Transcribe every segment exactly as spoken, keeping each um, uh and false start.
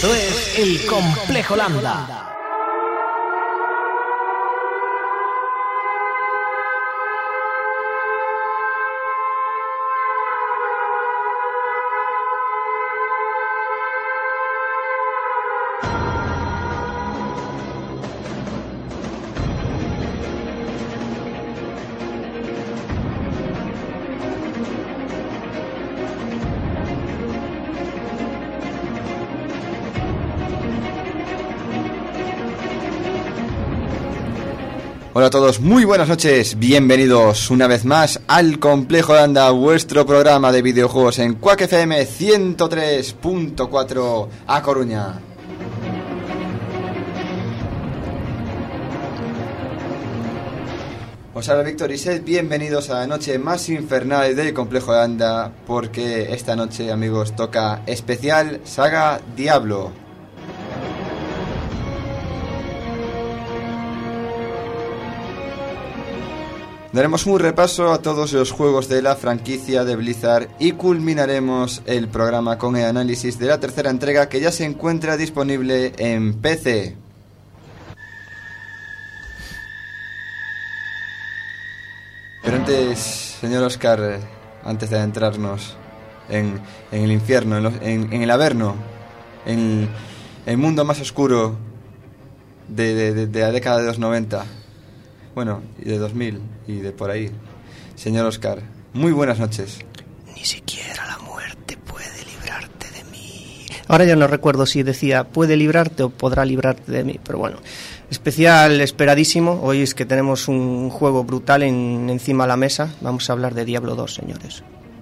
Esto es El Complejo Lambda. Hola a todos, muy buenas noches, bienvenidos una vez más al Complejo Lambda, vuestro programa de videojuegos en Quack F M ciento tres punto cuatro A Coruña. Os habla Víctor y sed bienvenidos a la noche más infernal del Complejo Lambda, porque esta noche, amigos, toca especial Saga Diablo. Daremos un repaso a todos los juegos de la franquicia de Blizzard y culminaremos el programa con el análisis de la tercera entrega, que ya se encuentra disponible en P C. Pero antes, señor Oscar, antes de adentrarnos en, en el infierno, en, los, en, en el Averno, en el mundo más oscuro de, de, de, de la década de los noventa... Bueno, y de dos mil y de por ahí. Señor Oscar, muy buenas noches. Ni siquiera la muerte puede librarte de mí. Ahora ya no recuerdo si decía puede librarte o podrá librarte de mí, pero bueno. Especial esperadísimo. Hoy es que tenemos un juego brutal en, encima de la mesa. Vamos a hablar de Diablo dos, señores.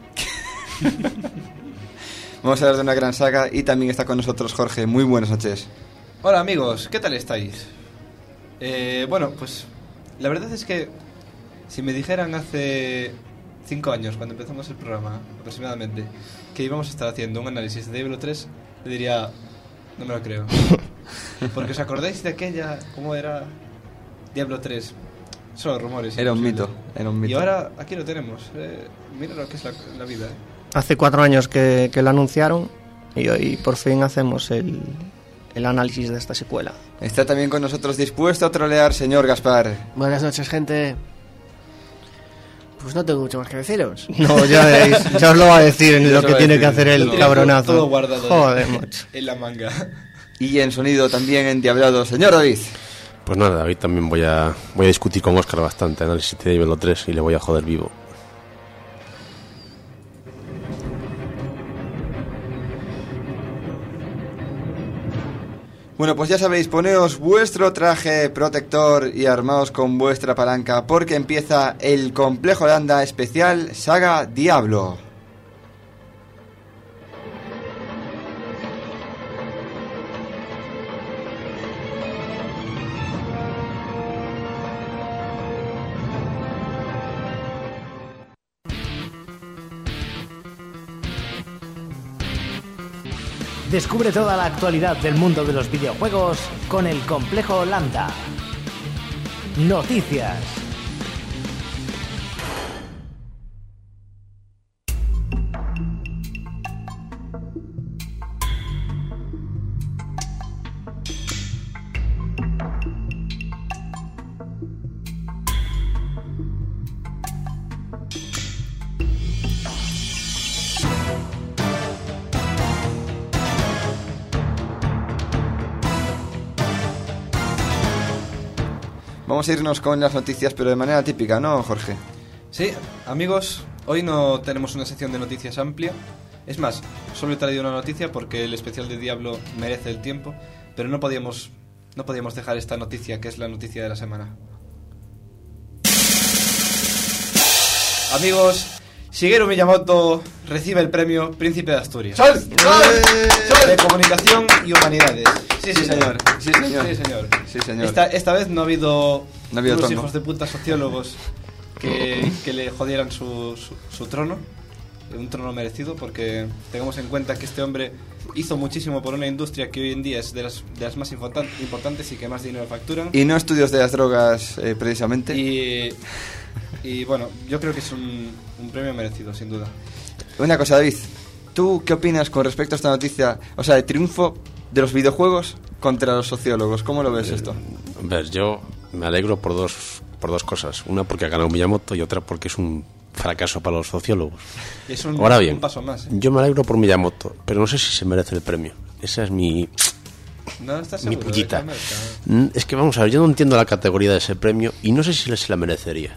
Vamos a hablar de una gran saga y también está con nosotros Jorge. Muy buenas noches. Hola amigos, ¿qué tal estáis? Eh, bueno, pues... La verdad es que si me dijeran hace cinco años, cuando empezamos el programa aproximadamente, que íbamos a estar haciendo un análisis de Diablo tres, le diría, no me lo creo. Porque os acordáis de aquella, ¿cómo era? Diablo tres. Solo rumores. Era un mito, era un mito. Y ahora aquí lo tenemos. Eh, mira lo que es la, la vida. Eh. Hace cuatro años que, que lo anunciaron y hoy por fin hacemos el... el análisis de esta secuela. Está también con nosotros dispuesto a trolear, señor Gaspar. Buenas noches, gente. Pues no tengo mucho más que deciros. No, ya veréis, ya os lo va a decir en lo que tiene que hacer el todo, cabronazo. Todo guardado. Joder, macho. En la manga. Y en sonido también endiablado, señor David. Pues nada, David, también voy a voy a discutir con Oscar bastante análisis de Diablo tres y le voy a joder vivo. Bueno, pues ya sabéis, poneos vuestro traje protector y armaos con vuestra palanca, porque empieza el Complejo Lambda especial Saga Diablo. Descubre toda la actualidad del mundo de los videojuegos con El Complejo Lambda. Noticias. Vamos a irnos con las noticias, pero de manera típica, ¿no, Jorge? Sí, amigos, hoy no tenemos una sección de noticias amplia. Es más, solo he traído una noticia porque el especial de Diablo merece el tiempo, pero no podíamos, no podíamos dejar esta noticia, que es la noticia de la semana. Amigos, Shigeru Miyamoto recibe el premio Príncipe de Asturias. ¡Sol! ¡Sol! De Comunicación y Humanidades. Sí, sí, señor. Sí, señor. Sí, señor. Sí, señor. Esta, esta vez no ha habido, no ha habido unos tongo. hijos de puta sociólogos que, que le jodieran su, su, su trono. Un trono merecido, porque tengamos en cuenta que este hombre hizo muchísimo por una industria que hoy en día es de las, de las más importantes y que más dinero facturan. Y no estudios de las drogas, eh, precisamente. Y, y bueno, yo creo que es un, un premio merecido, sin duda. Una cosa, David, ¿tú qué opinas con respecto a esta noticia? O sea, el triunfo de los videojuegos contra los sociólogos. ¿Cómo lo ves esto? Ves, yo me alegro por dos, por dos cosas. Una porque ha ganado Miyamoto y otra porque es un fracaso para los sociólogos. Es un, Ahora bien, un paso más, ¿eh? yo me alegro por Miyamoto, pero no sé si se merece el premio. Esa es mi... No estás mi seguro. pullita. ¿Eh? Es que vamos a ver, yo no entiendo la categoría de ese premio y no sé si se la merecería.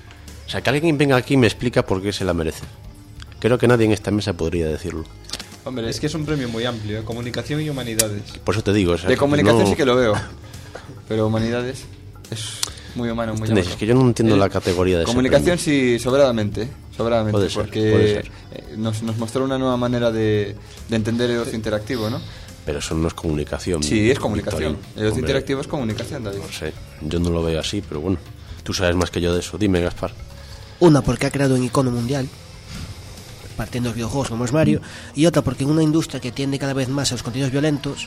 O sea, que alguien venga aquí y me explica por qué se la merece. Creo que nadie en esta mesa podría decirlo. Hombre, es que es un premio muy amplio, ¿eh? Comunicación y humanidades. Por eso te digo. O sea, De que comunicación no... sí que lo veo, pero humanidades es muy humano, muy ¿Entiendes? humano. Es que yo no entiendo El- la categoría de ese Comunicación premio. sí, sobradamente, sobradamente, Puede ser, porque puede ser. eh, nos, nos mostró una nueva manera de, de entender el ocio interactivo, ¿no? Pero eso no es comunicación. Sí, es comunicación. Victorín. El ocio Hombre, interactivo es comunicación, David. No sé, yo no lo veo así, pero bueno. Tú sabes más que yo de eso. Dime, Gaspar. Una porque ha creado un icono mundial, partiendo de los videojuegos como es Mario, y otra porque en una industria que tiende cada vez más a los contenidos violentos,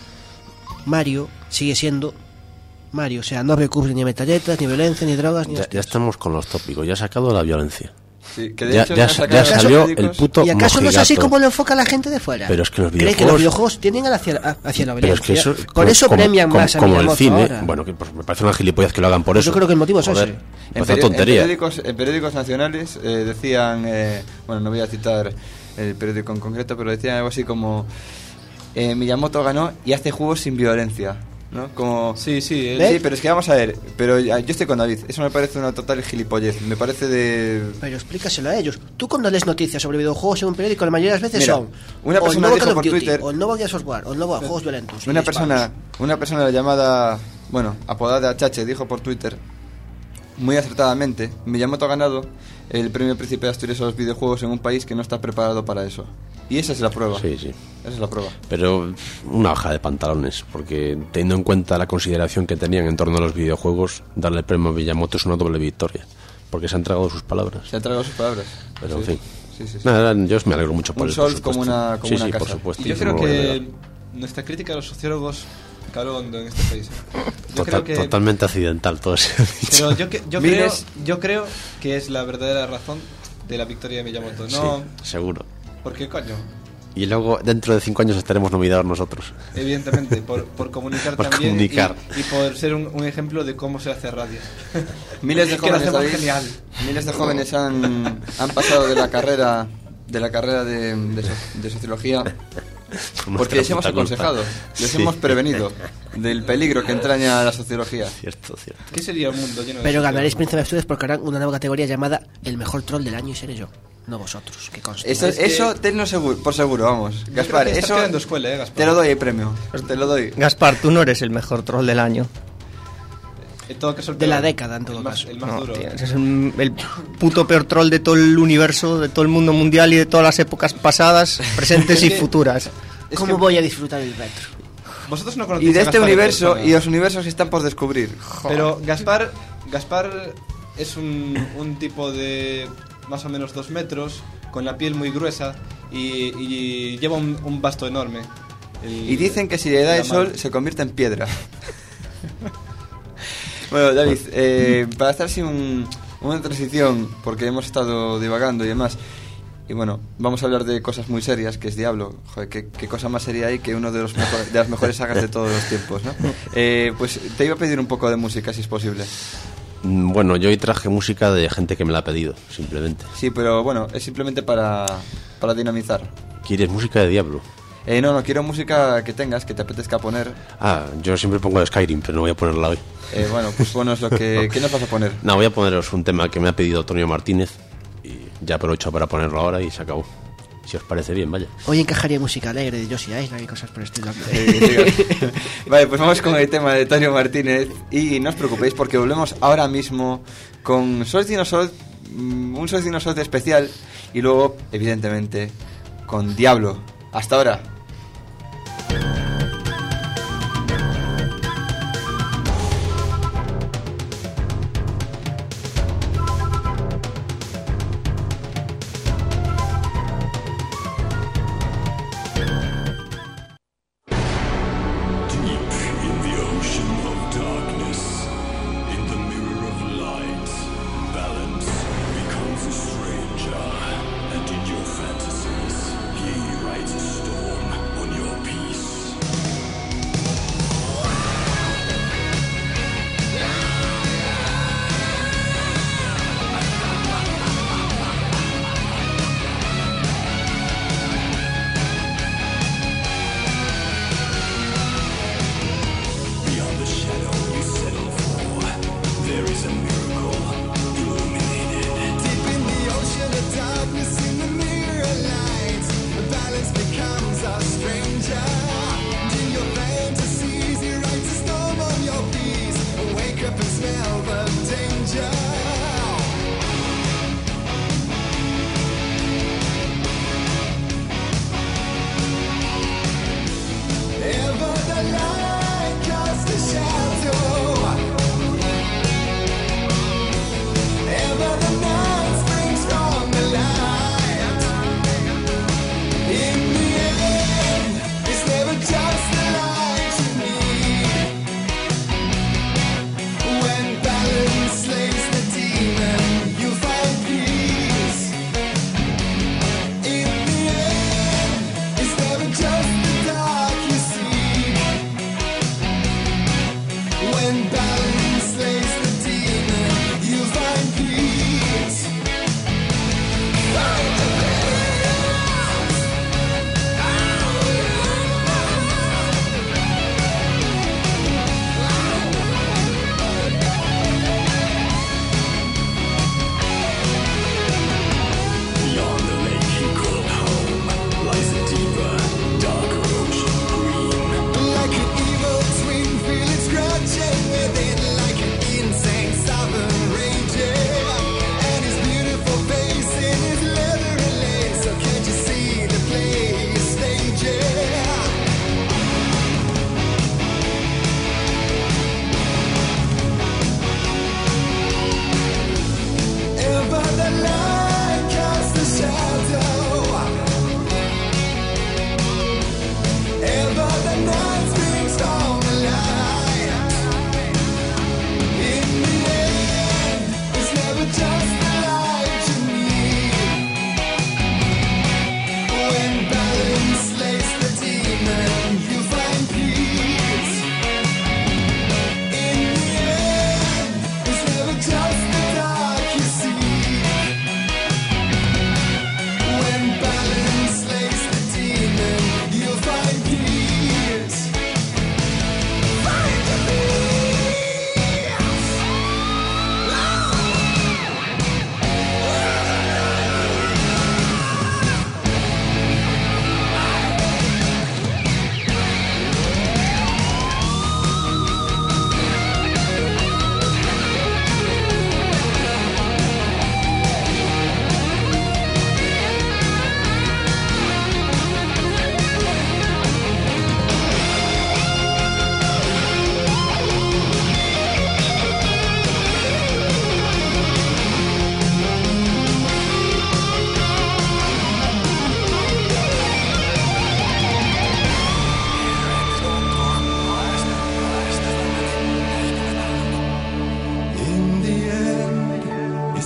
Mario sigue siendo Mario, o sea, no recurre ni a metralletas, ni violencia, ni drogas, ni Ya, ya hostias. estamos con los tópicos. Ya ha sacado la violencia. Sí, que de Ya, hecho ya, han sa- sacado ya salió el periódicos- puto ¿Y acaso no es así mojigato. como lo enfoca la gente de fuera? Pero es que los Cree que los videojuegos- videojuegos tienden hacia, hacia la Pero es que violencia. eso... Por eso como- premian como- más a Como el Miyamoto cine. ahora. Bueno, que pues, me parece una gilipollez que lo hagan por eso. Yo creo que el motivo es Joder, ese. pues En, una peri- tontería. en periódicos, en periódicos nacionales eh, decían, eh, bueno, no voy a citar el periódico en concreto, pero decían algo así como eh, Miyamoto ganó y hace juegos sin violencia, ¿no? Como... Sí, sí. él- Sí, pero es que vamos a ver, pero ya- yo estoy con David, eso me parece una total gilipollez, me parece de... Pero explícaselo a ellos. Tú cuando lees noticias sobre videojuegos en un periódico, la mayoría de las veces Mira, son una o el persona nuevo dijo Call of por Duty, Twitter- o el nuevo Gears of War, o el nuevo juegos violentos. y Una disparos. persona, una persona llamada, bueno, apodada Chache, dijo por Twitter, muy acertadamente, Miyamoto ha ganado el premio Príncipe de Asturias a los videojuegos en un país que no está preparado para eso. Y esa es la prueba. Sí, sí. Esa es la prueba. Pero una hoja de pantalones, porque teniendo en cuenta la consideración que tenían en torno a los videojuegos, darle el premio a Miyamoto es una doble victoria, porque se han tragado sus palabras. Se han tragado sus palabras. Pero Sí. en fin. Sí, sí, sí. Nada, yo me alegro mucho por Un él, sol por supuesto. como una- como sí, una sí, casa. por supuesto. Y yo y creo no lo voy a que negar. nuestra crítica a los sociólogos caló hondo en este país. ¿eh? Yo Total- creo que... Totalmente accidental todo ese dicho. Pero yo, que- yo, creo, Miles- yo creo que es la verdadera razón de la victoria de Miyamoto. No, Sí, seguro. porque coño, Y luego, dentro de cinco años, estaremos nominados nosotros. evidentemente, por, por comunicar Por también y- comunicar. Y, por ser un, un ejemplo de cómo se hace radio. Miles de Que lo jóvenes, hacemos David, genial. miles de jóvenes han, han pasado de la carrera de la carrera de, de, so- de sociología Por porque nuestra les hemos puta culpa. aconsejado, les Sí. hemos prevenido del peligro que entraña la sociología. Cierto, cierto. ¿Qué sería un mundo lleno de Pero ganaréis sociólogos? Príncipe de Asturias porque harán una nueva categoría llamada el mejor troll del año y seré yo, no vosotros, que conste. Eso, Es que- eso tenlo seguro, por seguro, vamos. Yo Gaspar, creo que estás eso creando escuela, ¿eh, Gaspar? te lo doy el premio, te lo doy. Gaspar, tú no eres el mejor troll del año. En todo caso, el De peor. la década, en todo el más, caso. El más No, duro. tío, ese es el, el puto peor troll de todo el universo, de todo el mundo mundial y de todas las épocas pasadas, presentes Es y que- futuras. Es ¿Cómo que voy a disfrutar el retro? Vosotros no conocéis Y de a este Gaspar en universo persona. y los universos que están por descubrir. Pero Gaspar, Gaspar es un, un tipo de más o menos dos metros, con la piel muy gruesa y, y lleva un, un basto enorme. El- Y dicen que si le da la el sol mano. se convierte en piedra. Bueno, David, eh, para hacer así un, una transición, porque hemos estado divagando y demás, y bueno, vamos a hablar de cosas muy serias, que es Diablo. Joder, qué, qué cosa más seria hay que uno de, los mejor- de las mejores sagas de todos los tiempos, ¿no? Eh, pues te iba a pedir un poco de música, si es posible. Mm, Bueno, yo hoy traje música de gente que me la ha pedido, simplemente. Sí, pero bueno, es simplemente para, para dinamizar. ¿Quieres música de Diablo? Eh, no, no, quiero música que tengas, que te apetezca poner. Ah, yo siempre pongo de Skyrim, pero no voy a ponerla hoy. Eh, bueno, pues bueno, es lo que... ¿Qué nos vas a poner? No, voy a poneros un tema que me ha pedido Antonio Martínez y ya aprovecho para ponerlo ahora y se acabó. Si os parece bien, vaya. Hoy encajaría música alegre de Yoshi Island y cosas por el estilo. Eh, diga. Vale, pues vamos con el tema de Antonio Martínez y no os preocupéis porque volvemos ahora mismo con Sols Dinosaur, mm, un Sols Dinosaur especial y luego, evidentemente, con Diablo. Hasta ahora. Deep in the ocean of darkness, in the mirror of light, balance becomes a stranger, and in your fantasies he rides a storm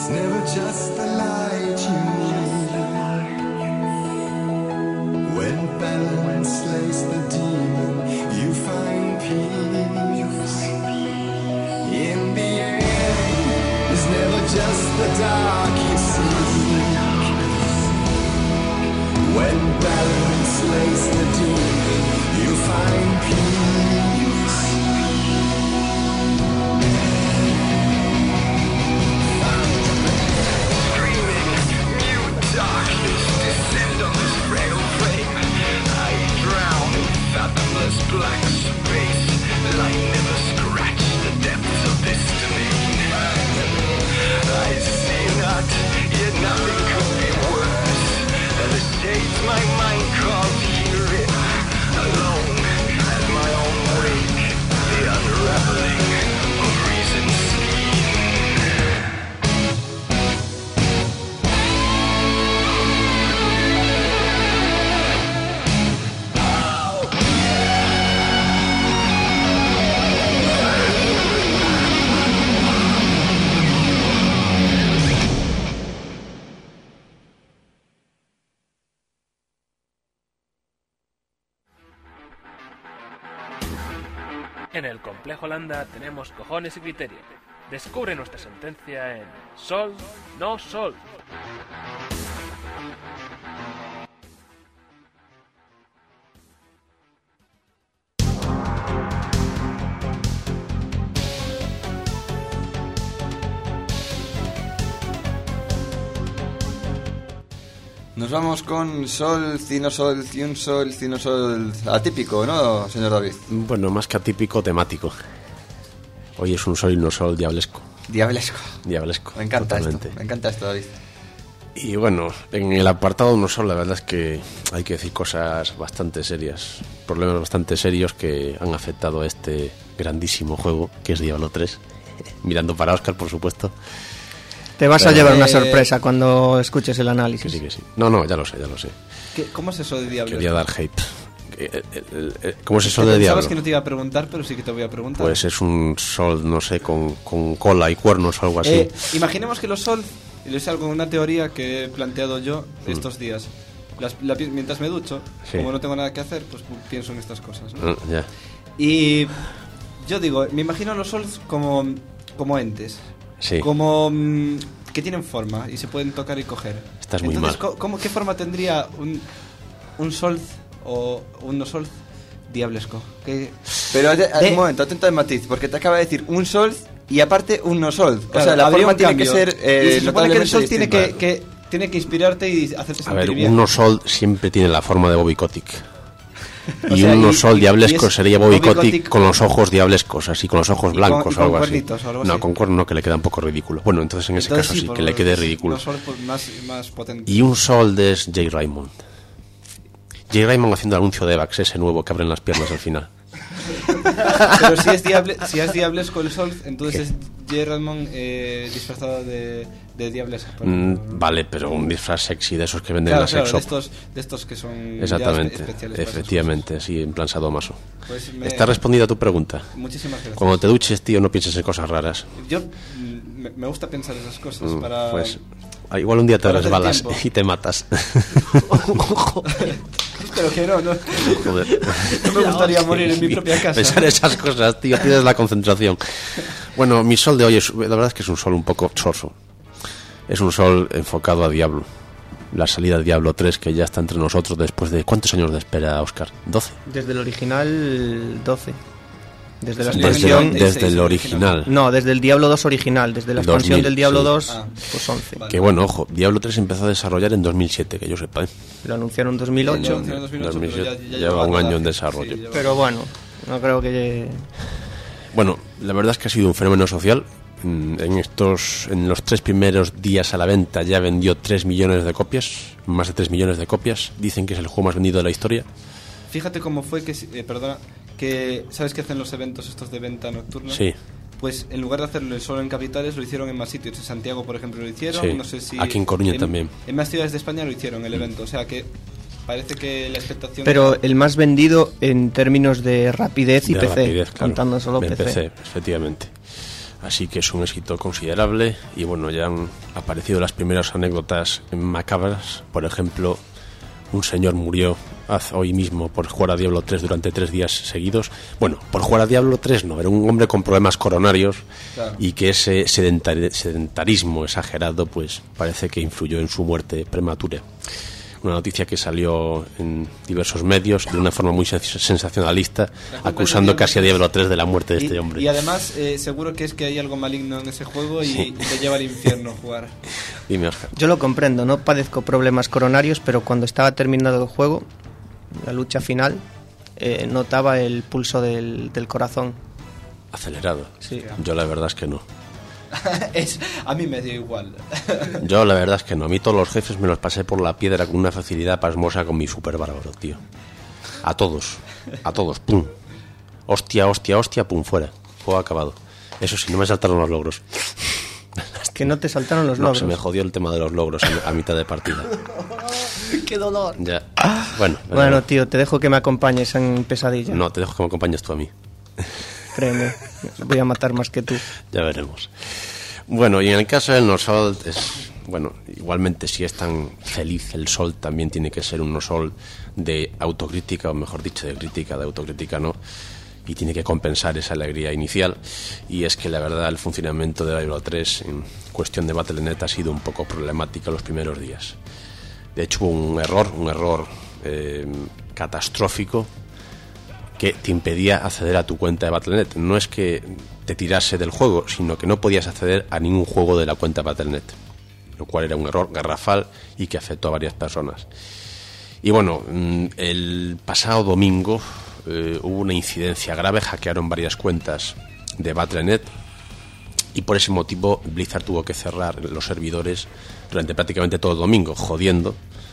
It's never just the light you need. When balance slays the demon, you find peace. In the end, it's never just the dark you see. When balance slays the demon, you find peace. Screaming, mute darkness, descend on this frail frame. I drown in fathomless black space. Light never scratched the depths of this domain. I see not, yet nothing could be worse. The shades my mind calls herein, alone at my own wake, the unraveling of reason's scheme. En el Complejo Landa tenemos cojones y criterio. Descubre nuestra sentencia en Sol, no Sol. Nos vamos con sol, cinosol, un sol, cinosol atípico, ¿no, señor David? Bueno, más que atípico, temático. Hoy es un sol y no sol diablesco. Diablesco. Diablesco. Me encanta totalmente. esto, me encanta esto, David. Y bueno, en el apartado uno sol, la verdad es que hay que decir cosas bastante serias, problemas bastante serios que han afectado a este grandísimo juego, que es Diablo tres. Mirando para Óscar, por supuesto. Te vas Pero, a llevar una eh, sorpresa cuando escuches el análisis. Que sí, que sí. No, no, ya lo sé, ya lo sé. ¿Qué, ¿Cómo es eso de Diablo? Quería dar hate. Eh, eh, eh, eh, ¿Cómo es Es eso que de pensabas Diablo? que no te iba a preguntar, pero sí que te voy a preguntar. Pues es un sol, no sé, con, con cola y cuernos o algo así. Eh, imaginemos que los sol, y lo es algo, una teoría que he planteado yo Mm. estos días. Las, la pi- mientras me ducho, Sí. como no tengo nada que hacer, pues pienso en estas cosas, ¿no? Ah, ya. Y yo digo, me imagino a los sols como, como entes. Sí. Como mm, que tienen forma y se pueden tocar y coger. Estás muy Entonces, mal. co- ¿cómo, ¿qué forma tendría un, un sol o un no sol diablesco? ¿Qué- Pero de- de- un momento, atento al matiz, porque te acaba de decir un sol y aparte un no sol. O Claro, sea, la habría forma un tiene cambio. que ser Y se eh, supone que el sol notablemente tiene que, distinta. que, tiene que inspirarte y hacerte A sentir ver, bien. un no sol siempre tiene la forma de Bobby Kotick. O Y sea, un no y- sol y- diablesco y es sería Bobby Bobby Kotick Kotick con los ojos diablescos, así con los ojos Y con- blancos y o algo con así. cuernitos o algo No, así. con cuernos no, que le queda un poco ridículo. Bueno, entonces en ese Entonces caso sí, por- que le quede pues, ridículo. No sol pues, más, más potente. Y un sol de es Jay Raymond. Jay Raymond haciendo el anuncio de Evax, ese nuevo que abren las piernas al final. Pero si es, diable, si es diablesco el sol, entonces es J. Redmond eh, disfrazado de, de diablesco. Mm, vale, pero un disfraz sexy de esos que venden Claro, en la claro, sex de shop. estos, de estos que son ya Exactamente, especiales para esas efectivamente, sí, en plan sadomaso. Pues me- ¿Está respondida a tu pregunta? Muchísimas gracias. Cuando te duches, tío, no pienses en cosas raras. Yo mm, me, me gusta pensar esas cosas Mm, para... Pues ah, igual un día te para hacer resbalas tiempo. y te matas. Pero que no, no. Joder. No me gustaría morir en mi propia casa. Pensar esas cosas, tío, tienes la concentración. Bueno, mi sol de hoy es, la verdad es que es un sol un poco soso. Es un sol enfocado a Diablo. La salida de Diablo tres, que ya está entre nosotros después de... ¿Cuántos años de espera, Óscar? ¿doce? Desde el original, doce. Desde la Desde, expansión... desde el original. No, desde el Diablo dos original. Desde la expansión dos mil, del Diablo sí. dos, Ah. pues once. Que bueno, ojo, Diablo tres empezó a desarrollar en dos mil siete, que yo sepa, ¿eh? Lo anunciaron en dos mil Lo ocho. anunciaron en dos mil ocho, dos mil pero siete, ya- ya lleva lleva un año en rodaje. desarrollo. Sí, lleva- Pero bueno, no creo que... Bueno, la verdad es que ha sido un fenómeno social. Mm, En estos, en los tres primeros días a la venta ya vendió tres millones de copias, más de tres millones de copias. Dicen que es el juego más vendido de la historia. Fíjate cómo fue que, eh, perdona, que ¿sabes qué hacen los eventos estos de venta nocturna? Sí. Pues en lugar de hacerlo solo en capitales, lo hicieron en más sitios. En Santiago, por ejemplo, lo hicieron. Sí. No sé si Aquí en Coruña también. En más ciudades de España lo hicieron el evento. O sea que parece que la expectación. Pero era- el más vendido en términos de rapidez y De P C, rapidez, claro. contando solo En P C. efectivamente. Así que es un éxito considerable y bueno, ya han aparecido las primeras anécdotas macabras. Por ejemplo, un señor murió hoy mismo por jugar a Diablo tres durante tres días seguidos. Bueno, por jugar a Diablo tres no, era un hombre con problemas coronarios, claro. Y que ese sedentar- sedentarismo exagerado pues parece que influyó en su muerte prematura. Una noticia que salió en diversos medios de una forma muy sensacionalista, acusando casi a Diablo tres de la muerte de y, este hombre. Y además, eh, seguro que es que hay algo maligno en ese juego y, sí. y te lleva al infierno jugar. Dime, Oscar. Yo lo comprendo, no padezco problemas coronarios, pero cuando estaba terminado el juego, la lucha final, eh, notaba el pulso del, del corazón. Acelerado. Sí. Yo la verdad es que no. es, a mí me dio igual. Yo la verdad es que no. A mí todos los jefes me los pasé por la piedra con una facilidad pasmosa con mi super bárbaro, tío. A todos, a todos, pum. Hostia, hostia, hostia, pum, fuera. Juego acabado. Eso sí, no me saltaron los logros. Es que no te saltaron los no, logros. Se me jodió el tema de los logros a, a mitad de partida. ¡Qué dolor! Ya. Bueno, bueno, no. tío, te dejo que me acompañes en Pesadilla. No, te dejo que me acompañes tú a mí. Créeme, voy a matar más que tú. Ya veremos. Bueno, y en el caso del No Salt, es, bueno, igualmente si es tan feliz el Sol, también tiene que ser un No Salt de autocrítica, o mejor dicho, de crítica, de autocrítica, ¿no? Y tiene que compensar esa alegría inicial. Y es que la verdad el funcionamiento de Diablo tres en cuestión de Battle punto net ha sido un poco problemático los primeros días. De hecho hubo un error, un error eh, catastrófico que te impedía acceder a tu cuenta de Battle punto net. No es que te tirase del juego, sino que no podías acceder a ningún juego de la cuenta Battle punto net, lo cual era un error garrafal y que afectó a varias personas. Y bueno, el pasado domingo eh, hubo una incidencia grave, hackearon varias cuentas de Battle punto net y por ese motivo Blizzard tuvo que cerrar los servidores durante prácticamente todo el domingo, jodiendo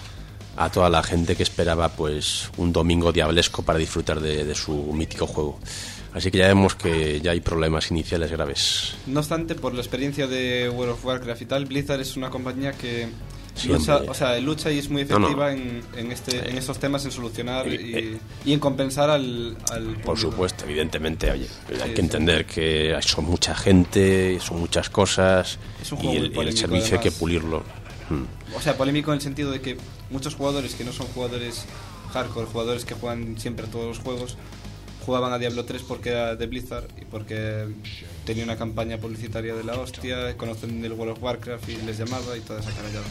a toda la gente que esperaba pues un domingo diablesco para disfrutar de, de su mítico juego. Así que ya vemos que ya hay problemas iniciales graves. No obstante, por la experiencia de World of Warcraft y tal, Blizzard es una compañía que lucha, o sea, lucha y es muy efectiva no, no. En, en, este, en estos temas, en solucionar eh, y, eh, y en compensar al, al por supuesto, evidentemente, oye, hay sí, que entender sí. que son mucha gente, son muchas cosas y el, y el servicio además. Hay que pulirlo. O sea, polémico en el sentido de que muchos jugadores que no son jugadores hardcore, jugadores que juegan siempre a todos los juegos, jugaban a Diablo tres porque era de Blizzard y porque tenía una campaña publicitaria de la hostia, conocen el World of Warcraft y les llamaba y toda esa carallada.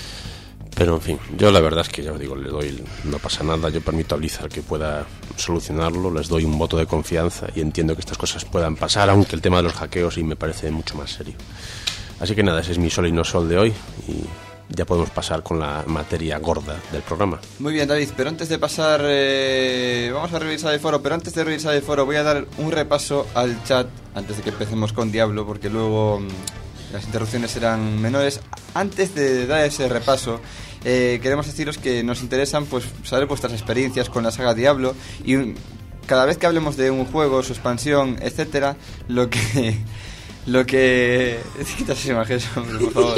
Pero en fin, yo la verdad es que ya os digo, le doy, no pasa nada, yo permito a Blizzard que pueda solucionarlo, les doy un voto de confianza y entiendo que estas cosas puedan pasar, aunque el tema de los hackeos sí me parece mucho más serio. Así que nada, ese es mi Sol y No Sol de hoy y ya podemos pasar con la materia gorda del programa. Muy bien, David, pero antes de pasar, eh, vamos a revisar el foro, pero antes de revisar el foro voy a dar un repaso al chat antes de que empecemos con Diablo, porque luego mmm, las interrupciones serán menores. Antes de dar ese repaso, eh, queremos deciros que nos interesan pues saber vuestras experiencias con la saga Diablo y cada vez que hablemos de un juego, su expansión, etcétera, lo que... Lo que... Quita esas imágenes, hombre, por favor.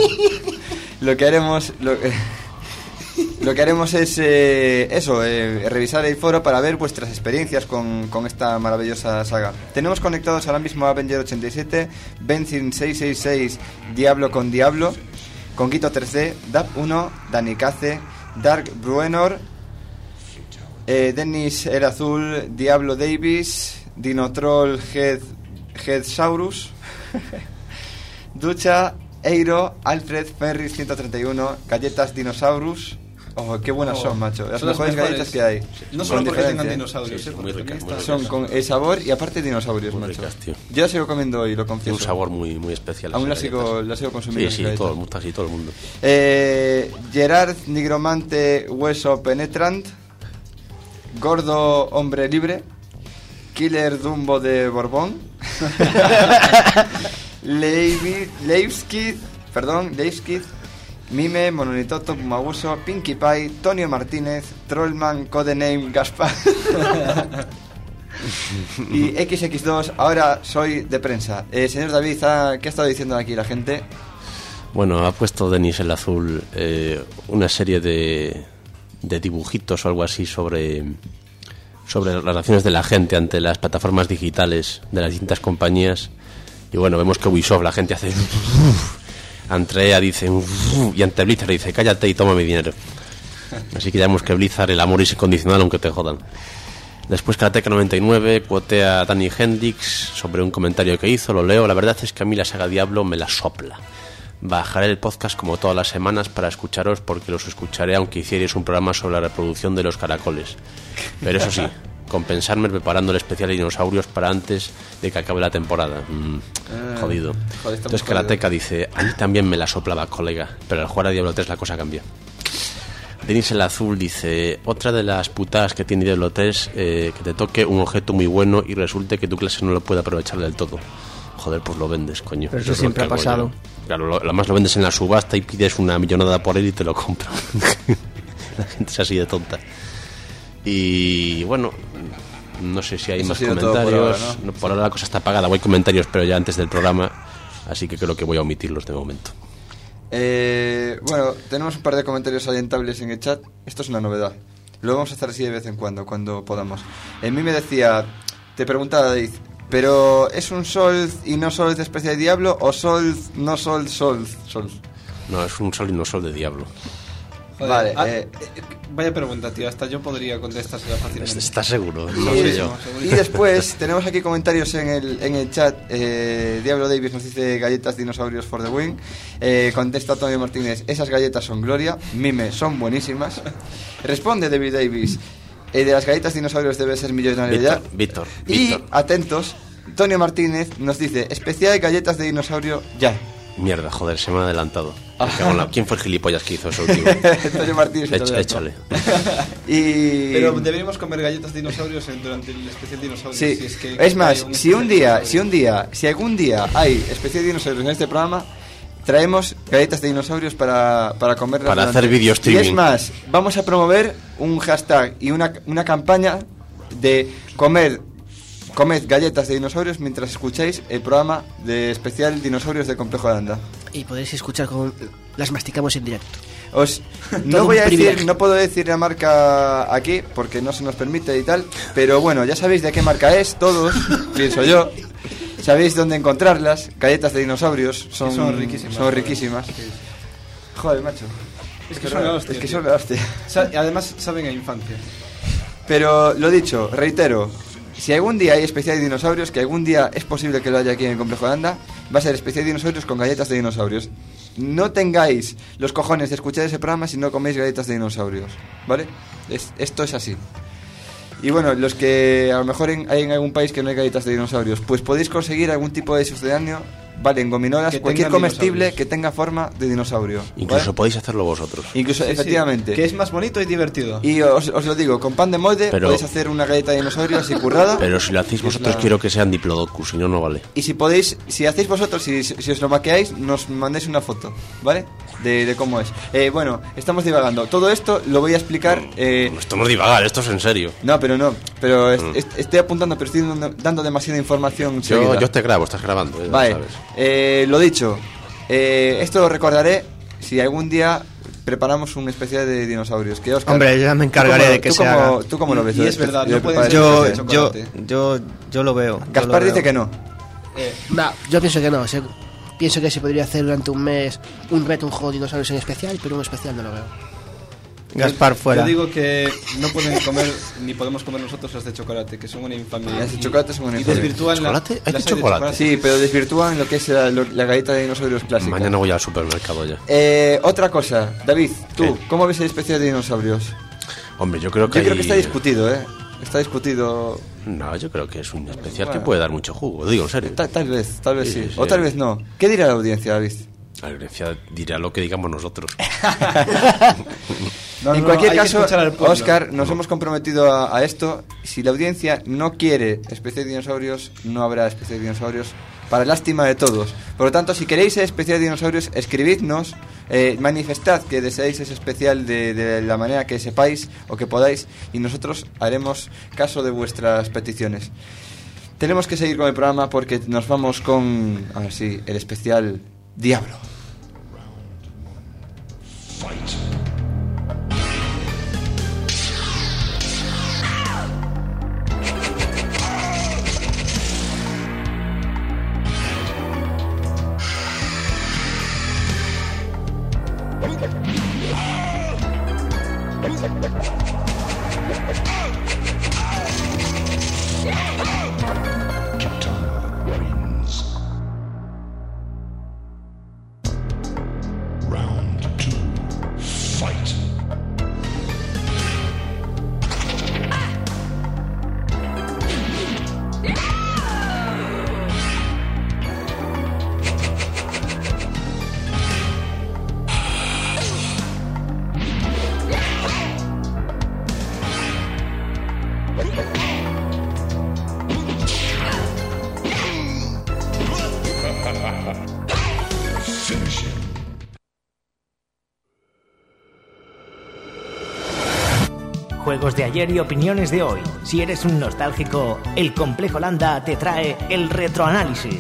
Lo que haremos... Lo, eh, lo que haremos es eh, eso, eh, revisar el foro para ver vuestras experiencias con, con esta maravillosa saga. Tenemos conectados ahora mismo a Avenger ochenta y siete, Benzin seiscientos sesenta y seis, Diablo con Diablo, Conquito tres D, Dab uno, Danikaze, Dark Bruenor, eh, Dennis El Azul, Diablo Davis, Dinotroll Head, Headsaurus, Ducha, Eiro, Alfred, Ferris ciento treinta y uno, Galletas Dinosaurus. Oh, qué buenas oh, son, macho. Las, son mejores, mejores galletas que hay. No solo porque tengan dinosaurios, sí, eh, muy ricas, muy ricas. Son con el sabor y aparte dinosaurios, muy macho. Ricas, tío. Yo las sigo comiendo hoy, lo confieso. Tiene un sabor muy, muy especial. Aún las sigo, las sigo consumiendo. Sí, sí, todo el mundo, así todo el mundo. Eh, Gerard, Nigromante, Hueso Penetrant, Gordo Hombre Libre, Killer Dumbo de Borbón, Leivskid, perdón, Leivskid, Mime, Monolitoto, Pumaguso, Pinkie Pie, Tonio Martínez, Trollman, Codename Gaspar y equis equis dos, ahora soy de prensa. Eh, señor David, ¿qué ha estado diciendo aquí la gente? Bueno, ha puesto Denis el Azul eh, una serie de, de dibujitos o algo así sobre... sobre las relaciones de la gente ante las plataformas digitales de las distintas compañías Y bueno, vemos que Ubisoft, la gente hace... Andrea dice... Y ante Blizzard dice, cállate y toma mi dinero. Así que ya vemos que Blizzard, el amor es incondicional aunque te jodan. Después Karateka noventa y nueve cuotea a Danny Hendrix sobre un comentario que hizo, lo leo. La verdad es que a mí la saga Diablo me la sopla. Bajaré el podcast como todas las semanas para escucharos, porque los escucharé aunque hicierais un programa sobre la reproducción de los caracoles. Pero eso sí, compensarme preparando el especial de dinosaurios para antes de que acabe la temporada. Mm, Ah, jodido. joder, Entonces jodido. Karateka dice, a mí también me la soplaba, colega, pero al jugar a Diablo tres la cosa cambia. Denis el Azul dice, otra de las putadas que tiene Diablo tres, eh, que te toque un objeto muy bueno y resulte que tu clase no lo puede aprovechar del todo. Joder, pues lo vendes, coño. Pero eso es lo siempre que ha hago pasado. yo. Claro, lo, lo más lo vendes en la subasta y pides una millonada por él y te lo compran. La gente es así de tonta. Y bueno, no sé si hay Eso más ha sido todo comentarios. por ahora, ¿no? No, por ahora la cosa está apagada. Hay comentarios, pero ya antes del programa, así que creo que voy a omitirlos de momento. Eh, bueno, tenemos un par de comentarios orientables en el chat. Esto es una novedad. Lo vamos a hacer así de vez en cuando, cuando podamos. En mí me decía, te preguntaba David, ¿pero es un Sol y no Sol de especie de Diablo o Sol, no Sol, Sol, Sol? No, es un sol y no sol de Diablo. Joder, Vale, ah, eh, vaya pregunta, tío. Hasta yo podría contestársela fácilmente. ¿Estás seguro? No Y, sé yo. y después tenemos aquí comentarios en el, en el chat. eh, Diablo Davis nos dice galletas dinosaurios for the win. Eh, contesta Antonio Martínez, esas galletas son gloria. Mime, son buenísimas. Responde David Davis, eh, de las galletas dinosaurios debe ser millonario ya. Víctor, Víctor, Y Víctor. atentos, Antonio Martínez nos dice especial galletas de dinosaurio ya. Mierda, joder, se me ha adelantado. Me cago en la- ¿Quién fue el gilipollas que hizo eso, tío? Antonio Martínez se te Echa- adelantó. échale. Y Pero deberíamos comer galletas de dinosaurios en- durante el especial dinosaurios. Sí, si es, que es más, hay un si un especial día, dinosaurio. si un día, si algún día hay especie de dinosaurios en este programa, traemos galletas de dinosaurios para, para comerlas. Para durante- hacer video Y streaming. es más, vamos a promover un hashtag y una, una campaña de comer comed galletas de dinosaurios mientras escucháis el programa de especial dinosaurios de Complejo de Anda. Y podéis escuchar con... Las masticamos en directo. Os no Todo voy un a decir, privilegio. no puedo decir la marca aquí porque no se nos permite y tal, pero bueno, ya sabéis de qué marca es, todos, pienso yo. Sabéis dónde encontrarlas, galletas de dinosaurios, son, son riquísimas, son joder. riquísimas. Joder, macho. Es que son la hostia, Es que tío. son la hostia. Sa- y además saben a infancia. Pero lo dicho, reitero, si algún día hay especial de dinosaurios, que algún día es posible que lo haya aquí en el Complejo de Anda, va a ser especial de dinosaurios con galletas de dinosaurios. No tengáis los cojones de escuchar ese programa si no coméis galletas de dinosaurios, ¿vale? Es- esto es así. Y bueno, los que a lo mejor en- hay en algún país que no hay galletas de dinosaurios, pues podéis conseguir algún tipo de sucedáneo, vale, en gominolas, Que cualquier tengan comestible dinosaurios. que tenga forma de dinosaurio. ¿vale? Incluso podéis hacerlo vosotros. Incluso, Sí, sí, efectivamente. que es más bonito y divertido. Y os, os lo digo, con pan de molde Pero- podéis hacer una galleta de dinosaurio así currada. Pero si lo hacéis Y es vosotros, la- quiero que sean diplodocus, si no, no vale. Y si podéis, si hacéis vosotros, si, si os lo maqueáis, nos mandéis una foto, ¿vale? De, de cómo es. Eh, bueno, estamos divagando. Todo esto lo voy a explicar. Eh, Esto no es divagar, esto es en serio. no, pero no. Pero es- Mm. es- estoy apuntando, pero estoy dando, dando demasiada información. Yo, seguida. yo te grabo, estás grabando. eh, Vale, sabes. eh, lo dicho. Eh, esto lo recordaré si algún día preparamos un especial de dinosaurios. Que Óscar, Hombre, ya me ¿tú encargaré cómo- de que tú se cómo- haga. ¿Tú cómo lo ves? Y es verdad, no pueden ser Yo, de yo, chocolate. yo, yo lo veo. yo Gaspar lo dice veo. que no. Eh, No, yo pienso que no. se- pienso que se podría hacer durante un mes un reto, un juego de dinosaurios en especial, pero un especial no lo veo. Gaspar fuera. Yo digo que no pueden comer, ni podemos comer nosotros las de chocolate, que son una infamia. Las de Y- chocolate son una y infamia. desvirtúan la- ¿Chocolate? ¿Hay de las chocolate? Sí, pero desvirtúan lo que es la, lo- la galleta de dinosaurios clásica. Mañana voy al supermercado ya. Eh, otra cosa, David, tú, ¿Qué? ¿cómo ves el especial de dinosaurios? Hombre, yo creo que Yo creo hay- que está discutido, ¿eh? Está discutido. No, yo creo que es un especial Bueno. que puede dar mucho jugo. Digo, en serio. Ta- tal vez, tal vez sí. Sí, sí, O sí. tal vez no. ¿Qué dirá la audiencia, David? La audiencia dirá lo que digamos nosotros. No, en no, cualquier hay que caso, escuchar al pueblo. Oscar, nos hemos comprometido a, a esto. Si la audiencia no quiere especial de dinosaurios, no habrá especial de dinosaurios. Para lástima de todos. Por lo tanto, si queréis especial de dinosaurios, escribidnos, eh, manifestad que deseáis ese especial de, de la manera que sepáis o que podáis, y nosotros haremos caso de vuestras peticiones. Tenemos que seguir con el programa porque nos vamos con, a ver si, el especial Diablo. Juegos de ayer y opiniones de hoy. Si eres un nostálgico, el Complejo Landa te trae el retroanálisis.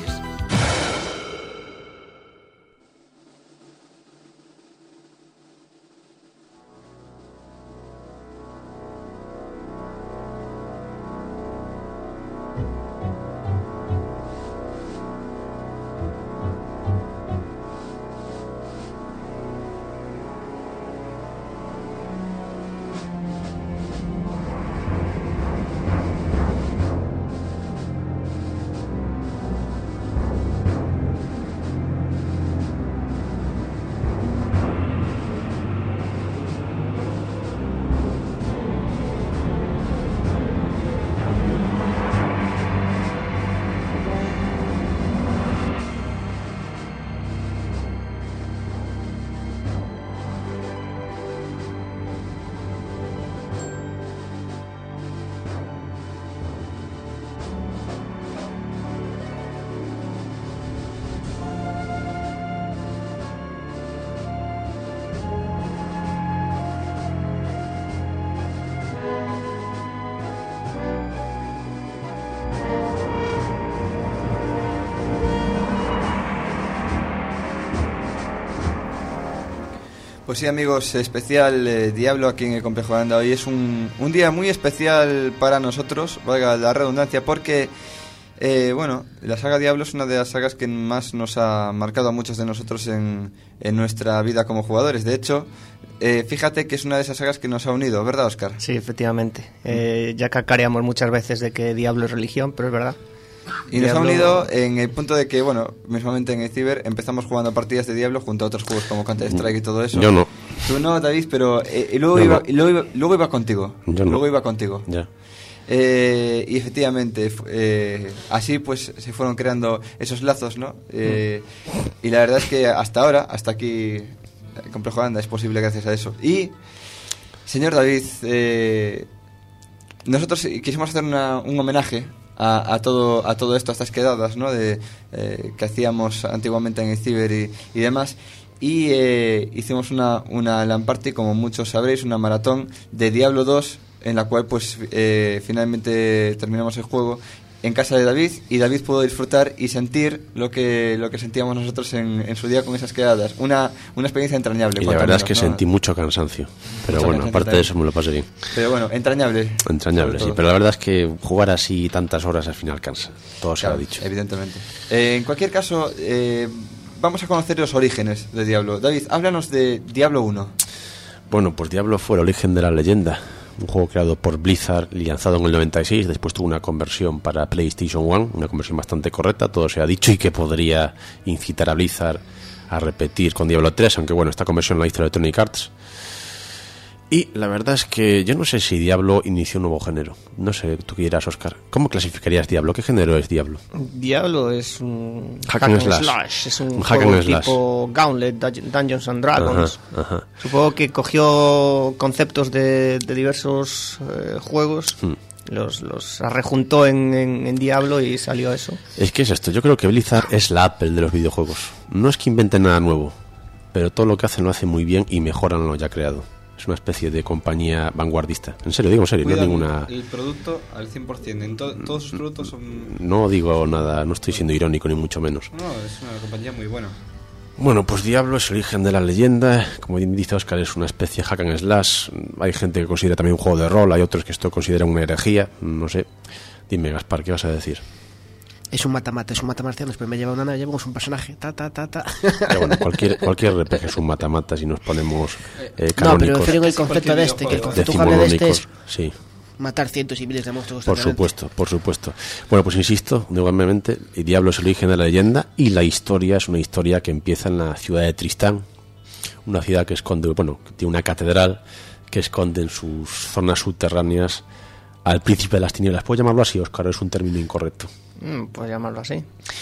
Pues sí, amigos, especial eh, Diablo aquí en el Complejo Landa. Hoy es un, un día muy especial para nosotros, valga la redundancia, porque, eh, bueno, la saga Diablo es una de las sagas que más nos ha marcado a muchos de nosotros en, en nuestra vida como jugadores. De hecho, eh, fíjate que es una de esas sagas que nos ha unido, ¿verdad, Óscar? Sí, efectivamente. Eh, ya cacareamos muchas veces de que Diablo es religión, pero es verdad. Y nos Diablo... ha unido en el punto de que, bueno, mismamente en el Ciber empezamos jugando partidas de Diablo junto a otros juegos como Counter-Strike y todo eso. Yo no. Tú no, David, pero eh, y luego, Yo iba, no. y luego, iba, luego iba contigo. Yo no. Luego iba contigo. Ya. Eh, y efectivamente, eh, así pues se fueron creando esos lazos, ¿no? Eh, y la verdad es que hasta ahora, hasta aquí, el Complejo Landa es posible gracias a eso. Y, señor David, eh, nosotros quisimos hacer una, un homenaje A, a todo a todo esto, a estas quedadas, ¿no? De, eh, que hacíamos antiguamente en el Ciber y, y demás. Y eh, hicimos una, una LAN party, como muchos sabréis, una maratón de Diablo dos, en la cual pues eh, finalmente terminamos el juego en casa de David, y David pudo disfrutar y sentir lo que lo que sentíamos nosotros en, en su día con esas quedadas. Una, una experiencia entrañable. Y la verdad menos, es que ¿no? sentí mucho cansancio. Pero Mucho bueno, cansancio aparte también. de eso me lo pasé bien. Pero bueno, entrañable. Entrañable, sí. Pero la verdad es que jugar así tantas horas al final cansa. Todo se Claro, ha dicho. evidentemente. Eh, en cualquier caso, eh, vamos a conocer los orígenes de Diablo. David, háblanos de Diablo uno. Bueno, pues Diablo fue el origen de la leyenda. Un juego creado por Blizzard y lanzado en el noventa y seis. Después tuvo una conversión para PlayStation uno, una conversión bastante correcta, todo se ha dicho, y que podría incitar a Blizzard a repetir con Diablo tres, aunque bueno, esta conversión la hizo Electronic Arts. Y la verdad es que yo no sé si Diablo inició un nuevo género. No sé, tú qué dirás, Óscar. ¿Cómo clasificarías Diablo? ¿Qué género es Diablo? Diablo es un Hack and slash. Es un, Un hack juego and slash. tipo Gauntlet, Dun- Dungeons and Dragons. Ajá, ajá. Supongo que cogió conceptos de, de diversos eh, juegos, Hmm. los, los rejuntó en, en, en Diablo y salió eso. Es que es esto, yo creo que Blizzard es la Apple de los videojuegos. No es que inventen nada nuevo, pero todo lo que hacen lo hacen muy bien y mejoran lo ya creado. Es una especie de compañía vanguardista. En serio, digo en serio, no es Cuidan ninguna... el producto al cien por ciento. En to- todos sus productos son... No digo nada, no estoy siendo irónico ni mucho menos. No, es una compañía muy buena. Bueno, pues Diablo es el origen de la leyenda. Como bien dice Óscar, es una especie de hack and slash. Hay gente que considera también un juego de rol, hay otros que esto consideran una herejía. No sé. Dime, Gaspar, ¿qué vas a decir? Es un mata-mata, es un mata-marcianos, pero me lleva una nave, llevamos un personaje, ta, ta, ta, ta. Pero bueno, cualquier, cualquier R P G es un mata-mata si nos ponemos eh, No, canónicos. pero refiero el concepto de este, que el concepto jugable de este es sí. matar cientos y miles de monstruos. Por supuesto, por supuesto. Bueno, pues insisto, nuevamente, el Diablo es el origen de la leyenda y la historia es una historia que empieza en la ciudad de Tristán, una ciudad que esconde, bueno, que tiene una catedral que esconde en sus zonas subterráneas al príncipe de las tinieblas. ¿Puedo llamarlo así, Óscar? ¿Es un término incorrecto? Mm, pues llamarlo así.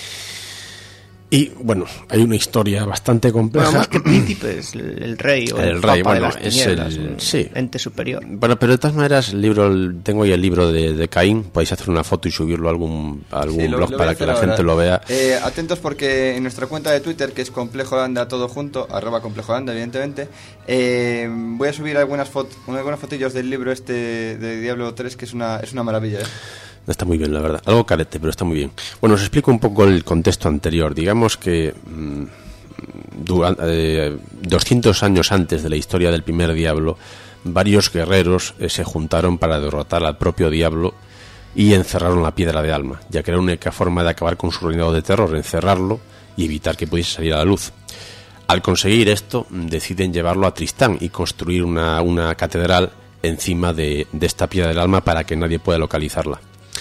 Y bueno, hay una historia bastante compleja. Bueno, más que príncipe es el, el rey o el, el rey, papa bueno, de las es tinieblas, el un sí. ente superior. Bueno, pero de todas maneras, el libro, el, tengo ahí el libro de, de Caín. Podéis hacer una foto y subirlo a algún, a algún Sí, lo- blog lo voy a para que hacer la ahora. gente lo vea. Eh, atentos porque en nuestra cuenta de Twitter, que es Complejo Landa todo junto, arroba Complejo Landa, evidentemente, eh, voy a subir algunas, fot algunas fotillos del libro este de Diablo tres, que es una, es una maravilla, ¿eh? Está muy bien, la verdad. Algo carete, pero está muy bien. Bueno, os explico un poco el contexto anterior. Digamos que mmm, durante, eh, doscientos años antes de la historia del primer Diablo, varios guerreros eh, se juntaron para derrotar al propio Diablo y encerraron la piedra de alma, ya que era la única forma de acabar con su reinado de terror, encerrarlo y evitar que pudiese salir a la luz. Al conseguir esto, deciden llevarlo a Tristán y construir una, una catedral encima de, de esta piedra del alma para que nadie pueda localizarla.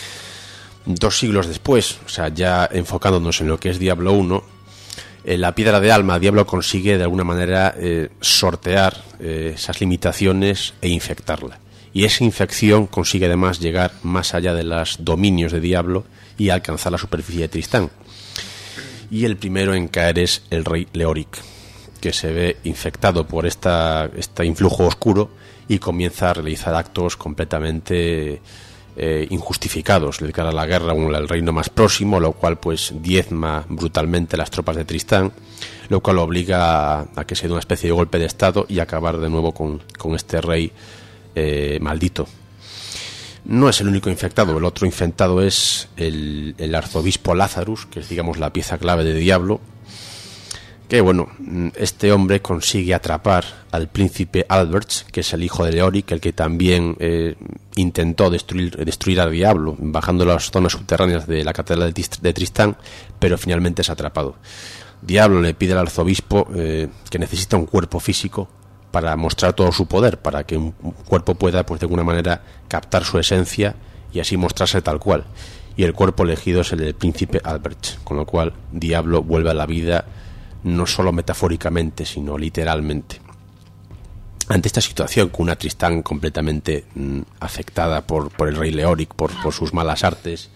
Dos siglos después, o sea, ya enfocándonos en lo que es Diablo uno, eh, la piedra de alma, Diablo consigue de alguna manera eh, sortear eh, esas limitaciones e infectarla. Y esa infección consigue además llegar más allá de los dominios de Diablo y alcanzar la superficie de Tristán. Y el primero en caer es el rey Leoric, que se ve infectado por esta, este influjo oscuro y comienza a realizar actos completamente eh, injustificados. Le declara la guerra al reino más próximo, lo cual pues diezma brutalmente las tropas de Tristán, lo cual obliga a, a que se dé una especie de golpe de estado y acabar de nuevo con, con este rey eh, maldito. No es el único infectado, el otro infectado es el, el arzobispo Lazarus, que es digamos la pieza clave de Diablo, que bueno, este hombre consigue atrapar al príncipe Alberts, que es el hijo de Leoric, el que también eh, intentó destruir, destruir al Diablo, bajando las zonas subterráneas de la catedral de Tristán, pero finalmente es atrapado. Diablo le pide al arzobispo eh, que necesita un cuerpo físico para mostrar todo su poder, para que un cuerpo pueda, pues de alguna manera, captar su esencia y así mostrarse tal cual. Y el cuerpo elegido es el del príncipe Albert, con lo cual Diablo vuelve a la vida, no solo metafóricamente, sino literalmente. Ante esta situación, con una Tristán completamente mmm, afectada por, por el rey Leoric, por, por sus malas artes,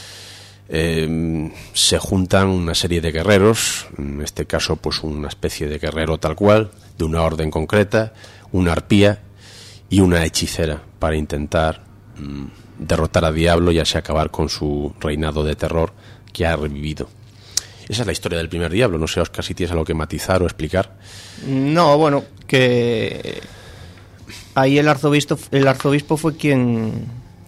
eh, se juntan una serie de guerreros, en este caso pues una especie de guerrero tal cual, de una orden concreta, una arpía y una hechicera, para intentar mmm, derrotar a Diablo y así acabar con su reinado de terror que ha revivido. Esa es la historia del primer Diablo. No sé, Óscar, si tienes algo que matizar o explicar. No, bueno, que ahí el arzobispo, el arzobispo fue quien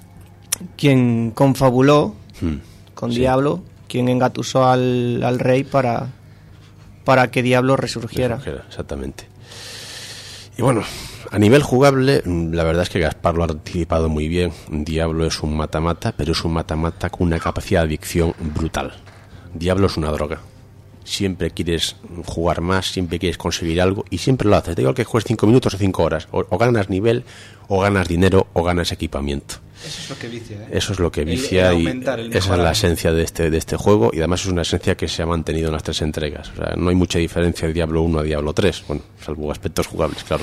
quien confabuló hmm. con sí. Diablo, quien engatusó al, al rey para para que Diablo resurgiera. resurgiera. Exactamente. Y bueno, a nivel jugable, la verdad es que Gaspar lo ha anticipado muy bien. Diablo es un mata-mata, pero es un mata-mata con una capacidad de adicción brutal. Diablo es una droga. Siempre quieres jugar más, siempre quieres conseguir algo y siempre lo haces. Da igual que juegues cinco minutos o cinco horas. O, o ganas nivel, o ganas dinero, o ganas equipamiento. Eso es lo que vicia, ¿eh? Eso es lo que vicia el, el y aumentar, el esa es la esencia de este, de este juego, y además es una esencia que se ha mantenido en las tres entregas. O sea, no hay mucha diferencia de Diablo uno a Diablo tres, bueno, salvo aspectos jugables, claro.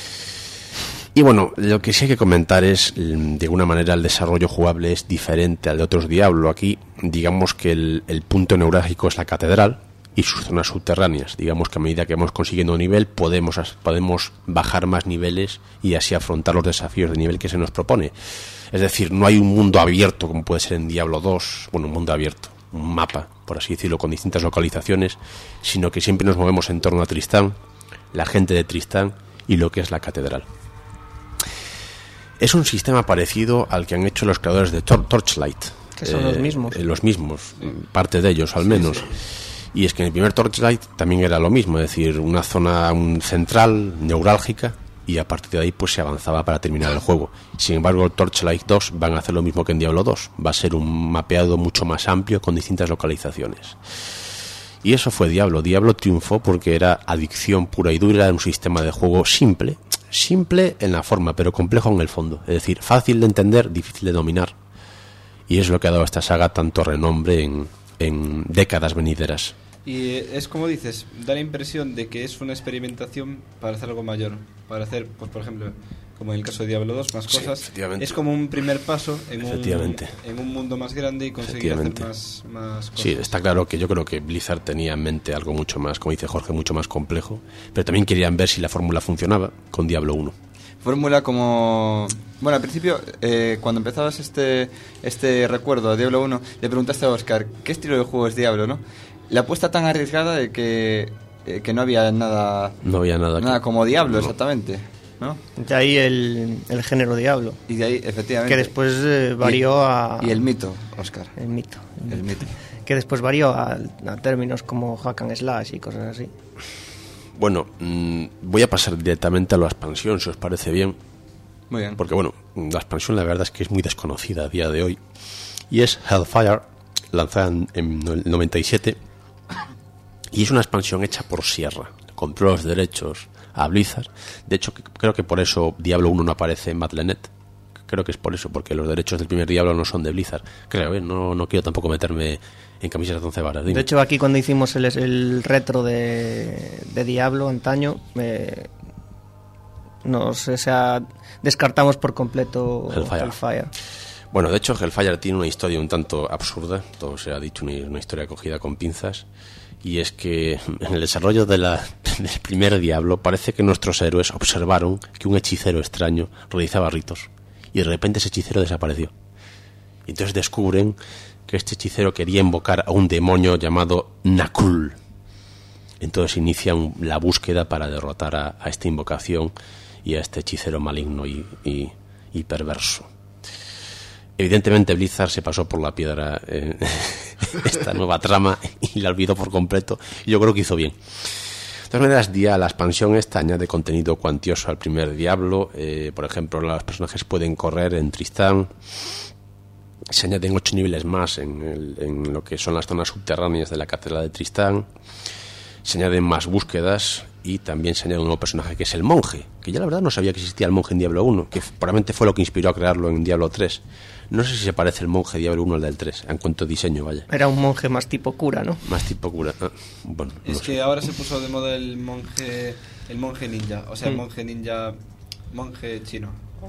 Y bueno, lo que sí hay que comentar es, de alguna manera, el desarrollo jugable es diferente al de otros Diablo. Aquí, digamos que el, el punto neurálgico es la catedral y sus zonas subterráneas. Digamos que a medida que vamos consiguiendo un nivel, podemos, podemos bajar más niveles y así afrontar los desafíos de nivel que se nos propone. Es decir, no hay un mundo abierto como puede ser en Diablo dos, bueno, un mundo abierto, un mapa, por así decirlo, con distintas localizaciones, sino que siempre nos movemos en torno a Tristán, la gente de Tristán y lo que es la catedral. Es un sistema parecido al que han hecho los creadores de Tor- Torchlight. Que son eh, los mismos. Eh, los mismos, parte de ellos al menos. Sí, sí. Y es que en el primer Torchlight también era lo mismo, es decir, una zona un central, neurálgica, y a partir de ahí pues se avanzaba para terminar el juego. Sin embargo, Torchlight dos van a hacer lo mismo que en Diablo dos, va a ser un mapeado mucho más amplio con distintas localizaciones. Y eso fue Diablo. Diablo triunfó porque era adicción pura y dura, era un sistema de juego simple, simple en la forma, pero complejo en el fondo, es decir, fácil de entender, difícil de dominar, y es lo que ha dado a esta saga tanto renombre en, en décadas venideras. Y es como dices, da la impresión de que es una experimentación para hacer algo mayor, para hacer, pues por ejemplo, como en el caso de Diablo dos, más cosas. Sí, es como un primer paso en un, efectivamente. en un mundo más grande y conseguir hacer más, más cosas. Sí, está claro que yo creo que Blizzard tenía en mente algo mucho más, como dice Jorge, mucho más complejo, pero también querían ver si la fórmula funcionaba con Diablo uno. Fórmula como... Bueno, al principio, eh, cuando empezabas este este recuerdo de Diablo uno, le preguntaste a Óscar, ¿qué estilo de juego es Diablo, no? La apuesta tan arriesgada de que, eh, que no había nada... No había nada. Nada que... como Diablo, no. exactamente, ¿no? De ahí el, el género Diablo. Y de ahí, efectivamente. Que después eh, varió y, a... Y el mito, Óscar. El mito. El, el mito. Que después varió a, a términos como hack and slash y cosas así. Bueno, mmm, voy a pasar directamente a la expansión, si os parece bien. Muy bien. Porque bueno, la expansión la verdad es que es muy desconocida a día de hoy. Y es Hellfire, lanzada en, en el noventa y siete. Y es una expansión hecha por Sierra. Compró los derechos a Blizzard. De hecho, creo que por eso Diablo uno no aparece en Battle punto net. Creo que es por eso, porque los derechos del primer Diablo no son de Blizzard. Creo, ¿eh? no, no quiero tampoco meterme en camisas de once varas. Dime. De hecho, aquí cuando hicimos el, el retro de, de Diablo antaño, eh, nos, o sea, descartamos por completo Hellfire. Hellfire. Bueno, de hecho, Hellfire tiene una historia un tanto absurda. Todo se ha dicho, una, una historia cogida con pinzas. Y es que en el desarrollo de la, del primer Diablo parece que nuestros héroes observaron que un hechicero extraño realizaba ritos y de repente ese hechicero desapareció. Y entonces descubren que este hechicero quería invocar a un demonio llamado Nakul. Entonces inician la búsqueda para derrotar a, a esta invocación y a este hechicero maligno y, y, y perverso. Evidentemente Blizzard se pasó por la piedra eh, esta nueva trama y la olvidó por completo, y yo creo que hizo bien. De todas maneras, día la expansión esta añade contenido cuantioso al primer Diablo. Eh, por ejemplo, los personajes pueden correr en Tristán. Se añaden ocho niveles más en, el, en lo que son las zonas subterráneas de la catedral de Tristán. Se añaden más búsquedas y también se añade un nuevo personaje que es el monje, que ya la verdad no sabía que existía el monje en Diablo uno, que probablemente fue lo que inspiró a crearlo en Diablo tres. No sé si se parece el monje Diablo uno al del tres, en cuanto a diseño, vaya. Era un monje más tipo cura, ¿no? Más tipo cura. Ah, bueno, es no que sé. ahora se puso de moda el monje el monje ninja, o sea, el Mm. monje ninja, monje chino. O,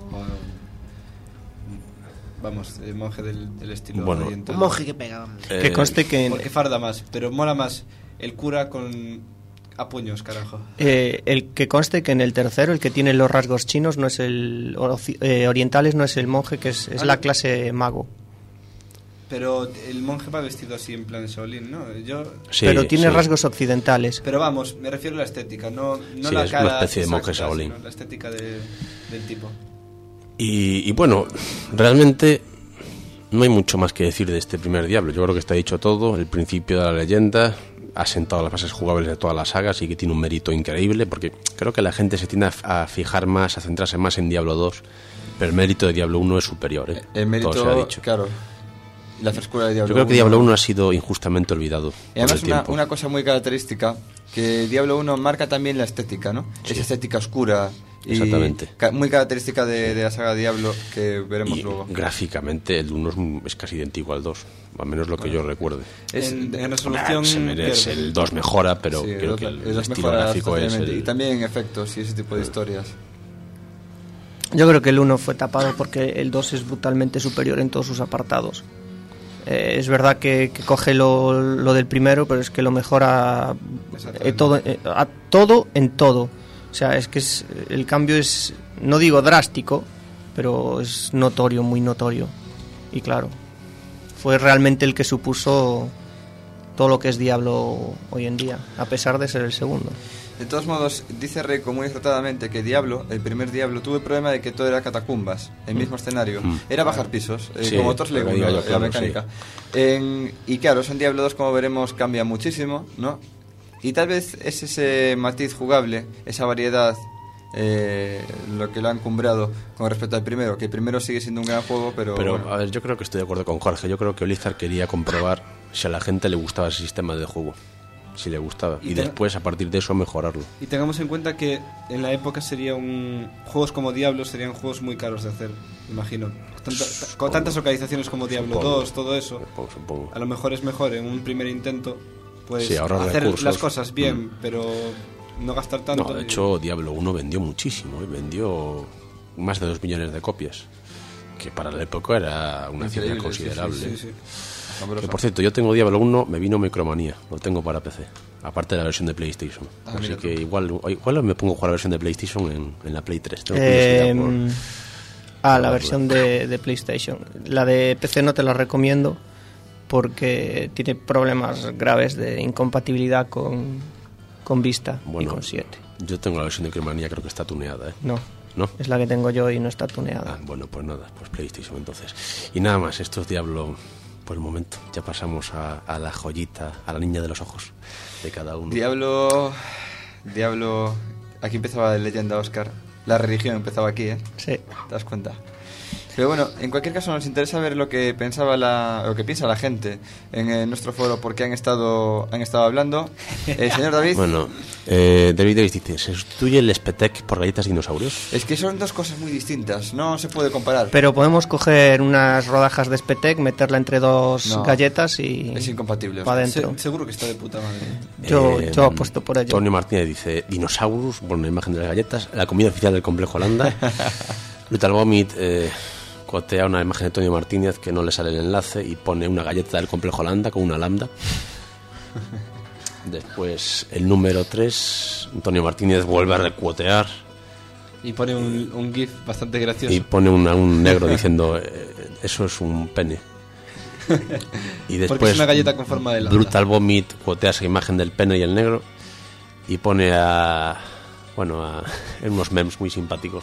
vamos, el monje del, del estilo Bueno, oriental. Un monje que pega. vamos. Eh, Que conste que en, Porque farda más, pero mola más el cura con a puños, carajo. eh, el que conste que en el tercero el que tiene los rasgos chinos no es el oci- eh, orientales, no es el monje, que es, es Ah, la no. clase mago. Pero el monje va vestido así en plan Shaolin, ¿no? Yo Sí, pero tiene sí. rasgos occidentales. Pero vamos, me refiero a la estética, no, no Sí, la es cara. una especie de monje exacta, Shaolin. sino la estética de, del tipo. Y, y bueno, realmente no hay mucho más que decir de este primer Diablo. Yo creo que está dicho todo. El principio de la leyenda ha sentado las bases jugables de toda la saga, así que tiene un mérito increíble, porque creo que la gente se tiende a, a fijar más, a centrarse más en Diablo dos, pero el mérito de Diablo uno es superior, ¿eh? El mérito, Todo se ha dicho. claro. La frescura de Diablo Yo creo que uno. Diablo uno ha sido injustamente olvidado Y además por el una, tiempo. una cosa muy característica, que Diablo uno marca también la estética, ¿no? Sí. Esa estética oscura y Exactamente. ca- muy característica de, de la saga Diablo, que veremos Y luego. gráficamente el uno es, es casi idéntico al dos, al menos lo que yo recuerde. Es- en, en Ah, resolución. se merece, pierde. el dos mejora, pero sí, creo el- que el, el dos estilo mejora gráfico es sustancialmente. el... Y también efectos y ese tipo de historias. Yo creo que el uno fue tapado porque el dos es brutalmente superior en todos sus apartados. Eh, es verdad que, que coge lo, lo del primero, pero es que lo mejora eh, todo, eh, a todo en todo. O sea, es que es, el cambio es, no digo drástico, pero es notorio, muy notorio. Y claro, fue realmente el que supuso todo lo que es Diablo hoy en día, a pesar de ser el segundo. De todos modos, dice Reiko muy acertadamente que Diablo, el primer Diablo, tuvo el problema de que todo era catacumbas, el mismo escenario. Mm. Era bajar pisos, eh, Sí, como otros lo que Lego, digo yo, la claro, mecánica. En- y claro, en Diablo dos, como veremos, cambia muchísimo, ¿no? Y tal vez es ese matiz jugable, esa variedad eh, lo que lo ha encumbrado con respecto al primero, que el primero sigue siendo un gran juego, pero... Pero, bueno. a ver, yo creo que estoy de acuerdo con Jorge. Yo creo que Blizzard quería comprobar si a la gente le gustaba ese sistema de juego. Si le gustaba. Y, Y y te- después, a partir de eso, mejorarlo. Y tengamos en cuenta que en la época sería un... Juegos como Diablo serían juegos muy caros de hacer, imagino. Tanta- ta- con tantas localizaciones como Diablo Supongo. dos, todo eso. Supongo, supongo. A lo mejor es mejor en un primer intento pues Sí, ahorrar hacer recursos. las cosas bien, Mm. pero no gastar tanto. No, de y- hecho, Diablo uno vendió muchísimo. ¿eh? Vendió más de dos millones de copias. Que para la época era una cifra Increíble, considerable. sí, sí, sí. Asombroso. Que, por cierto, yo tengo Diablo uno, me vino Micromanía. Lo tengo para P C. Aparte de la versión de PlayStation. Ah, Así mira tú. que igual, igual me pongo a jugar la versión de PlayStation en, en la Play tres. Tengo Eh, curiosidad por- ah, por la verlo. versión de, de PlayStation. La de P C no te la recomiendo porque tiene problemas graves de incompatibilidad con, con Vista y Bueno, con siete. yo tengo la versión de Micromanía, creo que está tuneada. ¿eh? No, ¿No? es la que tengo yo y no está tuneada. Ah, bueno, pues nada, pues PlayStation entonces. Y nada más, esto es Diablo por el momento. Ya pasamos a, a la joyita, a la niña de los ojos de cada uno. Diablo... Diablo... Aquí empezaba la leyenda, Oscar. La religión empezaba aquí, ¿eh? Sí. ¿Te das cuenta? Pero bueno, en cualquier caso nos interesa ver lo que pensaba la, lo que piensa la gente en eh, nuestro foro, porque han estado han estado hablando. Eh, señor David, Bueno, eh, David Davis dice, ¿se sustituye el Spetec por galletas dinosaurios? es que son dos cosas muy distintas, no se puede comparar. Pero podemos coger unas rodajas de Spetec, meterla entre dos No, galletas y es incompatible. para o sea, adentro. Se- seguro que está de puta madre. Yo, Eh, yo apuesto por ello. Antonio Martínez dice, dinosaurus, bueno, una imagen de las galletas, la comida oficial del complejo Landa. Brutal Vomit eh, cotea una imagen de Antonio Martínez que no le sale el enlace y pone una galleta del complejo Landa con una lambda. Después el número tres, Antonio Martínez vuelve a recuotear Y pone un, un gif bastante gracioso. y pone una- un negro diciendo, eh, eso es un pene. Y después Porque es una galleta con forma de lambda. Brutal Vomit cuotea esa imagen del pene y el negro y pone a, bueno, a en unos memes muy simpáticos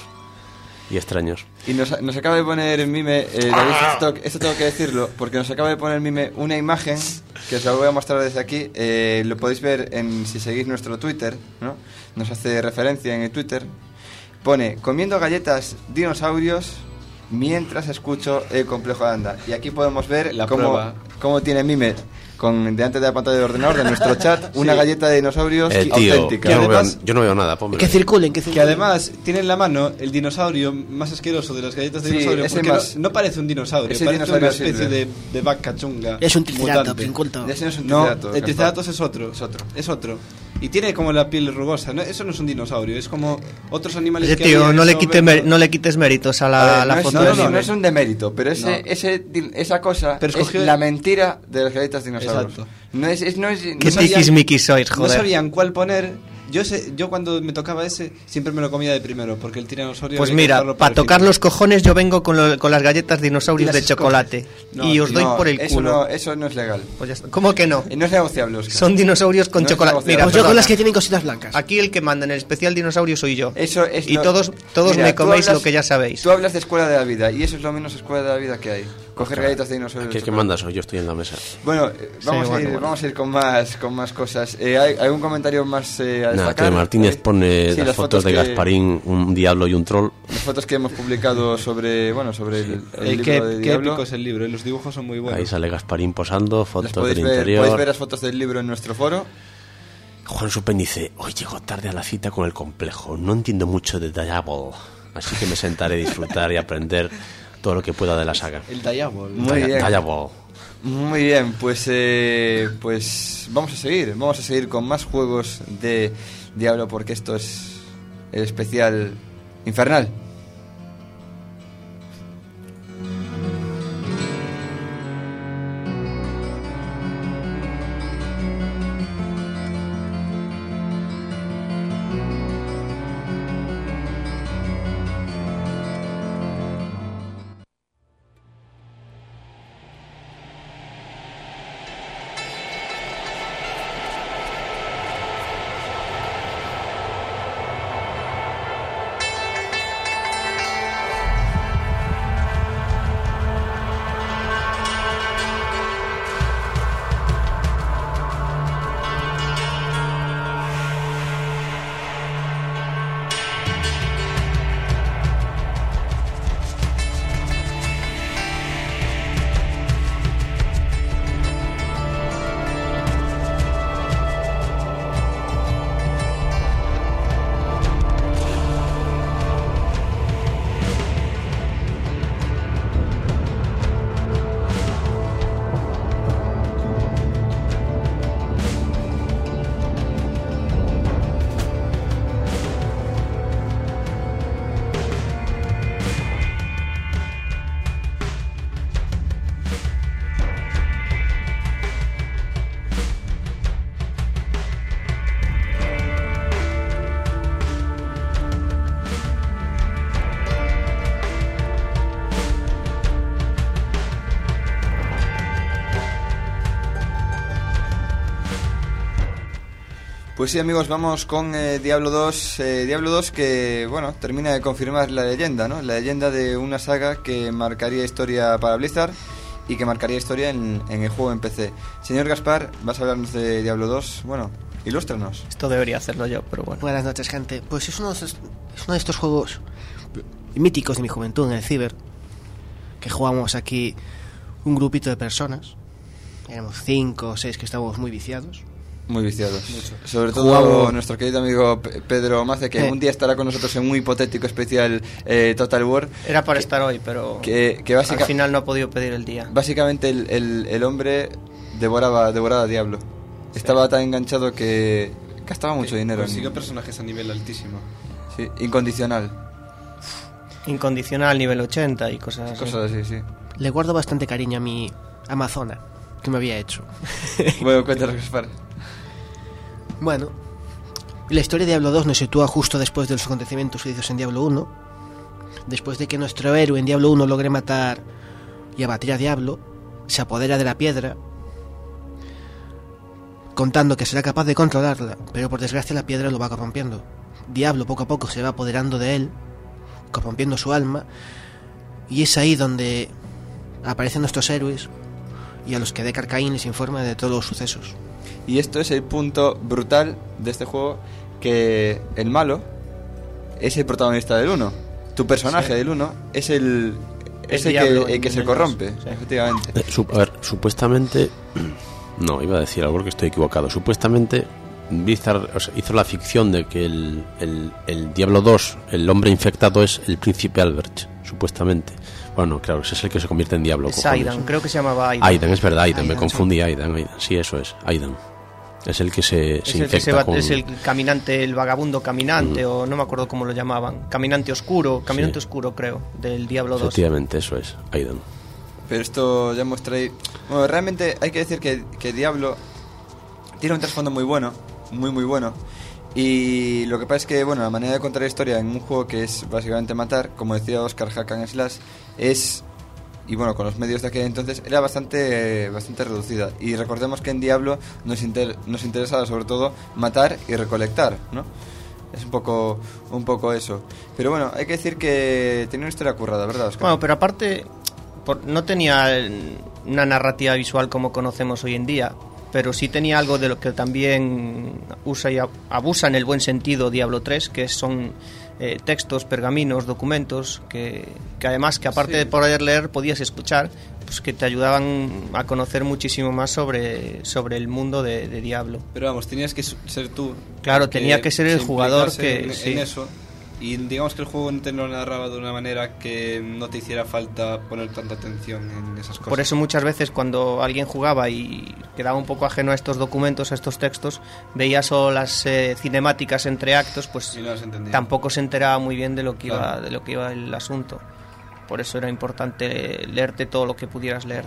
y extraños. Y nos, nos acaba de poner en Mime, eh, David, esto, esto tengo que decirlo, porque nos acaba de poner en Mime una imagen que os la voy a mostrar desde aquí. Eh, lo podéis ver en si seguís nuestro Twitter, ¿no? Nos hace referencia en el Twitter. Pone, comiendo galletas dinosaurios mientras escucho el complejo Landa. Y aquí podemos ver La cómo, prueba. cómo tiene Mime con delante de la pantalla del ordenador de nuestro chat una galleta de dinosaurios Eh, tío, auténtica. yo no, veo, además- yo no veo nada, pónmelo. Que circulen, que Que circulen. además tiene en la mano el dinosaurio más asqueroso de las galletas de Sí, dinosaurio. ese Porque más- no, no parece un dinosaurio, ese parece dinosaurio una especie sirve. de, de vaca chunga. Es un triceratops, mutante. inculto. Ese no es un No, triceratops, el triceratops Gaspar. es otro. Es otro. Es otro. Y tiene como la piel rugosa. ¿no? Eso no es un dinosaurio, es como otros animales Ese que había tío, en no ese le, quite momento. mer- no le quites méritos a la, A ver, a la no, es, foto no, de no, no, Mime. es un demérito, pero ese, No. ese, di- esa cosa Pero escogió- es la mentira de las galletas dinosaurios. Exacto. No es, es- no es, Qué no sabía- tiquismiquis sois, No joder. sabían cuál poner. Yo sé, yo cuando me tocaba ese siempre me lo comía de primero porque el tiranosaurio Pues había que mira, dejarlo para el tocar final. los cojones yo vengo con, lo- con las galletas dinosaurios Y de las chocolate. escoges. No, y os doy no, por el eso culo. No, eso no es legal. Pues ya está. ¿Cómo que no? Y no es negociable, Oscar. Son dinosaurios con No es chocolate. negociable. Mira, Pues yo con perdona, las que tienen cositas blancas. aquí el que manda en el especial dinosaurio soy yo. Eso es y lo- todos todos Mira, me tú coméis hablas- lo que ya sabéis. Tú hablas de escuela de la vida y eso es lo menos escuela de la vida que hay. Coger galletas de dinosaurios. Aquí el de que chocolate. manda soy yo, estoy en la mesa. Bueno, eh, vamos, bueno, a ir, bueno. vamos a ir con más, con más cosas. Eh, ¿hay algún comentario más eh, a Nada, destacar? Antonio Martínez Eh, pone sí, las, fotos, de que- Gasparín, un diablo y un troll. Las fotos que hemos publicado sobre, bueno, sobre el, el Eh, libro qué, de qué Diablo. épico es el libro, y los dibujos son muy buenos. Ahí sale Gasparín posando, Las fotos podéis del ver, interior. podéis ver las fotos del libro en nuestro foro. Juan Supen dice, hoy llego tarde a la cita con el complejo, no entiendo mucho de Diablo, así que me sentaré a disfrutar y aprender todo lo que pueda de la saga. El Diablo. Muy Dia- bien. Diablo. Muy bien, pues eh, pues vamos a seguir, vamos a seguir con más juegos de Diablo porque esto es el especial infernal. Pues sí, amigos, vamos con eh, Diablo dos. Eh, Diablo dos que, bueno, termina de confirmar la leyenda, ¿no? La leyenda de una saga que marcaría historia para Blizzard y que marcaría historia en, en el juego en P C. Señor Gaspar, vas a hablarnos de Diablo dos. Bueno, ilústranos. Esto debería hacerlo yo, pero bueno. Buenas noches, gente. Pues es uno de estos, es uno de estos juegos míticos de mi juventud en el ciber, que jugamos aquí un grupito de personas. Éramos cinco o seis que estábamos muy viciados. Muy viciados. Mucho. Sobre todo Jugamos... nuestro querido amigo P- Pedro Mace, que Eh. un día estará con nosotros en un hipotético especial eh, Total War. Era para estar hoy, pero Que, que básica- al final no ha podido pedir el día. Básicamente el, el, el hombre devoraba, devoraba a Diablo. Estaba tan enganchado que gastaba mucho dinero. Consiguió En, personajes a nivel altísimo. sí, incondicional. Incondicional, nivel ochenta y cosas así. Cosas así, sí. Le guardo bastante cariño a mi Amazona que me había hecho. Bueno, cuéntanos, Gaspar. Bueno, la historia de Diablo dos nos sitúa justo después de los acontecimientos sucedidos en Diablo uno. Después de que nuestro héroe en Diablo uno logre matar y abatir a Diablo, se apodera de la piedra, contando que será capaz de controlarla, pero por desgracia la piedra lo va corrompiendo. Diablo poco a poco se va apoderando de él, corrompiendo su alma, y es ahí donde aparecen nuestros héroes y a los que Deckard Cain les informa de todos los sucesos. Y esto es el punto brutal de este juego, que el malo es el protagonista del uno. Tu personaje Sí. del uno es el, El es el diablo que, el que en se el corrompe, dos, sí. efectivamente. Eh, su- a ver, supuestamente... No, iba a decir algo que estoy equivocado. Supuestamente Blizzard, o sea, hizo la ficción de que el, el, el Diablo dos, el hombre infectado, es el príncipe Albert, supuestamente. Bueno, claro, ese es el que se convierte en Diablo. Es cojones. Aidan, creo que se llamaba Aidan. Aidan, es verdad, Aidan, me Aidan, confundí, Aidan, Aidan. Sí, eso es, Aidan. Es el que se, Es se el, que se infecta va- con... es el caminante, el vagabundo caminante, o no me acuerdo cómo lo llamaban. Caminante oscuro, caminante Sí. oscuro, creo, del Diablo dos. Efectivamente, eso es, Aidan. Pero esto ya muestra ahí... Bueno, realmente hay que decir que, que Diablo tiene un trasfondo muy bueno, muy muy bueno. Y lo que pasa es que, bueno, la manera de contar la historia en un juego que es básicamente matar, como decía Oscar Hack and Slash, es... Y bueno, con los medios de aquel entonces era bastante bastante reducida. Y recordemos que en Diablo nos, inter- nos interesaba sobre todo matar y recolectar, ¿no? Es un poco un poco eso. Pero bueno, hay que decir que tenía una historia currada, ¿verdad, Oscar? Bueno, pero aparte, por- no tenía eh, una narrativa visual como conocemos hoy en día, pero sí tenía algo de lo que también usa y ab- abusa en el buen sentido Diablo tres, que son eh, textos, pergaminos, documentos, que, que además, que aparte Sí. de poder leer, podías escuchar, pues que te ayudaban a conocer muchísimo más sobre, sobre el mundo de, de Diablo. Pero vamos, tenías que su- ser tú. Claro, tenía que ser el se jugador implicase que- En, sí. en eso. Y digamos que el juego te lo narraba de una manera que no te hiciera falta poner tanta atención en esas cosas. Por eso muchas veces cuando alguien jugaba y quedaba un poco ajeno a estos documentos, a estos textos, veía solo las eh, cinemáticas entre actos, pues Y no las entendía. tampoco se enteraba muy bien de lo que iba Claro. de lo que iba el asunto. Por eso era importante leerte todo lo que pudieras leerte.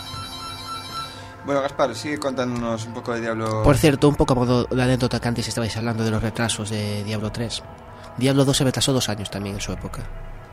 Bueno, Gaspar, sigue contándonos un poco de Diablo. Por cierto, un poco a modo de anécdota que antes estabais hablando de los retrasos de Diablo tres. Diablo dos se retrasó dos años también en su época.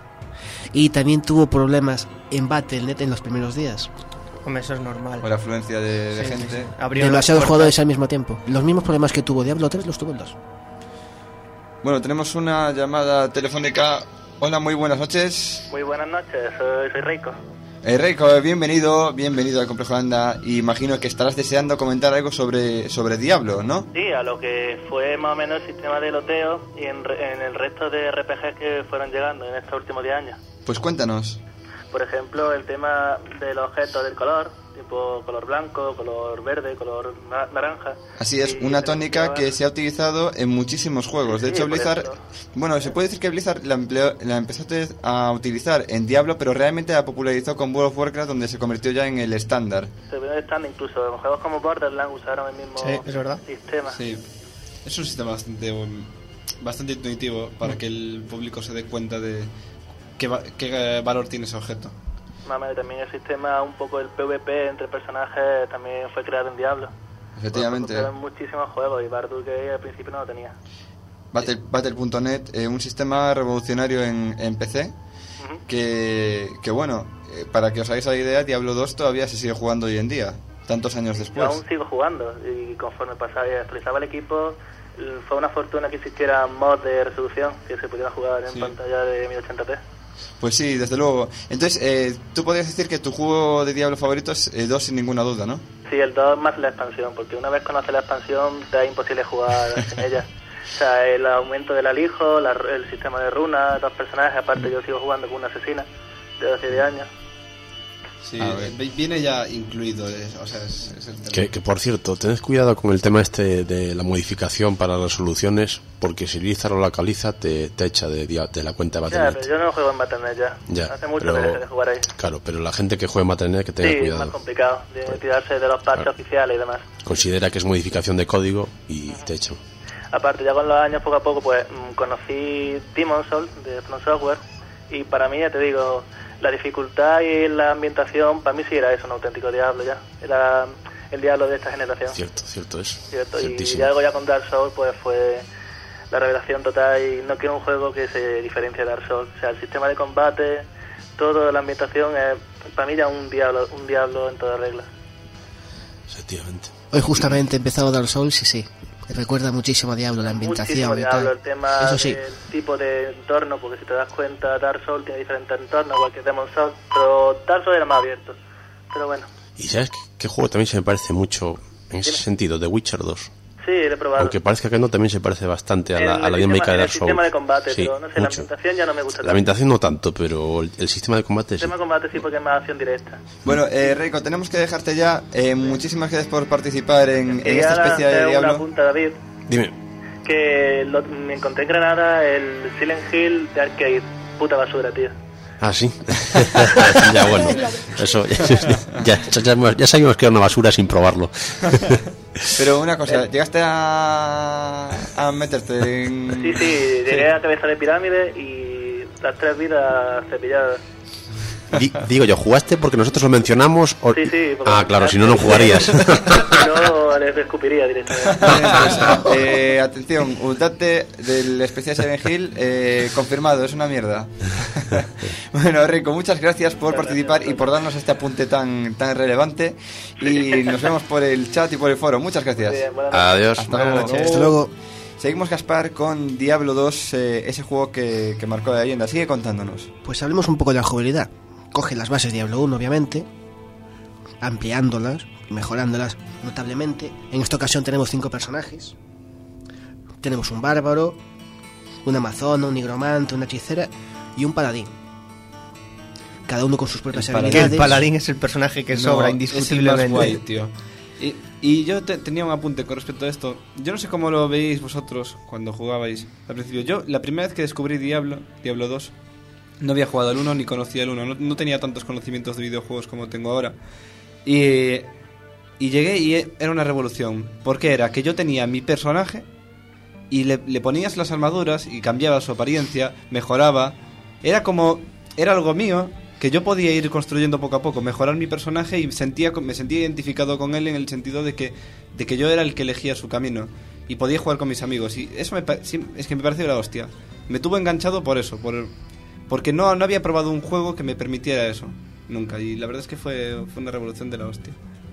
Y también tuvo problemas en Battle punto net en los primeros días. Hombre, eso es normal. Con la afluencia de, de Sí, gente. sí, sí. Abrieron Demasiados las jugadores puertas. al mismo tiempo. Los mismos problemas que tuvo Diablo tres los tuvo el dos. Bueno, tenemos una llamada telefónica. Hola, muy buenas noches. Muy buenas noches, soy, soy Reiko. Eh, Reiko, bienvenido, bienvenido al Complejo Landa. Y imagino que estarás deseando comentar algo sobre, sobre Diablo, ¿no? Sí, a lo que fue más o menos el sistema de loteo y en, re- en el resto de R P Gs que fueron llegando en estos últimos diez años. Pues cuéntanos. Por ejemplo, el tema del objeto del color, tipo color blanco, color verde, color na- naranja. Así es, Y una se tónica empleaba- que se ha utilizado en muchísimos juegos. De Sí, hecho, por Blizzard... eso. Bueno, se puede decir que Blizzard la, empleó, la empezó a utilizar en Diablo, pero realmente la popularizó con World of Warcraft, donde se convirtió ya en el estándar. Se ve estándar, incluso en juegos como Borderlands usaron el mismo Sí, es verdad. sistema. Sí, es un sistema bastante, um, bastante intuitivo para que el público se dé cuenta de qué, va- qué eh, valor tiene ese objeto. Más o menos también el sistema, un poco el PvP entre personajes también fue creado en Diablo. Efectivamente. Porque en muchísimos juegos y Bardu que al principio no lo tenía. Battle, Battle punto net, eh, un sistema revolucionario en, en P C, Ujú. que, que bueno, eh, para que os hagáis la idea, Diablo dos todavía se sigue jugando hoy en día, tantos años Yo después. aún sigo jugando y conforme pasaba y actualizaba el equipo, fue una fortuna que existieran mods de resolución que se pudieran jugar en Sí. pantalla de mil ochenta p. Pues sí, desde luego. Entonces, eh, tú podrías decir que tu juego de Diablo favorito es el dos sin ninguna duda, ¿no? Sí, el dos más la expansión, porque una vez conoces la expansión te es imposible jugar sin ella. O sea, el aumento del alijo, la, el sistema de runas, dos personajes, aparte yo sigo jugando con una asesina de doce de años. Sí, eh, viene ya incluido, eh, o sea, es, es el tema. Que, que por cierto, tened cuidado con el tema este de la modificación para resoluciones, porque si Blizzard o la caliza te, te echa de, dia- de la cuenta de Ya, Battle.net. pero yo no juego en Battle punto net ya. Ya, Hace mucho pero- que dejé de jugar ahí. Claro, pero la gente que juega en Battle punto net que tenga Sí, es cuidado. más complicado de tirarse de los parches Claro. oficiales y demás. Considera que es modificación de código y te echan. Aparte, ya con los años, poco a poco, pues mm, conocí Demon's Souls de From Software y para mí, ya te digo, la dificultad y la ambientación, para mí sí era eso, un auténtico Diablo ya. Era el Diablo de esta generación. Cierto, cierto es. ¿Cierto? Y Ciertísimo. ya luego ya con Dark Souls, pues fue la revelación total y no quiero un juego que se diferencie de Dark Souls. O sea, el sistema de combate, toda la ambientación, es para mí ya un Diablo, un Diablo en toda regla. Efectivamente. Hoy justamente he empezado Dark Souls y sí, me recuerda muchísimo a Diablo, la ambientación Muchísimo y Diablo, tal. el tema Eso sí, del tipo de entorno, porque si te das cuenta, Dark Souls tiene diferentes entornos, igual que Demon's Souls, pero Dark Souls era más abierto. Pero bueno, ¿Y sabes qué, qué juego también se me parece mucho en ese sentido? The Witcher dos. sí, lo he probado. Aunque parezca que no, también se parece bastante a la, En a el la sistema- dinámica de en Dark el Souls. sistema de combate, Sí, pero no sé, la mucho. ambientación ya no me gusta La tanto. ambientación no tanto, pero el, el sistema de combate El sí. sistema de combate sí, porque es más acción directa. Bueno, eh, Reiko, tenemos que dejarte ya. Eh, muchísimas gracias por participar en, en Quería esta especie de hacer una Diablo. punta, David, Dime. que lo- me encontré en Granada el Silent Hill de arcade. Puta basura, tío. Ah, sí. Ya, bueno. Eso, ya, ya, ya, ya sabíamos que era una basura sin probarlo. Pero una cosa, ¿llegaste a, a meterte en...? Sí, sí, llegué a cabeza de pirámide y las tres vidas cepilladas. Di- digo yo, ¿jugaste porque nosotros lo mencionamos? O... Sí, sí, porque- Ah, claro, si no, no jugarías. Si no, les escupiría directamente. Eh, atención, Udate del especial Silent Hill, eh, confirmado, es una mierda. Bueno, Reiko, muchas gracias por Muchas participar gracias, y por darnos este apunte tan, tan relevante. Y nos vemos por el chat y por el foro. Muchas gracias. Muy bien, buenas noches. Adiós. Hasta buenas noches. hasta luego. Seguimos, Gaspar, con Diablo dos, eh, ese juego que, que marcó la leyenda. Sigue contándonos. Pues hablemos un poco de la jugabilidad. Coge las bases de Diablo uno, obviamente, ampliándolas, mejorándolas notablemente. En esta ocasión tenemos cinco personajes. Tenemos un bárbaro, un amazona, un nigromante, una hechicera y un paladín. Cada uno con sus propias El paladín. Que habilidades. el paladín es el personaje que sobra No, indiscutiblemente. Es el más guay, tío. Y, y yo te- tenía un apunte con respecto a esto. Yo no sé cómo lo veis vosotros cuando jugabais al principio. Yo, la primera vez que descubrí Diablo, Diablo dos, no había jugado al uno ni conocía el uno. No, no tenía tantos conocimientos de videojuegos como tengo ahora. Y, y llegué y era una revolución. Porque era que yo tenía mi personaje y le, le ponías las armaduras y cambiaba su apariencia, mejoraba. Era como... Era algo mío que yo podía ir construyendo poco a poco, mejorar mi personaje y sentía, me sentía identificado con él en el sentido de que, de que yo era el que elegía su camino y podía jugar con mis amigos. Y eso me, pa- sí, es que me pareció la hostia. Me tuvo enganchado por eso, por, porque no, no había probado un juego que me permitiera eso, nunca. Y la verdad es que fue, fue una revolución de la hostia.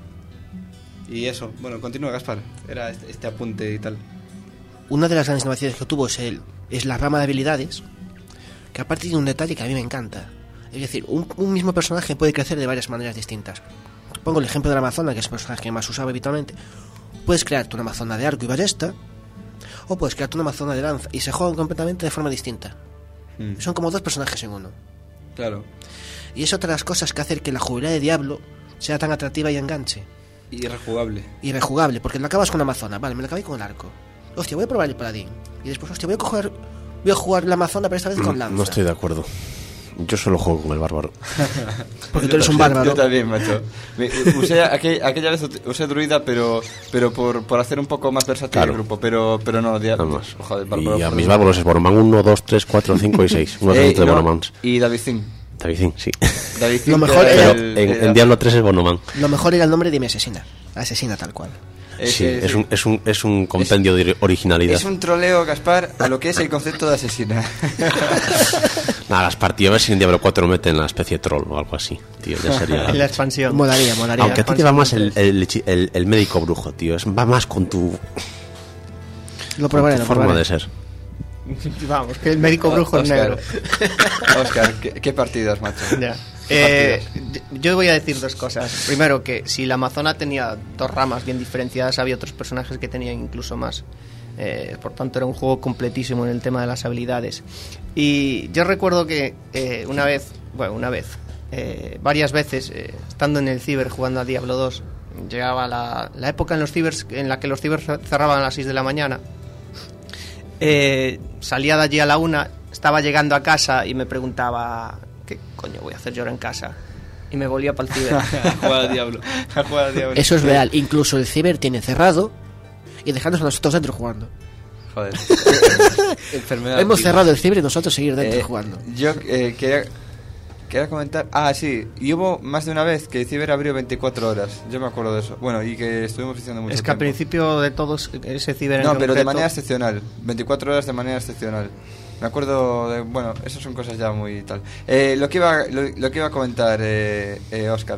Y eso, bueno, continúa, Gaspar. Era este, este apunte y tal. Una de las grandes innovaciones que tuvo es, el, es la rama de habilidades, que aparte tiene un detalle que a mí me encanta. Es decir, un, un mismo personaje puede crecer de varias maneras distintas. Pongo el ejemplo de la amazona, que es el personaje que más usaba habitualmente. Puedes crearte una amazona de arco y ballesta, o puedes crearte una amazona de lanza, y se juegan completamente de forma distinta. Mm. Son como dos personajes en uno. Claro. Y es otra de las cosas que hace que la jugabilidad de Diablo sea tan atractiva y enganche. Y rejugable. Y rejugable, porque lo acabas con la amazona, vale, me lo acabé con el arco. Hostia, voy a probar el paladín. Y después, hostia, voy a coger, voy a jugar la amazona, pero esta vez con lanza. No estoy de acuerdo. Yo solo juego con el bárbaro. Porque tú eres un Yo- bárbaro. Yo también, macho. Me- usé aquel- aquella vez ut- usé druida, pero pero por, por hacer un poco más versátil Claro. el grupo. Pero pero no, dia- Nada más. joder, bárbaro, Y a joder. mis bárbaros es Bonoman uno, dos, tres, cuatro, cinco y seis. Uno Eh, de no, Bonomans. y Davidcín. Davidín, sí. Davidín Lo mejor que era Pero el- en, el- en Diablo tres es Bonoman. Lo mejor era el nombre de mi asesina. Asesina tal cual. eh, Sí, eh, es sí. un, es un, es un compendio de originalidad. Es un troleo, Gaspar, a lo que es el concepto de asesina. Nada, las partidas, a ver si en Diablo cuatro meten la especie troll o algo así, tío, ya sería... En la expansión. Molaría, molaría. Aunque a ti te va más el, el, el, el médico brujo, tío, es, va más con tu... Lo probaré, lo forma probaré. de ser. Vamos, que el médico brujo es negro. Oscar, ¿qué, qué partidas, macho? Ya. ¿Qué Eh, yo voy a decir dos cosas. Primero, que si la Amazona tenía dos ramas bien diferenciadas, había otros personajes que tenían incluso más. Eh, por tanto, era un juego completísimo en el tema de las habilidades. Y yo recuerdo que eh, una vez, bueno, una vez, eh, varias veces, eh, estando en el ciber jugando a Diablo dos, llegaba la, la época en los cibers en la que los cibers cerraban a las seis de la mañana. Eh, salía de allí a la una, estaba llegando a casa y me preguntaba, ¿qué coño voy a hacer yo ahora en casa? Y me volvía para el ciber. A jugar al Diablo. A jugar al Diablo. Eso es real. Incluso el ciber tiene cerrado y dejándonos a nosotros dentro jugando. Joder. Enfermedad. Hemos tío. cerrado el ciber y nosotros seguir dentro Eh, jugando. Yo eh, quería, quería comentar... Ah, sí. Y hubo más de una vez que el ciber abrió veinticuatro horas. Yo me acuerdo de eso. Bueno, y que estuvimos visitando mucho Es que al tiempo. principio de todos, ese ciber en No, pero de concreto- manera excepcional. veinticuatro horas de manera excepcional. Me acuerdo de... Bueno, esas son cosas ya muy tal. Eh, lo, que iba, lo, lo que iba a comentar, eh, eh, Óscar.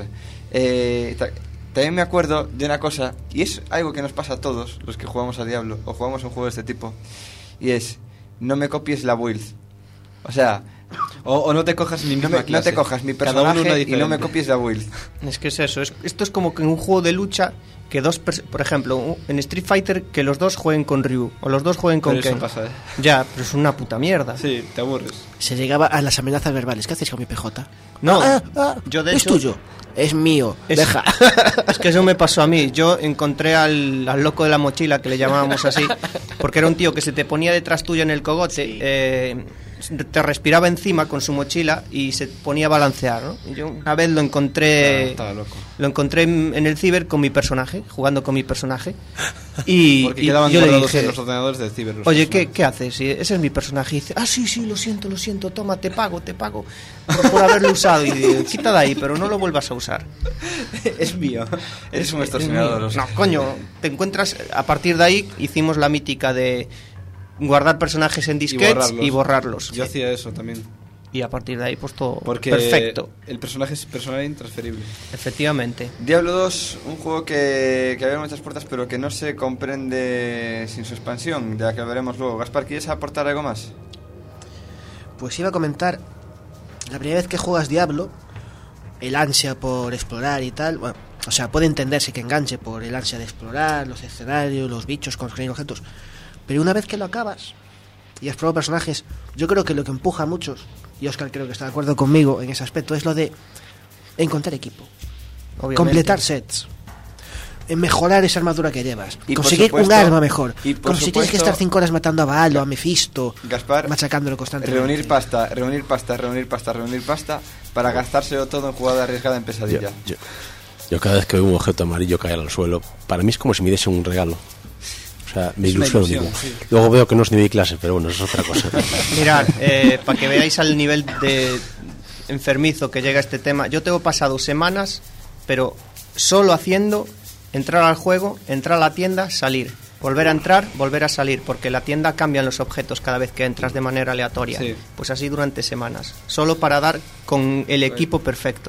Eh, ta- también me acuerdo de una cosa, y es algo que nos pasa a todos los que jugamos a Diablo, o jugamos un juego de este tipo, y es, no me copies la build. O sea... O, o no te cojas mi no, misma me- no clase. te cojas mi Cada uno una personaje y no diferente. me copies la build. Es que es eso, es, esto es como que en un juego de lucha que dos, pers- por ejemplo, un- en Street Fighter que los dos jueguen con Ryu o los dos jueguen con Pero eso Ken. pasa, ¿eh? Ya, pero es una puta mierda. Sí, te aburres. Se llegaba a las amenazas verbales. ¿Qué haces con mi P J? No, Ah, ah, yo de es hecho- tuyo. Es mío. Es, Deja. es que eso me pasó a mí. Yo encontré al, al loco de la mochila, que le llamábamos así, porque era un tío que se te ponía detrás tuyo en el cogote, eh, te respiraba encima con su mochila y se ponía a balancear, ¿no? Y yo una vez lo encontré, Estaba loco. lo encontré en, en el ciber con mi personaje, jugando con mi personaje, y, Porque y quedaban yo le guardados dije, en los ordenadores del ciber. los oye, ¿qué, personajes. ¿qué haces? Y ese es mi personaje. Y dice, ah, sí, sí, lo siento, lo siento, toma, te pago, te pago por, por haberlo usado. Y digo, quita de ahí, pero no lo vuelvas a usar. Es mío. Eres un Es extorsionador. mío. Óscar. No, coño, te encuentras, a partir de ahí hicimos la mítica de guardar personajes en disquetes borrarlos. y borrarlos. Yo hacía eso también. Y a partir de ahí, pues todo Porque perfecto. el personaje es personal e intransferible. Efectivamente. Diablo dos, un juego que, que abre muchas puertas, pero que no se comprende sin su expansión, de la que veremos luego. Gaspar, ¿quieres aportar algo más? Pues iba a comentar, la primera vez que juegas Diablo, el ansia por explorar y tal, bueno, o sea, puede entenderse que enganche por el ansia de explorar, los escenarios, los bichos, conseguir objetos, pero una vez que lo acabas y has probado personajes, yo creo que lo que empuja a muchos, y Óscar creo que está de acuerdo conmigo en ese aspecto, es lo de encontrar equipo, Obviamente. completar sets, en mejorar esa armadura que llevas, Y por conseguir supuesto- un arma mejor, y por como si tienes que supuesto- estar cinco horas matando a Baal o a Mephisto, Gaspar, machacándolo constantemente. reunir pasta, reunir pasta, reunir pasta, reunir pasta, para gastárselo todo en jugada arriesgada en Yo, pesadilla. yo- yo cada vez que veo un objeto amarillo caer al suelo, para mí es como si me diesen un regalo. O sea, me Es una ilusiono. ilusión, digo. sí. Luego veo que no es ni mi clase, pero bueno, eso es otra cosa. Mirad, eh, para que veáis al nivel de enfermizo que llega este tema, yo tengo pasado semanas, pero solo haciendo entrar al juego, entrar a la tienda, salir, volver a entrar, volver a salir, porque la tienda cambian los objetos cada vez que entras de manera aleatoria. Sí. Pues así durante semanas, solo para dar con el equipo perfecto.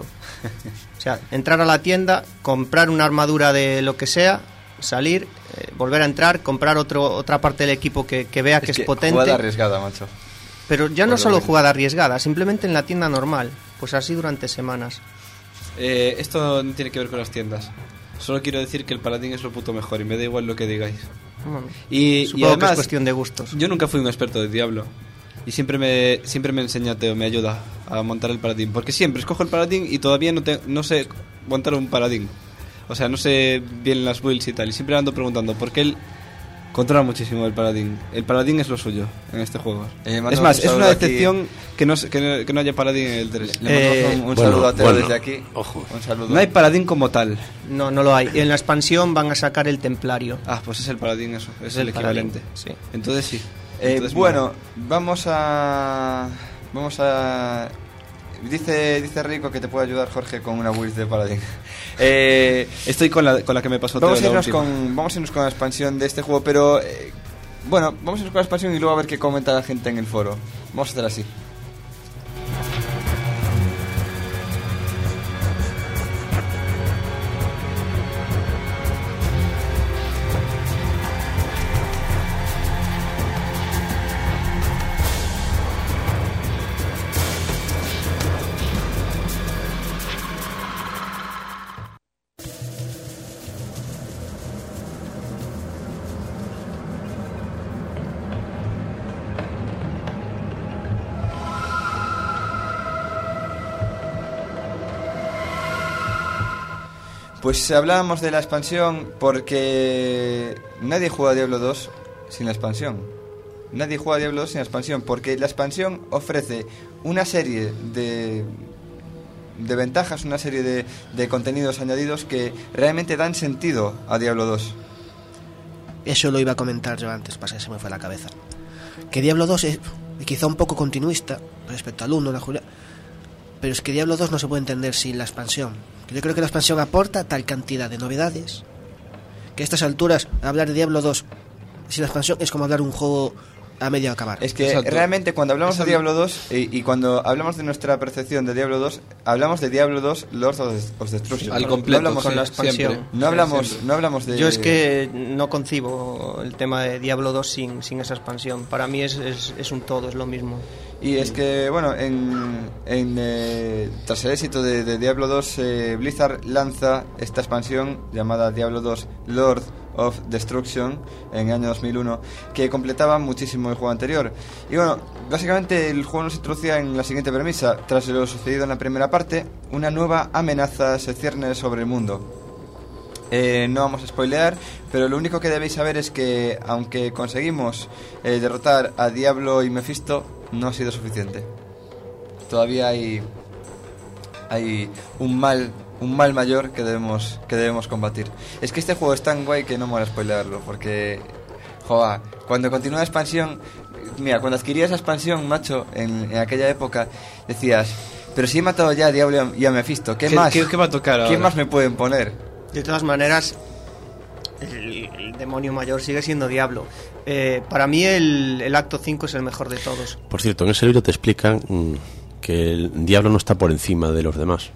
O sea, entrar a la tienda, comprar una armadura de lo que sea, salir, eh, volver a entrar, comprar otro, otra parte del equipo que, que vea que es, potente. Jugada arriesgada, macho. Pero ya no Por lo solo menos. jugada arriesgada, simplemente en la tienda normal. Pues así durante semanas. Eh, esto no tiene que ver con las tiendas. Solo quiero decir que el paladín es lo puto mejor y me da igual lo que digáis. Bueno, Y, y supongo además, que es cuestión de gustos. yo nunca fui un experto de Diablo. Y siempre me siempre me enseña Teo, me ayuda a montar el paladín. Porque siempre escojo el paladín y todavía no, te, no sé montar un paladín. O sea, no sé bien las builds y tal. Y siempre ando preguntando, porque él controla muchísimo el paladín. El paladín es lo suyo en este juego. Eh, Es mandamos más, un es saludo una aquí. decepción que no, se- que no, que no haya paladín en el tres. Le mandamos Eh, un, un bueno, saludo a Teo bueno, desde aquí. ojo. Un saludo. No hay paladín como tal. No, no lo hay. Y en la expansión van a sacar el templario. Ah, pues es el paladín eso. Es, Es el, el paladín, equivalente. sí. Entonces sí. Eh, Entonces, bueno, vamos a... Vamos a... Dice, dice Rico que te puede ayudar Jorge con una build de paladín. Eh, estoy con la, con la que me pasó vamos, a Teo, la irnos última. con, vamos a irnos con la expansión de este juego, pero... eh, bueno, vamos a irnos con la expansión y luego a ver qué comenta la gente en el foro. Vamos a hacer así. Pues hablábamos de la expansión porque nadie juega a Diablo dos sin la expansión. Nadie juega a Diablo dos sin la expansión, porque la expansión ofrece una serie de, de ventajas, una serie de, de contenidos añadidos que realmente dan sentido a Diablo dos. Eso lo iba a comentar yo antes, pasa que se me fue la cabeza. Que Diablo dos es quizá un poco continuista respecto al uno, la Julia, pero es que Diablo dos no se puede entender sin la expansión. Yo creo que la expansión aporta tal cantidad de novedades que a estas alturas hablar de Diablo dos sin la expansión es como hablar un juego a medio acabar. Es que Exacto. realmente cuando hablamos Exacto. de Diablo dos y, y cuando hablamos de nuestra percepción de Diablo dos, hablamos de Diablo dos Lord of Destruction. Al completo, no hablamos con la expansión. Siempre. No hablamos, Siempre. no hablamos de. Yo es que no concibo el tema de Diablo dos sin, sin esa expansión. Para mí es, es, es un todo, es lo mismo. Y es que, bueno, en, en eh, tras el éxito de, de Diablo dos, eh, Blizzard lanza esta expansión llamada Diablo dos Lord of Destruction en el año dos mil uno, que completaba muchísimo el juego anterior. Y bueno, básicamente el juego nos introducía en la siguiente premisa: tras lo sucedido en la primera parte, una nueva amenaza se cierne sobre el mundo. Eh, no vamos a spoilear, pero lo único que debéis saber es que aunque conseguimos eh, derrotar a Diablo y Mephisto, no ha sido suficiente. Todavía hay hay un mal un mal mayor que debemos que debemos combatir. Es que este juego es tan guay que no me voy a spoilearlo, porque joder, cuando continúa la expansión, mira, cuando adquirías esa expansión, macho, en, en aquella época decías, pero si he matado ya a Diablo y a Mephisto, ¿qué, ¿Qué más? ¿Qué, qué va a tocar ahora? ¿Qué más me pueden poner? De todas maneras, el, el demonio mayor sigue siendo Diablo. Eh, para mí el, el acto cinco es el mejor de todos. Por cierto, en ese libro te explican mmm, que el Diablo no está por encima de los demás.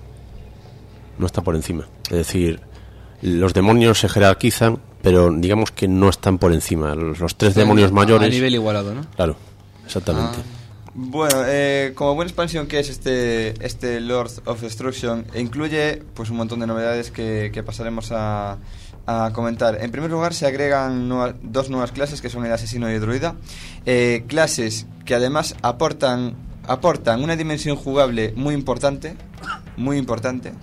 No está por encima. Es decir, los demonios se jerarquizan, pero digamos que no están por encima. Los, los tres demonios mayores... A nivel igualado, ¿no? Claro, exactamente. Ah. Bueno, eh, como buena expansión que es este este Lord of Destruction, incluye pues un montón de novedades que, que pasaremos a, a comentar. En primer lugar, se agregan nueva, dos nuevas clases, que son el asesino y el druida. Eh, clases que además aportan aportan una dimensión jugable muy importante, muy importante.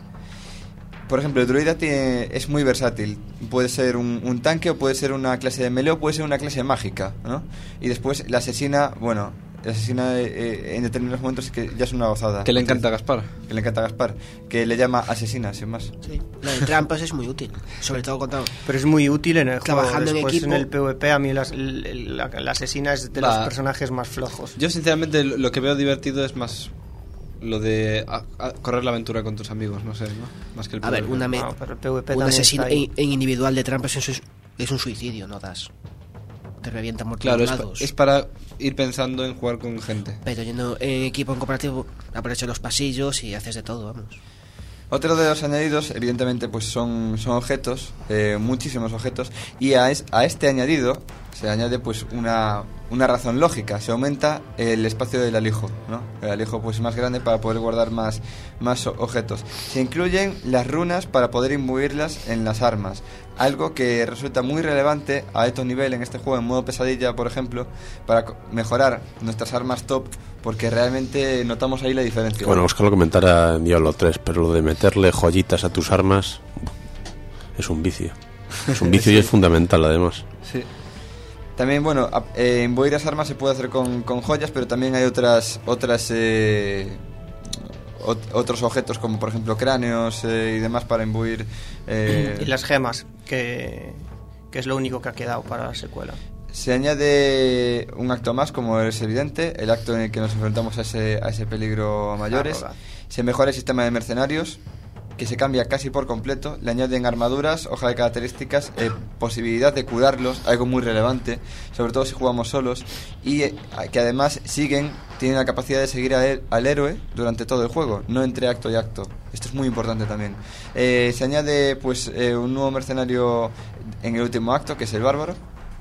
Por ejemplo, el druida tiene, es muy versátil. Puede ser un, un tanque, o puede ser una clase de melee, o puede ser una clase mágica, ¿no? Y después la asesina, bueno, la asesina eh, en determinados momentos que ya es una gozada. Que le encanta a Gaspar. Que le encanta a Gaspar. Que le llama asesina, sin más. Sí, la de trampas es muy útil, sobre todo cuando... Pero es muy útil en el trabajando juego. Después, en equipo. En el PvP, a mí la, la, la asesina es de Va. los personajes más flojos. Yo sinceramente lo que veo divertido es más lo de a, a correr la aventura con tus amigos, no sé, ¿no? Más que el A ver, una, me... No, pero el PvP un también asesino está ahí. en, en individual de trampas es, es un suicidio, no das. Te revientan por Claro, todos es, lados. pa- es para ir pensando en jugar con gente. Pero yendo en equipo en cooperativo, aprovechas los pasillos y haces de todo, vamos. Otro de los añadidos, evidentemente, pues son, son objetos, eh, muchísimos objetos, y a, es, a este añadido se añade pues una, una razón lógica, se aumenta el espacio del alijo, ¿no? El alijo pues más grande para poder guardar más, más objetos. Se incluyen las runas para poder imbuirlas en las armas, algo que resulta muy relevante a alto nivel en este juego, en modo pesadilla, por ejemplo, para co- mejorar nuestras armas top, porque realmente notamos ahí la diferencia. Bueno, Oscar lo comentara en Diablo tres, pero lo de meterle joyitas a tus armas es un vicio. Es un vicio sí. Y es fundamental, además. Sí. También, bueno, eh, imbuir las armas se puede hacer con, con joyas, pero también hay otras otras eh, ot- otros objetos, como por ejemplo cráneos eh, y demás para imbuir. Eh, y las gemas, que, que es lo único que ha quedado para la secuela. Se añade un acto más, como es evidente, el acto en el que nos enfrentamos a ese, a ese peligro a mayores. Claro, se mejora el sistema de mercenarios, que se cambia casi por completo. Le añaden armaduras, hoja de características, eh, posibilidad de curarlos, algo muy relevante, sobre todo si jugamos solos, y eh, que además siguen, tienen la capacidad de seguir a él, al héroe durante todo el juego, no entre acto y acto. Esto es muy importante también. Eh, se añade pues eh, un nuevo mercenario en el último acto, que es el bárbaro.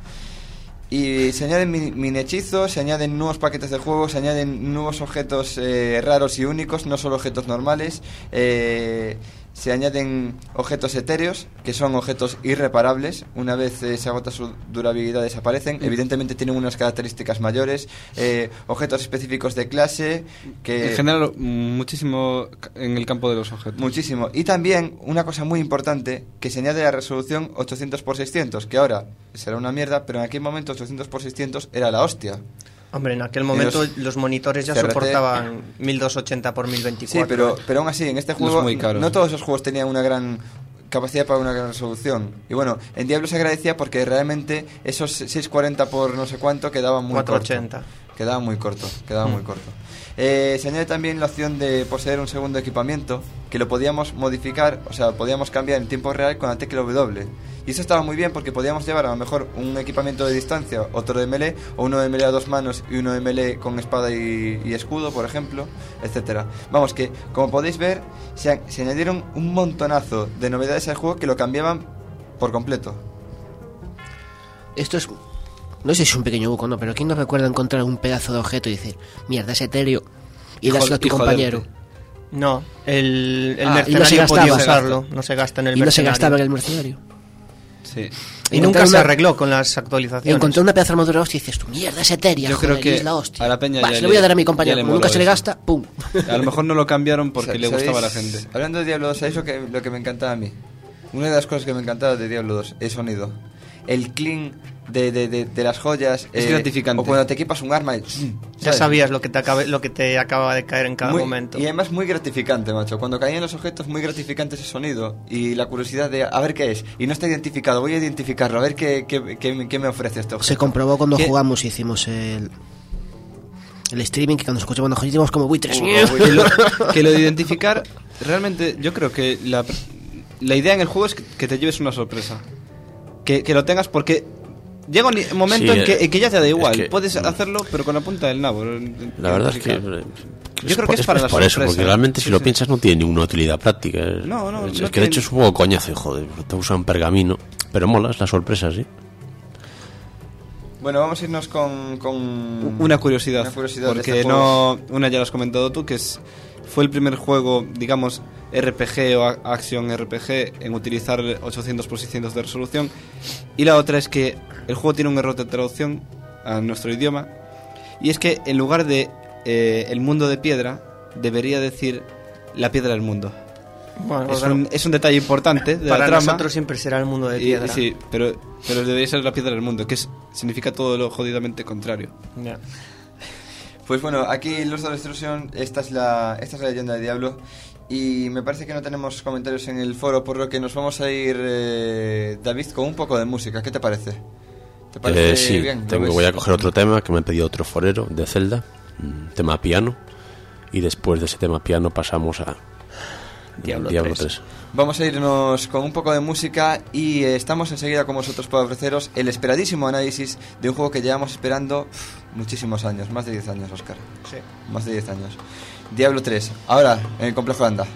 Y se añaden mini hechizos, se añaden nuevos paquetes de juego, se añaden nuevos objetos eh, raros y únicos, no solo objetos normales. Eh, se añaden objetos etéreos, que son objetos irreparables. Una vez eh, se agota su durabilidad, desaparecen. Evidentemente tienen unas características mayores. Eh, objetos específicos de clase que... En general, muchísimo en el campo de los objetos. Muchísimo. Y también, una cosa muy importante, que se añade la resolución ochocientos por seiscientos, que ahora será una mierda, pero en aquel momento ochocientos por seiscientos era la hostia. Hombre, en aquel momento los, los monitores ya C R T soportaban mil doscientos ochenta por mil veinticuatro. Sí, pero, pero aún así, en este juego, muy caro. no todos esos juegos tenían una gran capacidad para una gran resolución. Y bueno, en Diablo se agradecía porque realmente esos seiscientos cuarenta por no sé cuánto quedaban muy cuatrocientos ochenta. corto. Quedaba muy corto, quedaba Mm. muy corto. Eh, se añade también la opción de poseer un segundo equipamiento, que lo podíamos modificar, o sea, podíamos cambiar en tiempo real con la tecla W. Y eso estaba muy bien porque podíamos llevar a lo mejor un equipamiento de distancia, otro de melee, o uno de melee a dos manos y uno de melee con espada y, y escudo, por ejemplo, etcétera. Vamos, que como podéis ver, se, a- se añadieron un montonazo de novedades al juego que lo cambiaban por completo. Esto es... No sé si es un pequeño buco o no, pero ¿quién no recuerda encontrar un pedazo de objeto y decir, mierda, es etéreo, y Hijo- dárselo a tu y joderte. compañero? No, el, el Ah, y no se mercenario gastaba. podía No se usarlo, gasta. no se gasta en el Y no se mercenario. gastaba en el mercenario. Sí. Y Encontrar nunca se una- arregló con las actualizaciones. Encontré una pedazo de armadura hostia y dices, tú, mierda, es etérea, Yo joder, creo que y es la hostia. a la peña Va, ya se lo voy a le- dar a mi ya compañero, le como moló nunca se le eso. gasta, pum. A lo mejor no lo cambiaron porque Sa- le gustaba a la ¿sabéis? gente. Hablando de Diablo dos, ¿sabéis lo que, lo que me encantaba a mí? Una de las cosas que me encantaba de Diablo dos, el sonido. El clean de, de, de, de las joyas. Es gratificante. O cuando te equipas un arma y... Ya ¿sabes? sabías lo que te acabe, lo que te acaba de caer en cada Muy- momento. Y además muy gratificante, macho. Cuando caían los objetos, muy gratificante ese sonido. Y la curiosidad de a ver qué es. Y no está identificado, voy a identificarlo, a ver qué, qué, qué, qué me ofrece este objeto. Se comprobó cuando ¿Qué? jugamos y hicimos el... El streaming, que cuando escuchamos nosotros hicimos como buitres. que, lo, que lo de identificar, realmente yo creo que la, la idea en el juego es que, que te lleves una sorpresa. Que, que lo tengas porque llega un li- momento Sí, en, que, eh, en que ya te da igual. es que- Puedes hacerlo, pero con la punta del nabo. La verdad es que... Identificar. eh, Yo creo que es para la por eso, sorpresa. porque realmente si Sí, lo sí. piensas no tiene ninguna utilidad práctica. Es, No, no, es, no es que de hecho tiene- es un poco coñazo, joder, te usan pergamino. Pero mola, es la sorpresa, sí. Bueno, vamos a irnos con... con Una curiosidad, Una curiosidad de porque este juego. no, una ya lo has comentado tú, que es fue el primer juego, digamos, R P G o a- Action R P G en utilizar ochocientos por seiscientos de resolución. Y la otra es que el juego tiene un error de traducción a nuestro idioma, y es que en lugar de eh, el mundo de piedra, debería decir la piedra del mundo. Bueno, Es pero un, es un detalle importante de para la trama. nosotros siempre será el mundo de Y- piedra. sí, pero, pero debería ser la piedra del mundo, que es, significa todo lo jodidamente contrario. Ya. Pues bueno, aquí Lords of Destruction, esta es la esta es la leyenda de Diablo. Y me parece que no tenemos comentarios en el foro, por lo que nos vamos a ir, eh, David, con un poco de música. ¿Qué te parece? ¿Te parece Eh, sí, bien? ¿Lo tengo, ves? voy a coger otro tema que me ha pedido otro forero de Zelda, un tema piano, y después de ese tema piano pasamos a Diablo Diablo tres. tres. Vamos a irnos con un poco de música y eh, estamos enseguida con vosotros para ofreceros el esperadísimo análisis de un juego que llevamos esperando uf, muchísimos años, más de diez años, Óscar. Sí. Más de diez años. Diablo tres, ahora en el Complejo Anda.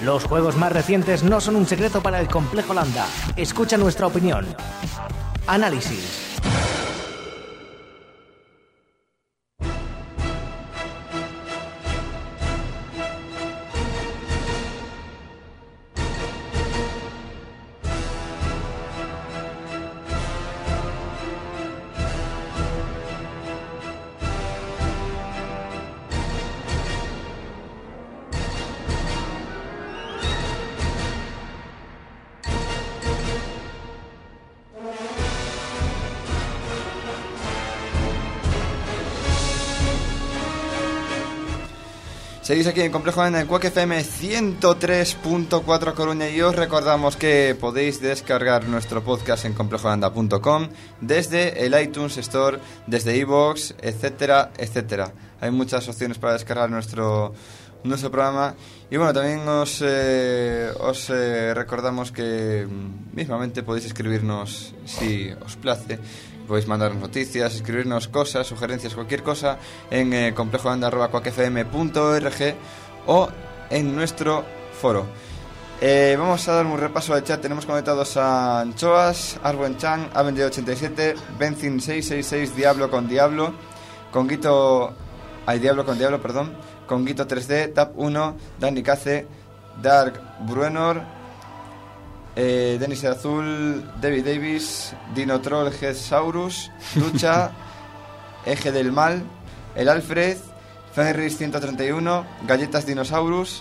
Los juegos más recientes no son un secreto para el Complejo Landa. Escucha nuestra opinión. Análisis. Seguís aquí en Complejo Landa en Quack F M ciento tres punto cuatro Coruña y os recordamos que podéis descargar nuestro podcast en complejo landa punto com desde el iTunes Store, desde iVoox, etcétera, etcétera. Hay muchas opciones para descargar nuestro nuestro programa y bueno, también os eh, os eh, recordamos que mismamente podéis escribirnos si os place. Podéis mandarnos noticias, escribirnos cosas, sugerencias, cualquier cosa en eh, complejo landa arroba quack f m punto org o en nuestro foro. Eh, vamos a dar un repaso al chat. Tenemos conectados a Anchoas, Arwen Chan, Aven ochenta y siete, Benzin seiscientos sesenta y seis, Diablo con Diablo, Conguito... Ay, Diablo con Diablo, perdón. Conguito tres D, Tap uno, Dani Cace, Dark Bruenor... Eh, Denis de Azul, David Davis, Dino Troll, Saurus, Lucha, Eje del Mal, El Alfred, Fenris ciento treinta y uno, Galletas Dinosaurus,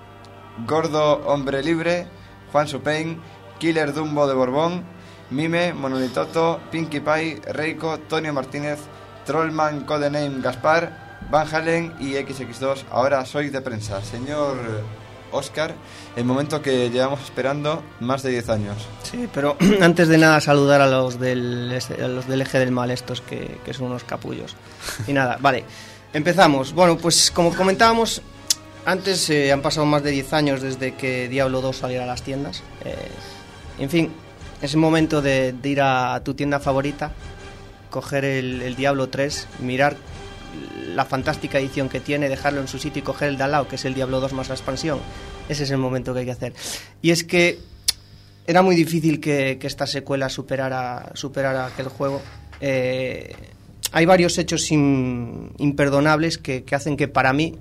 Gordo Hombre Libre, Juan Supain, Killer Dumbo de Borbón, Mime, Monolitoto, Pinkie Pie, Reiko, Tonio Martínez, Trollman, Codename Gaspar, Van Halen y equis equis dos. Ahora soy de prensa. Señor Óscar, el momento que llevamos esperando más de diez años. Sí, pero antes de nada saludar a los del, a los del Eje del Mal, estos que, que son unos capullos. Y nada, vale, empezamos. Bueno, pues como comentábamos antes, eh, han pasado más de diez años desde que Diablo dos saliera a las tiendas. Eh, en fin, es el momento de, de ir a tu tienda favorita, coger el, el Diablo tres, mirar la fantástica edición que tiene, dejarlo en su sitio y coger el de al lado, que es el Diablo dos más la expansión. Ese es el momento que hay que hacer. Y es que era muy difícil que, que esta secuela superara, superara aquel juego. Eh, hay varios hechos in, imperdonables que, que hacen que para mí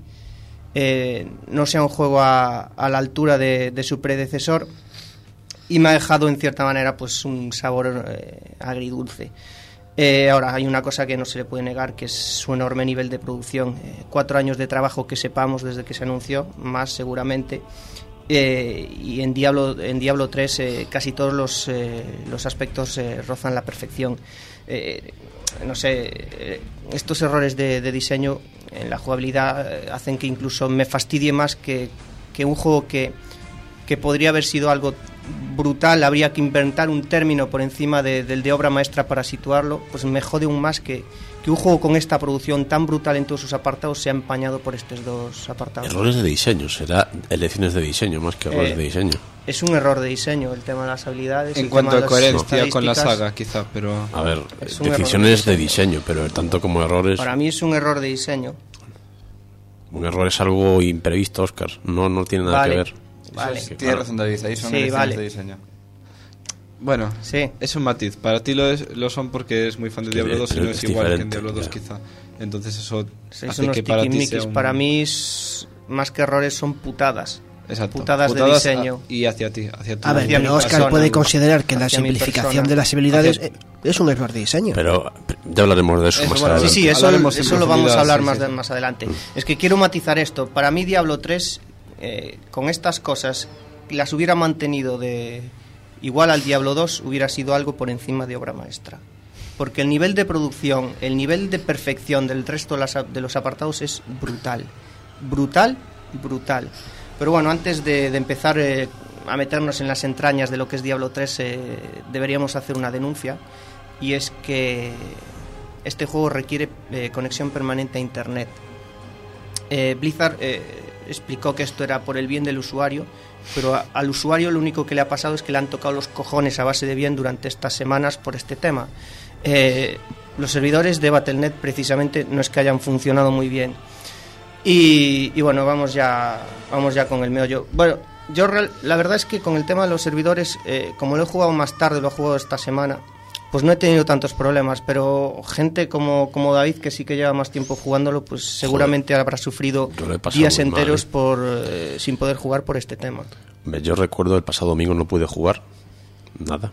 eh, no sea un juego a, a la altura de, de su predecesor, y me ha dejado en cierta manera pues un sabor eh, agridulce. Eh, ahora, hay una cosa que no se le puede negar, que es su enorme nivel de producción. Eh, cuatro años de trabajo que sepamos desde que se anunció, más seguramente. Eh, y en Diablo, en Diablo tres eh, casi todos los, eh, los aspectos eh, rozan la perfección. Eh, no sé, eh, estos errores de, de diseño en la jugabilidad eh, hacen que incluso me fastidie más que, que un juego que, que podría haber sido algo brutal. Habría que inventar un término por encima de, del de obra maestra para situarlo. Pues me jode aún más que, que un juego con esta producción tan brutal en todos sus apartados sea empañado por estos dos apartados. Errores de diseño, será elecciones de diseño más que errores eh, de diseño. Es un error de diseño el tema de las habilidades. En el cuanto tema a coherencia no. con la saga, quizá, pero... A ver, decisiones de diseño, pero tanto como errores... Para mí es un error de diseño. Un error es algo imprevisto, Óscar. No, no tiene nada vale. que ver. Vale. Tiene claro. razón David, ahí son sí, elecciones vale. de diseño. Bueno, sí. es un matiz. Para ti lo, es, lo son porque es muy fan de Diablo dos y no es, es igual que en Diablo dos, ya. Quizá. Entonces eso sí, hace que para ti sea un... Para mí, es, más que errores, son putadas. Exacto. Putadas, putadas de diseño. A, y hacia ti. Hacia tu a ver, pero Óscar puede considerar que la simplificación de las habilidades hacia... es un error de diseño. Pero ya hablaremos de eso, eso más bueno, adelante. Sí, sí, eso, eso lo vamos a hablar sí, más, sí. De, más adelante. Mm. Es que quiero matizar esto. Para mí Diablo tres, eh, con estas cosas, las hubiera mantenido de... igual al Diablo dos, hubiera sido algo por encima de obra maestra. Porque el nivel de producción, el nivel de perfección del resto de, las, de los apartados es brutal. Brutal, brutal. Pero bueno, antes de, de empezar eh, a meternos en las entrañas de lo que es Diablo tres, eh, deberíamos hacer una denuncia. Y es que este juego requiere eh, conexión permanente a Internet. Eh, Blizzard eh, explicó que esto era por el bien del usuario, pero a, al usuario lo único que le ha pasado es que le han tocado los cojones a base de bien durante estas semanas por este tema. Eh, los servidores de Battle punto net precisamente no es que hayan funcionado muy bien. Y, y bueno, vamos ya, vamos ya con el meollo. Bueno, yo real- la verdad es que con el tema de los servidores, eh, como lo he jugado más tarde, lo he jugado esta semana, pues no he tenido tantos problemas, pero gente como, como David, que sí que lleva más tiempo jugándolo, pues seguramente Joder, habrá sufrido días enteros mal, ¿eh? por eh, sin poder jugar por este tema. Yo recuerdo el pasado domingo no pude jugar nada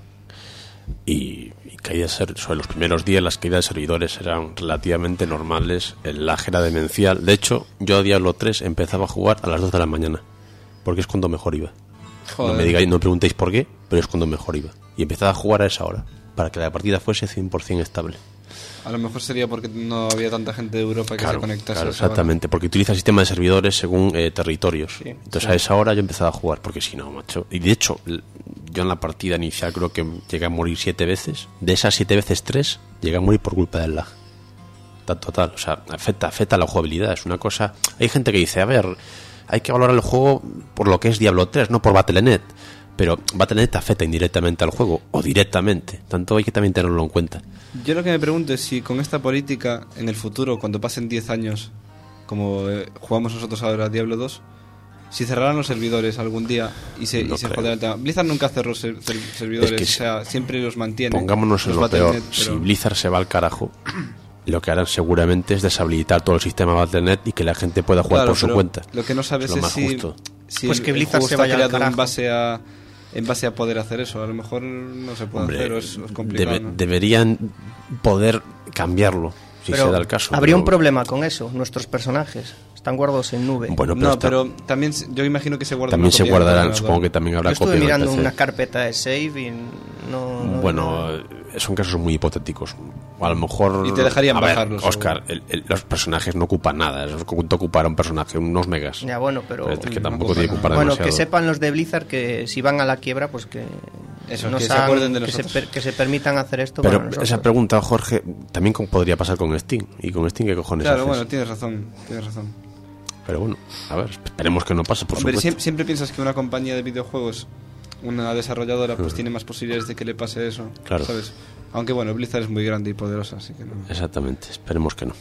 y, y caídas sobre los primeros días las caídas de servidores eran relativamente normales, el lag era demencial. De hecho, yo a Diablo tres empezaba a jugar a las dos de la mañana porque es cuando mejor iba. Joder. No me digáis, no me preguntéis por qué, pero es cuando mejor iba y empezaba a jugar a esa hora para que la partida fuese cien por ciento estable. A lo mejor sería porque no había tanta gente de Europa que claro, se conectase. Claro, exactamente, porque utiliza el sistema de servidores según eh, territorios. Sí, Entonces sí. a esa hora yo empezaba a jugar, porque si no, macho. Y de hecho, yo en la partida inicial creo que llegué a morir siete veces. De esas siete veces, tres llegué a morir por culpa del lag. Total, o sea, afecta, afecta la jugabilidad. Es una cosa... Hay gente que dice, a ver, hay que valorar el juego por lo que es Diablo tres, no por Battle punto net. Pero Battle punto net afecta indirectamente al juego, o directamente. Tanto hay que también tenerlo en cuenta. Yo lo que me pregunto es si con esta política, en el futuro, cuando pasen diez años, como eh, jugamos nosotros ahora Diablo dos, si cerraran los servidores algún día y se, no y se joderá el tema. Blizzard nunca cerró ser, ser, servidores, es que o sea, siempre los mantiene. Pongámonos en lo peor. Net, pero... Si Blizzard se va al carajo, lo que harán seguramente es deshabilitar todo el sistema Battle punto net y que la gente pueda jugar claro, por su cuenta. Lo que no sabes es, es si, si pues el, que Blizzard el se vaya está creado al carajo. en base a en base a poder hacer eso. A lo mejor no se puede Hombre, hacer, o es, es complicado. Debe, ¿no? Deberían poder cambiarlo, si pero se da el caso. Habría pero... un problema con eso. Nuestros personajes están guardados en nube. Bueno, pero no, está... pero también yo imagino que se guardan. También se guardarán, supongo que también habrá copias. Yo estuve mirando una carpeta de save y no... no bueno, no... son casos muy hipotéticos. A lo mejor... Y te dejarían a ver, bajarlos. Oscar, el, el, los personajes no ocupan nada. Es ocupar a un personaje unos megas. Ya, bueno, pero... pero es que tampoco no tiene que ocupar bueno, demasiado. Que sepan los de Blizzard que si van a la quiebra, pues que... Eso, no que saben, se acuerden de que nosotros. se, per, que se permitan hacer esto. Pero para nosotros. Esa pregunta, Jorge, también podría pasar con Steam. ¿Y con Steam qué cojones Claro, haces? bueno, tienes razón, tienes razón. Pero bueno, a ver, esperemos que no pase, por Hombre, supuesto. Siempre, siempre piensas que una compañía de videojuegos, una desarrolladora, pues uh-huh. tiene más posibilidades de que le pase eso, claro. ¿sabes? Aunque bueno, Blizzard es muy grande y poderosa, así que no. Exactamente, esperemos que no.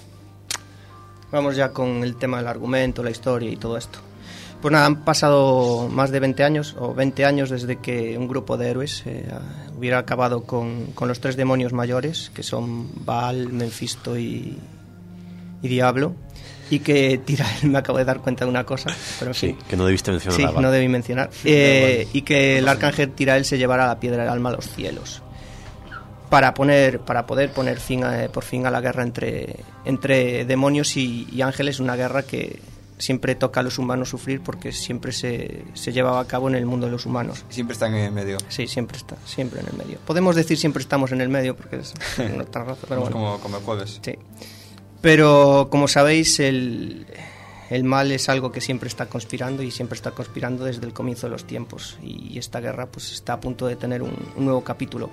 Vamos ya con el tema del argumento, la historia y todo esto. Pues nada, han pasado más de veinte años, o veinte años desde que un grupo de héroes eh, hubiera acabado con, con los tres demonios mayores, que son Baal, Menfisto y, y Diablo, y que Tirael, me acabo de dar cuenta de una cosa, pero sí, sí, que no debiste mencionar. Sí, no debí mencionar. Eh, y que el arcángel Tirael se llevara la piedra del alma a los cielos. Para poner, para poder poner fin a, por fin a la guerra entre, entre demonios y, y ángeles, una guerra que siempre toca a los humanos sufrir porque siempre se, se llevaba a cabo en el mundo de los humanos. Siempre están en el medio. Sí, siempre está, siempre en el medio. Podemos decir siempre estamos en el medio porque es no tan razón, pero bueno. Como, como el jueves. Sí. Pero como sabéis, el, el mal es algo que siempre está conspirando y siempre está conspirando desde el comienzo de los tiempos. Y esta guerra pues está a punto de tener un, un nuevo capítulo.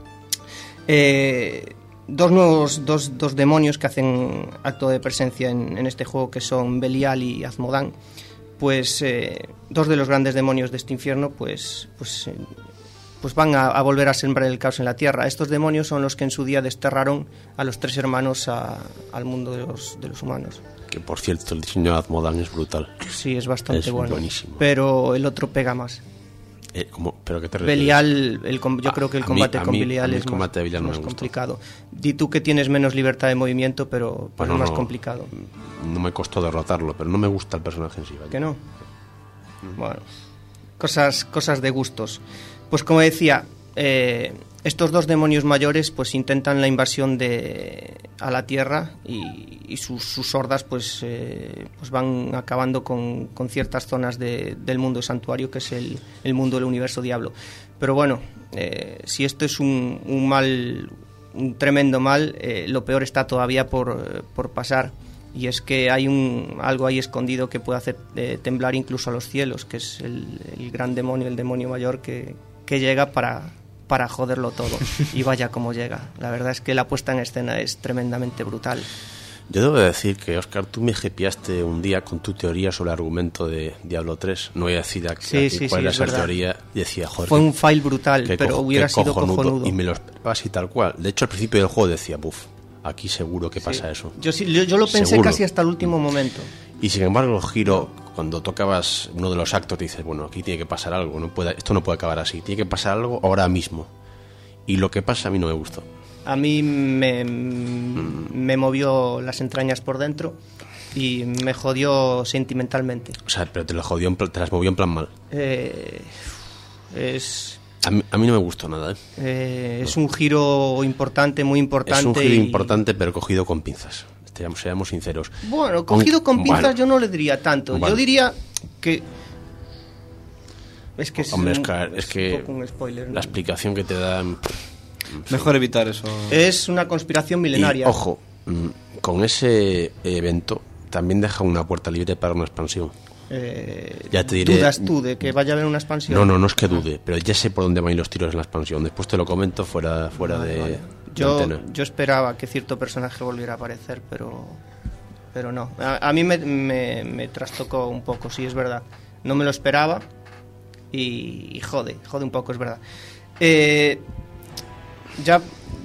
Eh, dos nuevos dos, dos demonios que hacen acto de presencia en, en este juego, que son Belial y Azmodán, pues eh, dos de los grandes demonios de este infierno pues pues eh, pues van a, a volver a sembrar el caos en la tierra. Estos demonios son los que en su día desterraron a los tres hermanos a, al mundo de los, de los humanos. Que por cierto el diseño de Azmodán es brutal. Sí, es bastante es bueno, buenísimo. Pero el otro pega más. Eh, ¿cómo? ¿Pero qué te refieres? Belial, el, yo creo que el combate a mí, con mí, Belial es más, más, no más complicado. Di tú que tienes menos libertad de movimiento, pero, pero bueno, es más no, complicado. No me costó derrotarlo, pero no me gusta el personaje en sí. ¿Vale? ¿Que no? Mm. Bueno, cosas, cosas de gustos. Pues como decía, eh, estos dos demonios mayores pues intentan la invasión de a la Tierra y, y sus, sus hordas pues, eh, pues van acabando con, con ciertas zonas de, del mundo santuario, que es el, el mundo del universo Diablo. Pero bueno, eh, si esto es un, un mal, un tremendo mal, eh, lo peor está todavía por, por pasar. Y es que hay un algo ahí escondido que puede hacer eh, temblar incluso a los cielos, que es el, el gran demonio, el demonio mayor que, que llega para... para joderlo todo. Y vaya como llega. La verdad es que la puesta en escena es tremendamente brutal. Yo debo decir que, Óscar, tú me jepiaste un día con tu teoría sobre el argumento de Diablo tres. No voy a decir aquí, sí, aquí sí, cuál sí, era es esa verdad. teoría. Y decía, joder, fue un fail brutal, pero cojo, hubiera sido cojonudo, cojonudo. Y me lo esperaba así tal cual. De hecho, al principio del juego decía, buf, aquí seguro que pasa sí. eso. Yo, yo, yo lo pensé seguro. Casi hasta el último momento. Y sin embargo, el giro cuando tocabas uno de los actos, te dices, bueno, aquí tiene que pasar algo, no puede, esto no puede acabar así, tiene que pasar algo ahora mismo. Y lo que pasa a mí no me gustó. A mí me, mm. me movió las entrañas por dentro y me jodió sentimentalmente. O sea, pero te, lo jodió en, te las movió en plan mal. Eh, es... A mí, a mí no me gustó nada, ¿eh? Eh, es un giro importante, muy importante. Es un giro y... importante, pero cogido con pinzas. Seamos, seamos sinceros. Bueno, cogido con pinzas bueno, yo no le diría tanto. Bueno. Yo diría que... Es que es, Hombre, un, es que, es que un poco un spoiler, ¿no? La explicación que te dan... Mejor evitar eso. Es una conspiración milenaria. Y, ojo, con ese evento también deja una puerta libre para una expansión. Eh, ya te diré, ¿Dudas tú de que vaya a haber una expansión? No, no, no es que dude, pero ya sé por dónde van a ir los tiros en la expansión. Después te lo comento fuera, fuera vale, de, vale. de yo, antena. Yo esperaba que cierto personaje volviera a aparecer, pero pero no. A, a mí me, me, me trastocó un poco, sí, es verdad. No me lo esperaba y, y jode, jode un poco, es verdad. Eh... Ya,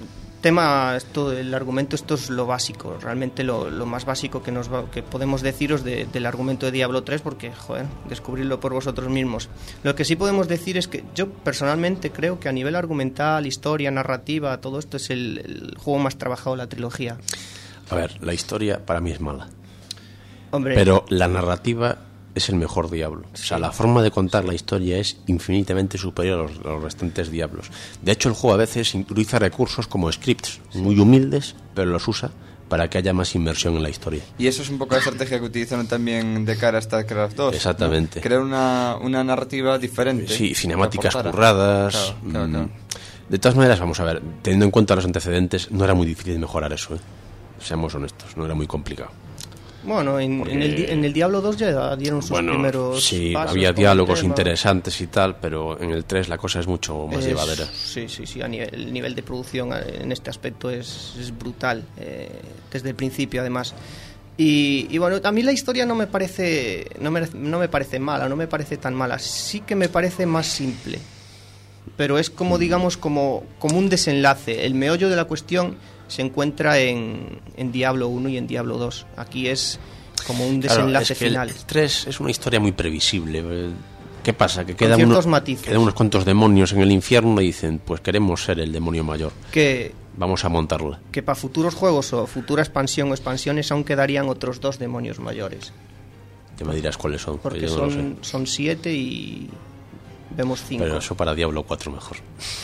tema, esto, el argumento, esto es lo básico, realmente lo, lo más básico que nos va, que podemos deciros de, del argumento de Diablo tres, porque, joder, descubrirlo por vosotros mismos. Lo que sí podemos decir es que yo personalmente creo que a nivel argumental, historia, narrativa, todo esto es el, el juego más trabajado de la trilogía. A ver, la historia para mí es mala. Hombre, pero la narrativa es el mejor Diablo. Sí. O sea, la forma de contar la historia es infinitamente superior a los, a los restantes Diablos. De hecho, el juego a veces utiliza recursos como scripts muy humildes, pero los usa para que haya más inmersión en la historia. Y eso es un poco la estrategia que utilizaron también de cara a StarCraft dos. Exactamente. ¿No? Crear una, una narrativa diferente. Sí, cinemáticas curradas. Claro, claro, claro. De todas maneras, vamos a ver, teniendo en cuenta los antecedentes, no era muy difícil mejorar eso, ¿eh? Seamos honestos, no era muy complicado. Bueno, en, Porque, en, el, en el Diablo dos ya dieron sus bueno, primeros sí, pasos. había diálogos interesantes y tal, pero en el tres la cosa es mucho más es, llevadera. Sí, sí, sí, a nivel, el nivel de producción en este aspecto es, es brutal, eh, desde el principio además. Y, y bueno, a mí la historia no me parece no me, no me parece mala, no me parece tan mala, sí que me parece más simple. Pero es como, digamos, como, como un desenlace. El meollo de la cuestión se encuentra en, en Diablo uno y en Diablo dos. Aquí es como un desenlace claro, es que final. El tres es una historia muy previsible. ¿Qué pasa? Que quedan ciertos unos, matices. quedan unos cuantos demonios en el infierno y dicen, pues queremos ser el demonio mayor. Que, Vamos a montarla. Que para futuros juegos o futura expansión o expansiones aún quedarían otros dos demonios mayores. Ya me dirás cuáles son. Porque yo no son, lo sé. son siete y vemos cinco. Pero eso para Diablo cuatro mejor.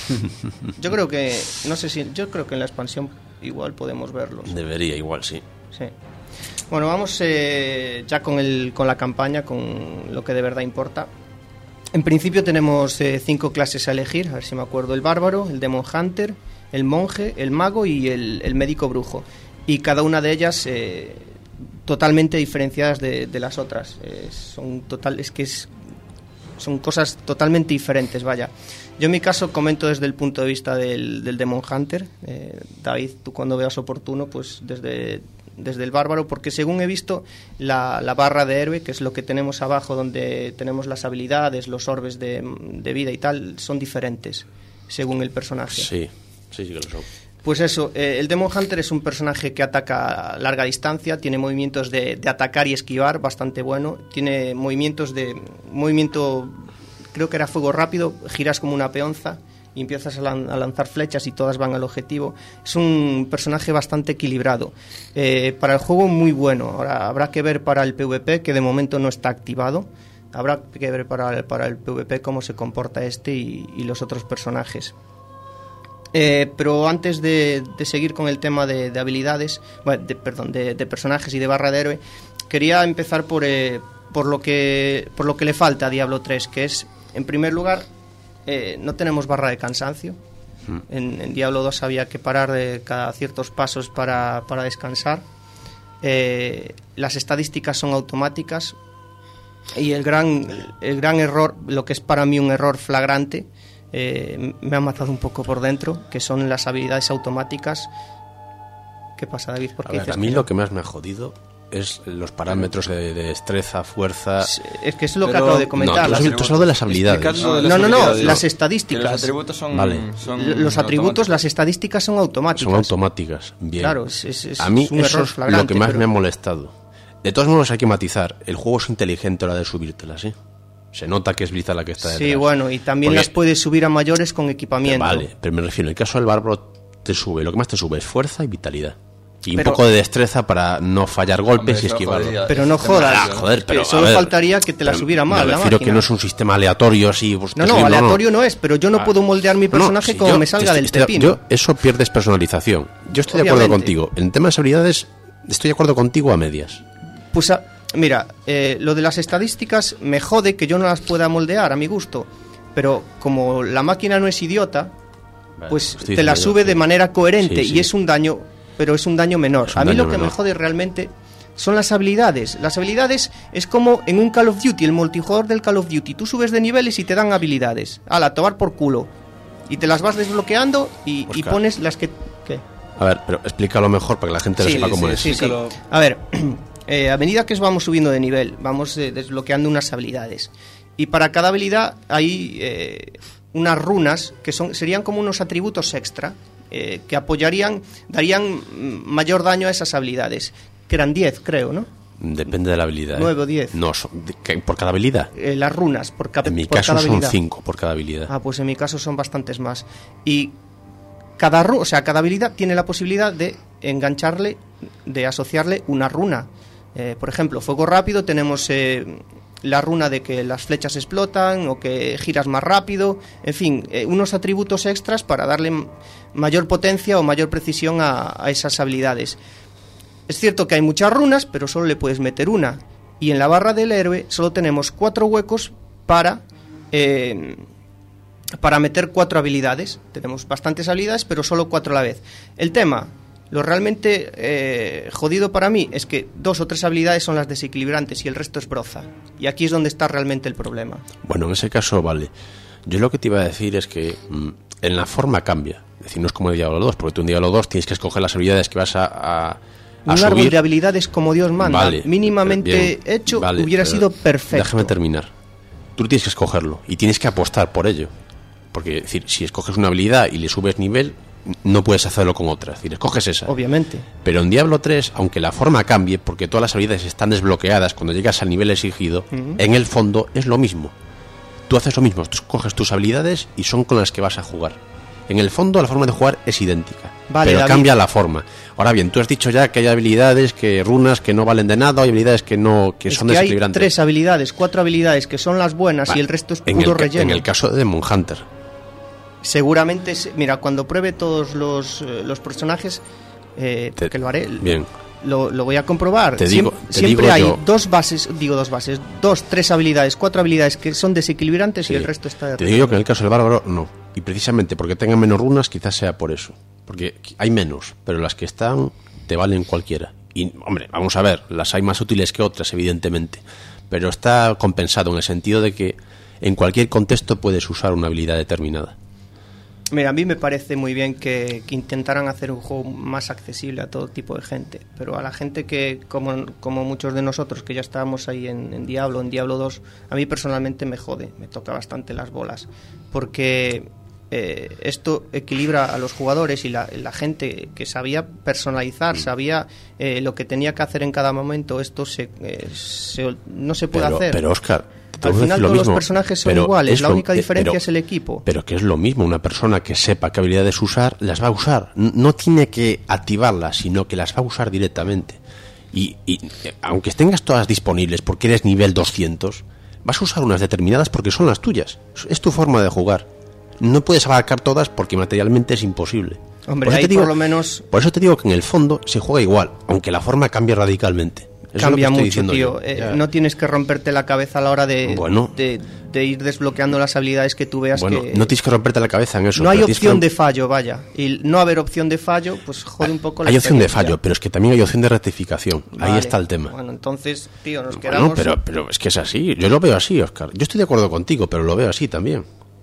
Yo creo que, no sé si, yo creo que en la expansión igual podemos verlos. Debería, igual, sí. Sí. Bueno, vamos eh, ya con, el, con la campaña, con lo que de verdad importa. En principio tenemos eh, cinco clases a elegir, a ver si me acuerdo. El bárbaro, el demon hunter, el monje, el mago y el, el médico brujo. Y cada una de ellas eh, totalmente diferenciadas de, de las otras. Eh, son total, es que es, son cosas totalmente diferentes, vaya. Yo en mi caso comento desde el punto de vista del, del Demon Hunter. Eh, David, tú cuando veas oportuno, pues desde, desde el bárbaro, porque según he visto, la, la barra de héroe, que es lo que tenemos abajo, donde tenemos las habilidades, los orbes de, de vida y tal, son diferentes según el personaje. Sí, sí, sí que lo son. Pues eso, eh, el Demon Hunter es un personaje que ataca a larga distancia, tiene movimientos de, de atacar y esquivar bastante bueno, tiene movimientos de movimiento, creo que era fuego rápido, giras como una peonza y empiezas a, lan- a lanzar flechas y todas van al objetivo. Es un personaje bastante equilibrado. Eh, para el juego muy bueno. Ahora habrá que ver para el PvP, que de momento no está activado. Habrá que ver para el, para el PvP cómo se comporta este y, y los otros personajes. Eh, pero antes de, de seguir con el tema de, de habilidades, bueno, de, perdón, de, de personajes y de barra de héroe, quería empezar por, eh, por, lo que, por lo que le falta a Diablo tres, que es, en primer lugar, eh, no tenemos barra de cansancio. Mm. En, en Diablo dos había que parar de cada ciertos pasos para, para descansar. Eh, las estadísticas son automáticas y el gran, el gran error, lo que es para mí un error flagrante, Eh, me ha matado un poco por dentro, que son las habilidades automáticas. ¿Qué pasa, David? ¿Por qué a ver, a mí que lo que más me ha jodido es los parámetros de, de destreza, fuerza. Es que es lo Pero, que acabo de comentar. No, tú, tú has hablado de las habilidades. No, no, no, no, las estadísticas. Los atributos son, vale. son los atributos, las estadísticas son automáticas. Son automáticas, bien. Claro, es, es, es a mí un eso error es flagrante, lo que más pero... me ha molestado. De todos modos hay que matizar. El juego es inteligente a la de subírtelas, ¿eh? Se nota que es Blizzard la que está detrás. Sí, bueno, y también Porque, las puedes subir a mayores con equipamiento. Vale, pero me refiero, en el caso del bárbaro te sube, lo que más te sube es fuerza y vitalidad. Y pero, un poco de destreza para no fallar golpes hombre, y esquivarlo. jodía, pero no jodas, Ah, joder, pero, que solo a ver, faltaría que te la subiera mal. Me la refiero máquina. que no es un sistema aleatorio así. Pues, No, te no, sube, aleatorio no, no es, pero yo no Ah. puedo moldear mi personaje No, como yo me salga estoy- del estoy- pepino. yo- eso pierdes personalización. Yo estoy de acuerdo Obviamente. contigo. En temas de habilidades, estoy de acuerdo contigo a medias. Pues a- mira, eh, lo de las estadísticas me jode que yo no las pueda moldear a mi gusto, pero como la máquina no es idiota, pues estoy te la diciendo sube yo, de sí. manera coherente Sí, sí. y es un daño, pero es un daño menor. Es un A mí daño lo que menor. me jode realmente son las habilidades. Las habilidades es como en un Call of Duty, el multijugador del Call of Duty. Tú subes de niveles y te dan habilidades. Ala, tomar por culo. Y te las vas desbloqueando y, y Oscar. pones las que... ¿Qué? A ver, pero explícalo mejor para que la gente lo Sí, sepa cómo sí, es. Sí, sí. Explícalo. A ver, eh, a medida que vamos subiendo de nivel, vamos eh, desbloqueando unas habilidades. Y para cada habilidad hay eh, unas runas que son serían como unos atributos extra eh, que apoyarían, darían mm, mayor daño a esas habilidades. Que eran diez, creo, ¿no? Depende de la habilidad. ¿eh? Nueve o diez. No, son- de- que- por cada habilidad. Eh, las runas, por, ca- En mi por caso cada son habilidad. cinco por cada habilidad. Ah, pues en mi caso son bastantes más. Y cada ru- o sea, cada habilidad tiene la posibilidad de engancharle, de asociarle una runa. Eh, por ejemplo, fuego rápido tenemos eh, la runa de que las flechas explotan o que giras más rápido. En fin, eh, unos atributos extras para darle m- mayor potencia o mayor precisión a, a esas habilidades. Es cierto que hay muchas runas, pero solo le puedes meter una. Y en la barra del héroe solo tenemos cuatro huecos para... eh, para meter cuatro habilidades. Tenemos bastantes habilidades, pero solo cuatro a la vez. El tema, lo realmente eh, jodido para mí es que dos o tres habilidades son las desequilibrantes y el resto es broza. Y aquí es donde está realmente el problema. Bueno, en ese caso, vale. Yo lo que te iba a decir es que mm, en la forma cambia. Es decir, no es como en Diablo dos, porque tú en Diablo dos tienes que escoger las habilidades que vas a, a, a Un subir. árbol de habilidades como Dios manda, Vale, mínimamente bien, hecho, vale, hubiera pero sido perfecto. Déjame terminar. Tú tienes que escogerlo y tienes que apostar por ello. Porque, es decir, si escoges una habilidad y le subes nivel, no puedes hacerlo con otra. Es decir, escoges esa. Obviamente. Pero en Diablo tres, aunque la forma cambie, porque todas las habilidades están desbloqueadas cuando llegas al nivel exigido, Ujú. en el fondo es lo mismo. Tú haces lo mismo, tú coges tus habilidades y son con las que vas a jugar. En el fondo la forma de jugar es idéntica, Vale, pero David. cambia la forma. Ahora bien, tú has dicho ya que hay habilidades, que runas que no valen de nada, hay habilidades que no que Es son que hay desequilibrantes. tres habilidades, cuatro habilidades que son las buenas Va, y el resto es en puro el, ca- relleno. En el caso de Demon Hunter, Seguramente, se- mira, cuando pruebe todos los, eh, los personajes, eh, Te- que lo haré, bien. lo, lo voy a comprobar. Te Siem- digo- te siempre digo hay yo- dos bases, digo dos bases, dos, tres habilidades, cuatro habilidades que son desequilibrantes Sí. y el resto está de Te digo yo que en el caso del bárbaro no. Y precisamente porque tengan menos runas, quizás sea por eso. Porque hay menos, pero las que están te valen cualquiera. Y, hombre, vamos a ver, las hay más útiles que otras, evidentemente. Pero está compensado en el sentido de que en cualquier contexto puedes usar una habilidad determinada. Mira, a mí me parece muy bien que, que intentaran hacer un juego más accesible a todo tipo de gente, pero a la gente que, como, como muchos de nosotros, que ya estábamos ahí en, en Diablo, en Diablo dos, a mí personalmente me jode, me toca bastante las bolas, porque eh, esto equilibra a los jugadores y la, la gente que sabía personalizar, Mm. sabía eh, lo que tenía que hacer en cada momento, esto se, eh, se- no se puede Pero, hacer. pero Oscar, te Al voy a final decir lo todos los mismo, personajes son pero iguales, es la lo- única eh, diferencia pero- es el equipo. Pero que es lo mismo, una persona que sepa qué habilidades usar, las va a usar. N- No tiene que activarlas, sino que las va a usar directamente. Y, y eh, aunque tengas todas disponibles porque eres nivel doscientos, vas a usar unas determinadas porque son las tuyas. Es tu forma de jugar. No puedes abarcar todas porque materialmente es imposible. Hombre, eso ahí te digo- por lo menos Por eso te digo que en el fondo se juega igual, aunque la forma cambie radicalmente. Eso cambia es lo que estoy mucho, diciendo tío. yo. Eh, Ya. no tienes que romperte la cabeza a la hora de, Bueno. de, de ir desbloqueando las habilidades que tú veas Bueno, que... no tienes que romperte la cabeza en eso. no hay pero tienes que opción romp- de fallo, vaya. Y no haber opción de fallo, pues jode un poco la Hay opción de experiencia. fallo, pero es que también hay opción de rectificación. Ahí Vale. está el tema. Bueno, entonces, tío, nos Bueno, quedamos... pero, pero es que es así. Yo lo veo así, Oscar. Yo estoy de acuerdo contigo, pero lo veo así también.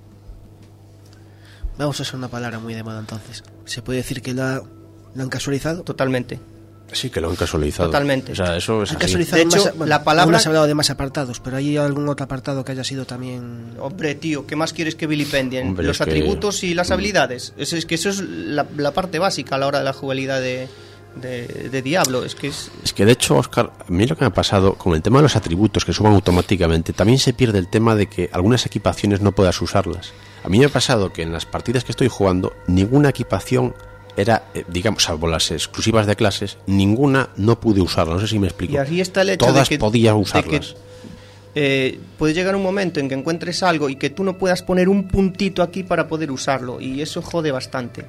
Vamos a usar una palabra muy de moda entonces. ¿Se puede decir que la, la han casualizado? Totalmente. Sí, que lo han casualizado. Totalmente. O sea, eso es Han así. casualizado De hecho, más, bueno, la palabra- aún has hablado de más apartados, pero ¿hay algún otro apartado que haya sido también...? Hombre, tío, ¿qué más quieres que vilipendien? Hombre, Los es que- atributos y las habilidades. Es, es que eso es la, la parte básica a la hora de la jugabilidad de, de, de Diablo. Es que es... es que de hecho, Óscar, a mí lo que me ha pasado con el tema de los atributos que suban automáticamente, también se pierde el tema de que algunas equipaciones no puedas usarlas. A mí me ha pasado que en las partidas que estoy jugando, ninguna equipación era, eh, digamos, salvo las exclusivas de clases, ninguna no pude usarla. No sé si me explico. Y así está el hecho Todas de que, podía de usarlas. que, eh, puede llegar un momento en que encuentres algo y que tú no puedas poner un puntito aquí para poder usarlo, y eso jode bastante.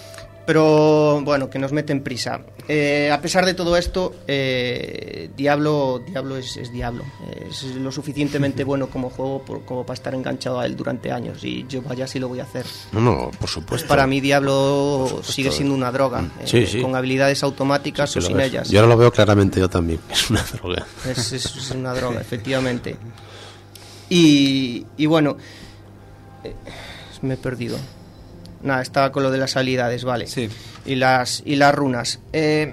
Pero bueno, que nos meten prisa. Eh, a pesar de todo esto, eh, Diablo, Diablo es, es Diablo. Es lo suficientemente bueno como juego por, como para estar enganchado a él durante años. Y yo vaya si lo voy a hacer. No, no, por supuesto. Pues para mí Diablo sigue siendo una droga. Sí, eh, sí. Con habilidades automáticas Sí, o lo sin es. ellas. Yo ahora lo veo claramente yo también. Es una droga. Es, es, es una droga, efectivamente. Y, y bueno, eh, me he perdido. Nada, estaba con lo de las habilidades, vale. Sí. Y las, y las runas. Eh,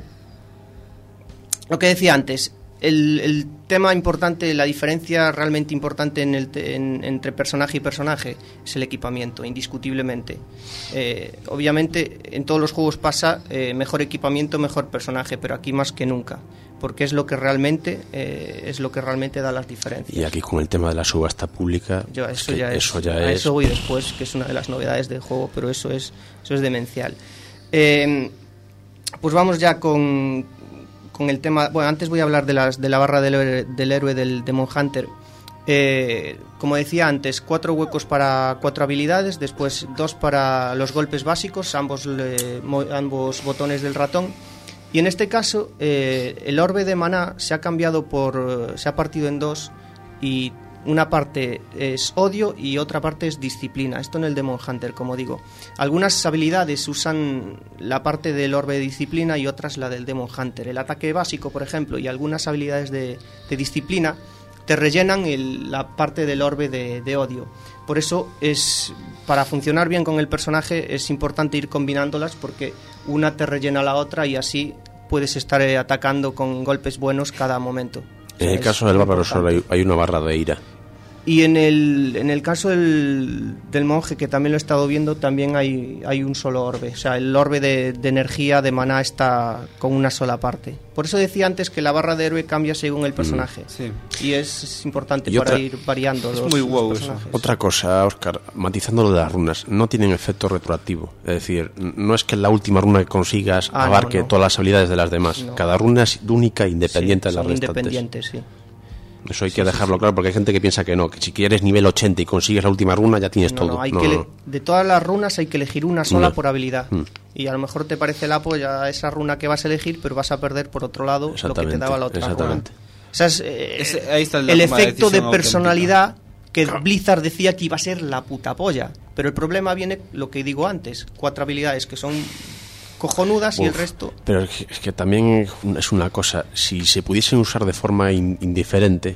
lo que decía antes, el, el tema importante, la diferencia realmente importante en el te, en, entre personaje y personaje es el equipamiento, indiscutiblemente. Eh, obviamente en todos los juegos pasa eh, mejor equipamiento, mejor personaje, pero aquí más que nunca, porque es lo que realmente eh, es lo que realmente da las diferencias. Y aquí con el tema de la subasta pública, Yo, eso, es que ya es, eso ya a es... eso voy después, que es una de las novedades del juego, pero eso es, eso es demencial. Eh, pues vamos ya con, con el tema. Bueno, antes voy a hablar de, las, de la barra del héroe del, héroe del Demon Hunter. Eh, como decía antes, cuatro huecos para cuatro habilidades, después dos para los golpes básicos, ambos, le, mo, ambos botones del ratón. Y en este caso, eh, el orbe de maná se ha cambiado por. Se ha partido en dos, y una parte es odio y otra parte es disciplina. Esto en el Demon Hunter, como digo. Algunas habilidades usan la parte del orbe de disciplina y otras la del Demon Hunter. El ataque básico, por ejemplo, y algunas habilidades de, de disciplina te rellenan el, la parte del orbe de, de odio. Por eso es, para funcionar bien con el personaje es importante ir combinándolas, porque una te rellena la otra y así puedes estar eh, atacando con golpes buenos cada momento. O sea, en el caso del bárbaro solo hay, hay una barra de ira. Y en el, en el caso del, del monje, que también lo he estado viendo, también hay, hay un solo orbe. O sea, el orbe de, de energía, de maná, está con una sola parte. Por eso decía antes que la barra de héroe cambia según el personaje. Mm, sí. Y es, es importante Y para otra- ir variando es los, muy los wow eso. personajes. Otra cosa, Óscar, matizando lo de las runas, no tienen efecto retroactivo. Es decir, no es que la última runa que consigas Ah, no, abarque no. todas las habilidades de las demás. No. Cada runa es única e independiente Sí, de las son restantes. independientes, sí. Eso hay que dejarlo claro, porque hay gente que piensa que no, que si quieres nivel ochenta y consigues la última runa ya tienes No, todo. no, hay No, que no, le- no. de todas las runas hay que elegir una sola No. por habilidad. Mm. Y a lo mejor te parece la polla esa runa que vas a elegir, pero vas a perder por otro lado lo que te Exactamente, daba la otra runa. exactamente. O sea, es, eh, Ese- ahí está el el dogma de efecto de decisión personalidad que Blizzard decía que iba a ser la puta polla. Pero el problema viene, lo que digo antes, cuatro habilidades que son cojonudas y el Uf, resto... Pero es que, es que también es una cosa, si se pudiesen usar de forma in- indiferente,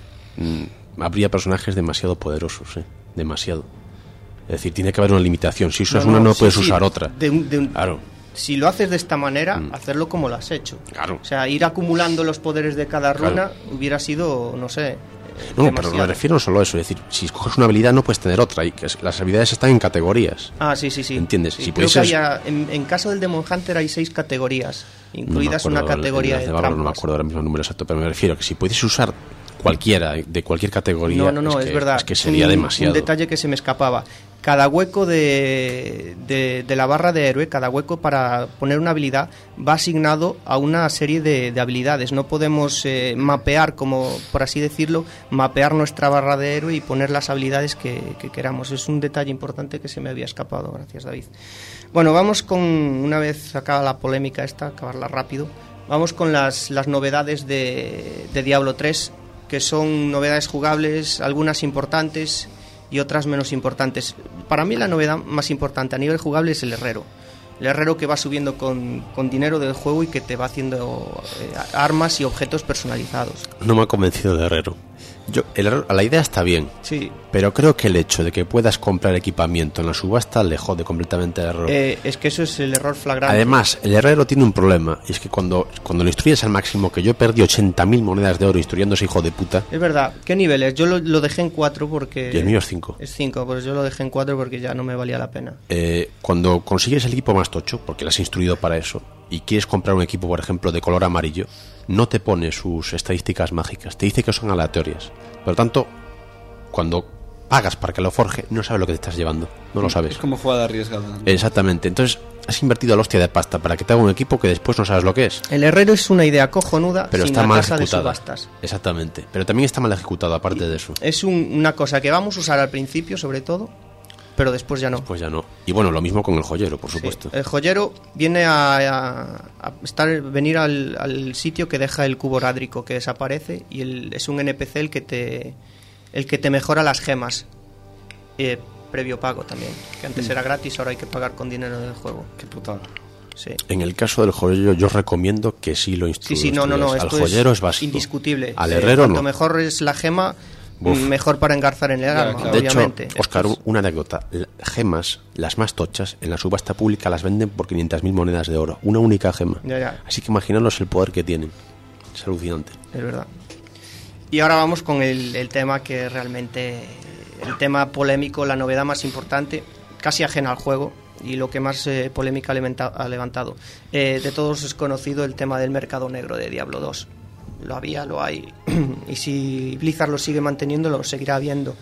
mm, habría personajes demasiado poderosos, ¿eh? Demasiado. Es decir, tiene que haber una limitación. Si usas No, una no, no sí, puedes sí, usar otra. de un- de un- Claro. Si lo haces de esta manera, Mm. hacerlo como lo has hecho. Claro. O sea, ir acumulando los poderes de cada Claro. runa hubiera sido, no sé... eh, No, demasiado. pero me refiero solo a eso. Es decir, si escoges una habilidad no puedes tener otra. Y que es- las habilidades están en categorías. Ah, sí, sí, sí. ¿Entiendes? Sí, Si creo que pudieses- haya- en, en caso del Demon Hunter hay seis categorías, No me incluidas acuerdo, una categoría en las de de Bárbaro no me trampas. acuerdo ahora mismo el número exacto, pero me refiero que si puedes usar cualquiera, de cualquier categoría, No, no, no, es, que, verdad. es que sería un, demasiado. Un detalle que se me escapaba. Cada hueco de, de, de la barra de héroe, cada hueco para poner una habilidad, va asignado a una serie de, de habilidades. No podemos eh, mapear, como por así decirlo, mapear nuestra barra de héroe y poner las habilidades que, que queramos. Es un detalle importante que se me había escapado. Gracias, David. Bueno, vamos con, una vez acaba la polémica esta, acabarla rápido, vamos con las, las novedades de, de Diablo tres, que son novedades jugables, algunas importantes y otras menos importantes. Para mí la novedad más importante a nivel jugable es el herrero. El herrero que va subiendo con, con dinero del juego y que te va haciendo eh, armas y objetos personalizados. No me ha convencido de Herrero. Yo, el Herrero- la idea está bien, Sí. pero creo que el hecho de que puedas comprar equipamiento en la subasta le jode completamente al Herrero. Eh, es que eso es el error flagrante. Además, el herrero tiene un problema, y es que cuando, cuando lo instruyes al máximo, que yo perdí ochenta mil monedas de oro instruyendo a ese hijo de puta, Es verdad. ¿Qué niveles? Yo lo, lo dejé en cuatro porque... y el mío es cinco. Es cinco, pues yo lo dejé en cuatro porque ya no me valía la pena. Eh, cuando consigues el equipo más tocho, porque lo has instruido para eso, y quieres comprar un equipo, por ejemplo, de color amarillo, no te pone sus estadísticas mágicas, te dice que son aleatorias. Por lo tanto, cuando pagas para que lo forje, no sabes lo que te estás llevando, no lo sabes. Es como jugada arriesgada. Exactamente, entonces has invertido la hostia de pasta para que te haga un equipo que después no sabes lo que es. El herrero es una idea cojonuda, pero sin está la mal casa de ejecutada. subastas. Exactamente, pero también está mal ejecutado aparte de eso. Es un- una cosa que vamos a usar al principio, sobre todo, pero después ya no. Pues ya no. Y bueno, lo mismo con el joyero, por supuesto. El joyero viene a, a- a estar, venir al, al sitio que deja el cubo rádrico que desaparece, y el- es un N P C el que te el que te mejora las gemas, eh, previo pago también, que antes Mm. era gratis, ahora hay que pagar con dinero del juego. Qué putada. Sí. En el caso del joyero, yo os recomiendo que sí lo Sí, instruyas. sí, no, no, no, Al esto joyero es, es, básico. indiscutible. Al Eh, herrero cuanto no. mejor es la gema, Uf. mejor para engarzar en el Ya, arma, claro. De obviamente. hecho, Óscar, Esto es- una anécdota. L- Gemas, las más tochas, en la subasta pública las venden por quinientas mil monedas de oro. Una única gema. Ya, ya. Así que imaginaros el poder que tienen. Es alucinante. Es verdad. Y ahora vamos con el, el tema que realmente, el tema polémico, la novedad más importante, casi ajena al juego, y lo que más eh, polémica ha levanta- ha levantado. Eh, de todos es conocido el tema del mercado negro de Diablo dos. Lo había, lo hay, y si Blizzard lo sigue manteniendo, lo seguirá habiendo.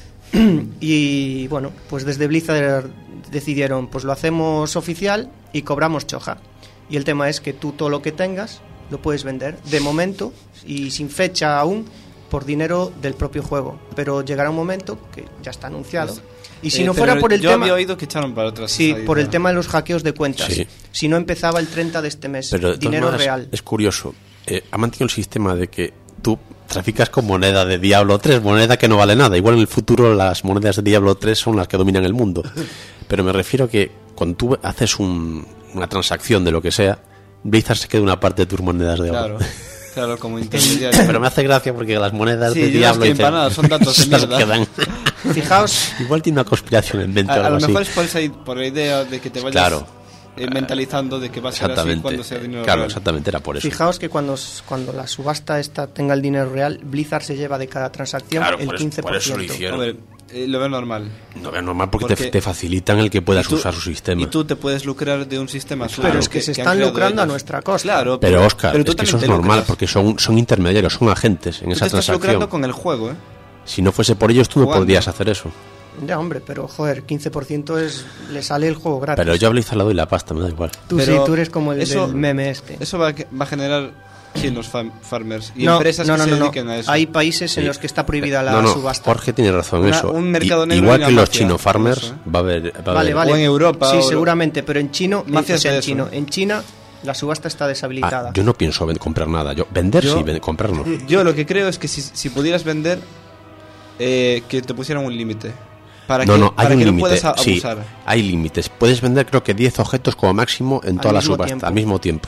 Y bueno, pues desde Blizzard decidieron, pues lo hacemos oficial y cobramos choja. Y el tema es que tú todo lo que tengas lo puedes vender de momento y sin fecha aún, por dinero del propio juego, pero llegará un momento que ya está anunciado. Y si Eh, no pero fuera por el yo tema, había oído que echaron para atrás. sí, esa por el idea. tema de los hackeos de cuentas. Sí. Si no empezaba el treinta de este mes, Pero de todas dinero maneras, real. es curioso. Eh, ha mantenido el sistema de que tú traficas con moneda de Diablo tres, moneda que no vale nada. Igual en el futuro las monedas de Diablo tres son las que dominan el mundo. Pero me refiero que cuando tú haces un- una transacción de lo que sea, Blizzard se queda una parte de tus monedas de Diablo. Claro, claro, como intermediario. Pero me hace gracia porque las monedas Sí, de yo las Diablo que dicen, empanadas son datos de "Estas mierda". quedan". Fijaos, Igual tiene una conspiración en mente o A, a algo lo así. mejor es por, esa, i- por la idea de que te vayas Claro. eh, mentalizando de que va a ser así Exactamente. cuando sea dinero Claro, real. exactamente, era por eso. fijaos que cuando, s- cuando la subasta esta tenga el dinero real, Blizzard se lleva de cada transacción Claro, el por eso- quince por por eso ciento. lo hicieron. Hombre, eh, lo veo normal. No veo normal porque, Porque- te, te facilitan el que puedas Y tú- usar su sistema. Y tú te puedes lucrar de un sistema suyo. Pero es que se han están creado lucrando a ellos. nuestra costa. Claro, Pero Óscar, pero tú es que también eso es te normal lucras. porque son, son intermediarios, son agentes en Tú esa te estás lucrando transacción. con el juego, ¿eh? Si no fuese por ellos, tú no Jugando. podrías hacer eso. Ya, hombre, pero joder, quince por ciento es, le sale el juego gratis. Pero yo a Blizzard le doy la pasta, me da igual. Tú Pero sí, tú eres como el eso- del meme este. Eso va a, que- va a generar chinos fam- farmers y no, empresas no, que no, se no, no. dediquen a eso. Hay países en Sí. los que está prohibida la no, no, subasta. Jorge tiene razón en Una- eso. un mercado I- negro igual y que una los mafia, chino farmers, eso, ¿eh? va a haber... Va a Vale, haber- vale. O en Europa, Sí, o- seguramente, pero en chino, en, Mafias o sea, de en eso. chino, en China la subasta está deshabilitada. Ah, yo no pienso ven- comprar nada. Yo Vender Yo- sí, ven- comprar no. Yo lo que creo es que si, si pudieras vender, eh, que te pusieran un límite. Para No, que, no, hay para un que no límite. puedas a- Sí, abusar. hay límites. Puedes vender creo que diez objetos como máximo en Al toda la mismo subasta, tiempo. al mismo tiempo.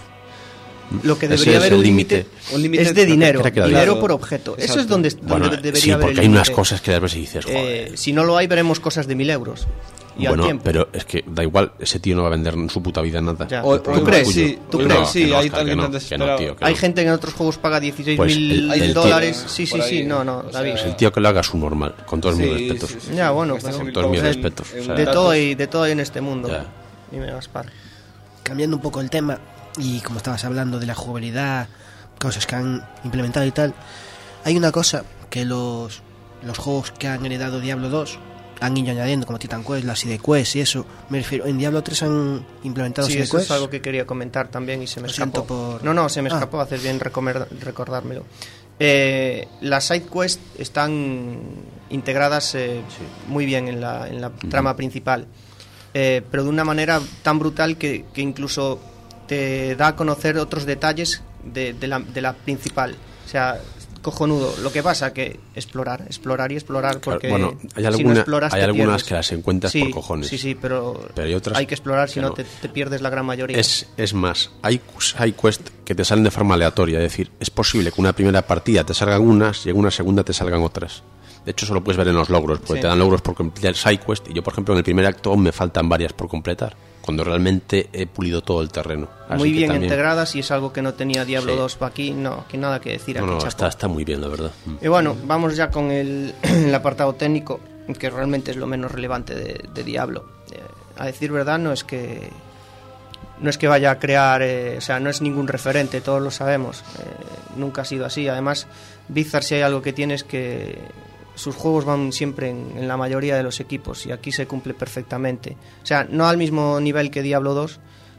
Lo que Ese debería es haber el un límite. límite Un límite es de de- dinero, creo que era dinero dinero. por objeto. Eso Exacto. es donde, donde Bueno, debería sí, haber porque el hay unas límite. cosas que a veces dices, joder. Eh, si no lo hay, veremos cosas de mil euros. Y Bueno, al tiempo. pero es que da igual, ese tío no va a vender en su puta vida nada. Ya. O- El o problema crees? es tuyo. Sí, ¿tú Que crees? no, Sí, que no, hay Óscar, alguien que no, tan que no, desesperado. tío, que Hay no. gente que en otros juegos paga dieciséis Pues mil el- el tío- dólares. Sí, sí, por sí. ahí. No, no, O sea, David. Pues el tío que lo haga su normal, con todos mis Sí, respetos. sí, sí. Ya, bueno, Gastas pero- mil Con todos mis pavos en- respetos, en o sea, De datos. todo, hay, de todo hay en este mundo. Ya. Dime, Gaspar. Cambiando un poco el tema, y como estabas hablando de la jugabilidad, cosas que han implementado y tal, hay una cosa que los, los juegos que han heredado Diablo dos han ido añadiendo, como Titan Quest, las side quests y eso. Me refiero, en Diablo tres han implementado Sí, side eso es quests. algo que quería comentar también y se me Lo escapó. siento por- No, no, se me Ah. escapó, haces bien recomer- recordármelo. Eh, las side quests están integradas eh, muy bien en la, en la trama principal, eh, pero de una manera tan brutal que, que incluso te da a conocer otros detalles de, de la, de la principal. O sea, cojonudo. Lo que pasa que explorar, explorar y explorar, Claro, porque bueno, hay, si alguna- no exploras hay te algunas pierdes. que las encuentras Sí, por cojones. Sí, sí, pero, Pero hay otras hay que explorar, si que no, no. te, te pierdes la gran mayoría. Es, es más, hay, hay quests que te salen de forma aleatoria. Es decir, es posible que una primera partida te salgan unas y en una segunda te salgan otras. De hecho, eso lo puedes ver en los logros, porque Sí. te dan logros por completar el side quest. Y yo, por ejemplo, en el primer acto aún me faltan varias por completar, cuando realmente he pulido todo el terreno. Así Muy que bien también- integradas y es algo que no tenía Diablo Sí. dos para aquí. No, que nada que decir No, aquí, no, chapo. está, está muy bien, la verdad. Mm. Y bueno, vamos ya con el, el apartado técnico, que realmente es lo menos relevante de, de Diablo. Eh, a decir verdad, no es que no es que vaya a crear, eh, o sea, no es ningún referente, todos lo sabemos, eh, nunca ha sido así. Además, Blizzard, si hay algo que tiene, es que sus juegos van siempre en, en la mayoría de los equipos, y aquí se cumple perfectamente. O sea, no al mismo nivel que Diablo dos,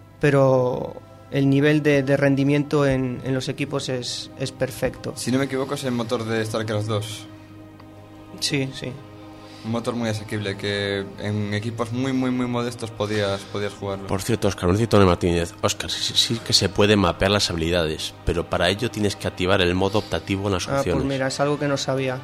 pero el nivel de, de rendimiento en, en los equipos es, es perfecto. Si no me equivoco, es el motor de StarCraft dos. Sí, sí. Un motor muy asequible que en equipos muy, muy, muy modestos podías, podías jugarlo. Por cierto, Óscar, un Tony Martínez. Óscar, sí, sí que se puede mapear las habilidades, pero para ello tienes que activar el modo optativo en las Ah, opciones. pues mira, es algo que no sabía.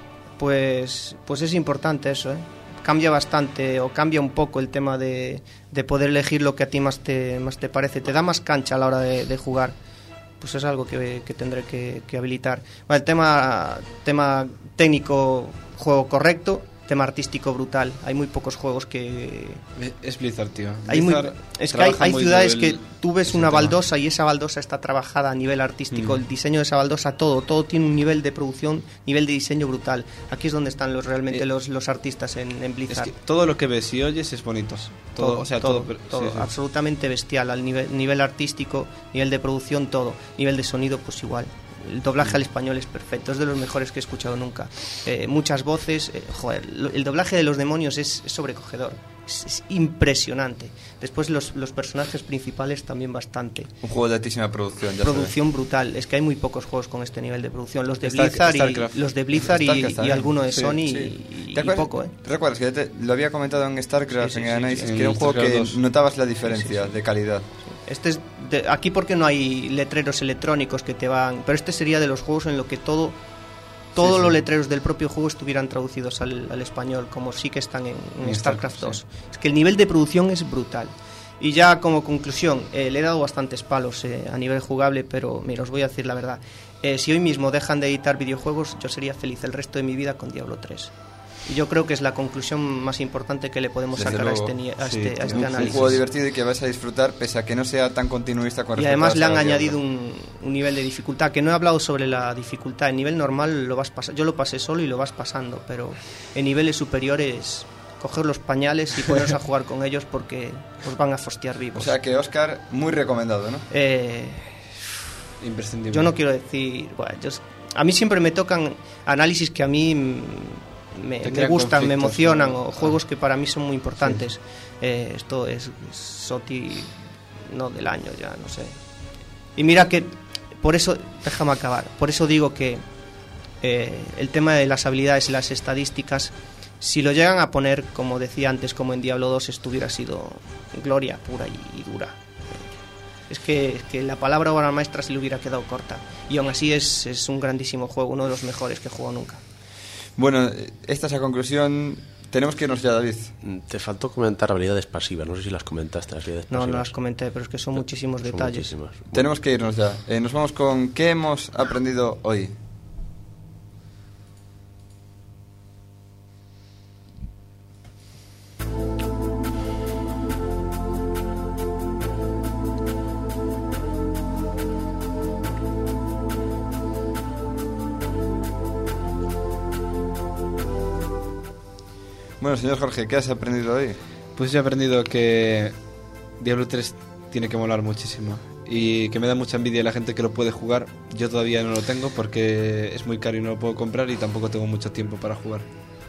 Pues, pues es importante eso, ¿eh? Cambia bastante, o cambia un poco el tema de, de poder elegir lo que a ti más te, más te parece. Te da más cancha a la hora de, de jugar. Pues es algo que, que tendré que, que habilitar. Bueno, el tema, tema técnico, juego correcto. Tema artístico brutal. Hay muy pocos juegos que... Es Blizzard, tío. Hay muy... Blizzard Es que hay, hay ciudades nivel... que tú ves una baldosa y esa baldosa está trabajada a nivel artístico, mm. el diseño de esa baldosa, todo, todo tiene un nivel de producción, nivel de diseño brutal. Aquí es donde están los realmente eh, los, los artistas en, en Blizzard. Es que todo lo que ves y oyes es bonito. Todo, todo, o sea, todo, todo, todo sí, sí. absolutamente bestial, al nivel, nivel artístico, nivel de producción, todo. Nivel de sonido, pues igual. El doblaje al español es perfecto, es de los mejores que he escuchado nunca. Eh, muchas voces, eh, joder, el doblaje de los demonios es, es sobrecogedor, es, es impresionante. Después los, los personajes principales también bastante. Un juego de altísima producción. Ya producción brutal, es que hay muy pocos juegos con este nivel de producción. Los de Blizzard, y, los de Blizzard y, y alguno de sí, Sony sí. y, y poco. ¿eh? ¿Te recuerdas que te, lo había comentado en StarCraft, sí, sí, en el sí, análisis, sí, que era un juego que dos. notabas la diferencia sí, sí. de calidad? Este es de, aquí porque no hay letreros electrónicos que te van, pero este sería de los juegos en lo que todo todos sí, sí. los letreros del propio juego estuvieran traducidos al, al español, como sí que están en, en, en StarCraft dos. Sí. Es que el nivel de producción es brutal. Y ya como conclusión, eh, le he dado bastantes palos eh, a nivel jugable, pero mira, os voy a decir la verdad. Eh, si hoy mismo dejan de editar videojuegos, yo sería feliz el resto de mi vida con Diablo tres. Y yo creo que es la conclusión más importante que le podemos Desde sacar luego, a este, a sí, este, a este un, análisis. Un juego divertido y que vas a disfrutar pese a que no sea tan continuista con y además le han añadido un, un nivel de dificultad, que no he hablado sobre la dificultad. En nivel normal lo vas pasando, yo lo pasé solo y lo vas pasando, pero en niveles superiores coger los pañales y ponerse a jugar con ellos porque os van a fostear vivos. O sea que Óscar, muy recomendado, ¿no? Eh, Imprescindible. Yo no quiero decir... Bueno, yo, a mí siempre me tocan análisis que a mí... me, me gustan, me emocionan, ¿no? O juegos que para mí son muy importantes. Sí. Eh, esto es, es SOTY no del año ya, no sé. Y mira que por eso, déjame acabar, por eso digo que eh, el tema de las habilidades y las estadísticas, si lo llegan a poner, como decía antes, como en Diablo dos, esto hubiera sido gloria pura y, y dura. Es que, es que la palabra obra maestra se le hubiera quedado corta. Y aún así es, es un grandísimo juego, uno de los mejores que he jugado nunca. Bueno, esta es la conclusión. Tenemos que irnos ya, David. Te faltó comentar habilidades pasivas. No sé si las comentaste, las habilidades pasivas. No, no las comenté, pero es que son muchísimos son detalles. Muchísimas. Bueno. Tenemos que irnos ya. Eh, nos vamos con ¿qué hemos aprendido hoy? Bueno, señor Jorge, ¿qué has aprendido hoy? Pues yo he aprendido que Diablo tres tiene que molar muchísimo y que me da mucha envidia la gente que lo puede jugar. Yo todavía no lo tengo porque es muy caro y no lo puedo comprar y tampoco tengo mucho tiempo para jugar.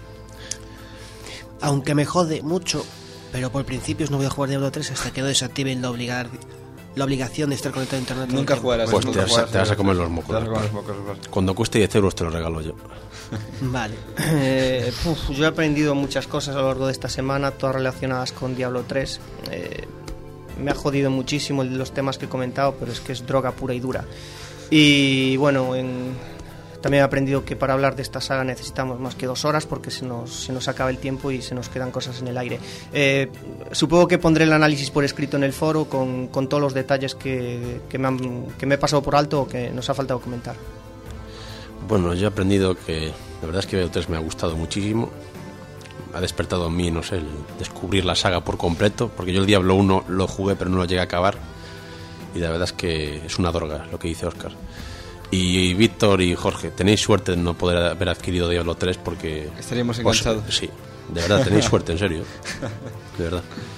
Aunque me jode mucho, pero por principios no voy a jugar Diablo tres hasta que no desactiven la, obligar, la obligación de estar conectado a internet. Nunca jugarás. Pues nunca te, vas, te vas a comer los mocos. Los mocos Cuando cueste diez euros te lo regalo yo. Vale. Eh, uf, yo he aprendido muchas cosas a lo largo de esta semana, todas relacionadas con Diablo tres. Eh, me ha jodido muchísimo los temas que he comentado, pero es que es droga pura y dura. Y bueno, en, también he aprendido que para hablar de esta saga necesitamos más que dos horas porque se nos, se nos acaba el tiempo y se nos quedan cosas en el aire. Eh, supongo que pondré el análisis por escrito en el foro con, con todos los detalles que, que, me han, que me he pasado por alto o que nos ha faltado comentar. Bueno, yo he aprendido que la verdad es que Diablo tres me ha gustado muchísimo. Ha despertado en mí, no sé, el descubrir la saga por completo, porque yo el Diablo uno lo jugué pero no lo llegué a acabar y la verdad es que es una droga lo que dice Óscar. Y Víctor y Jorge, tenéis suerte de no poder haber adquirido Diablo tres porque... Estaríamos enganchados. Os, sí, de verdad, tenéis suerte, en serio. De verdad.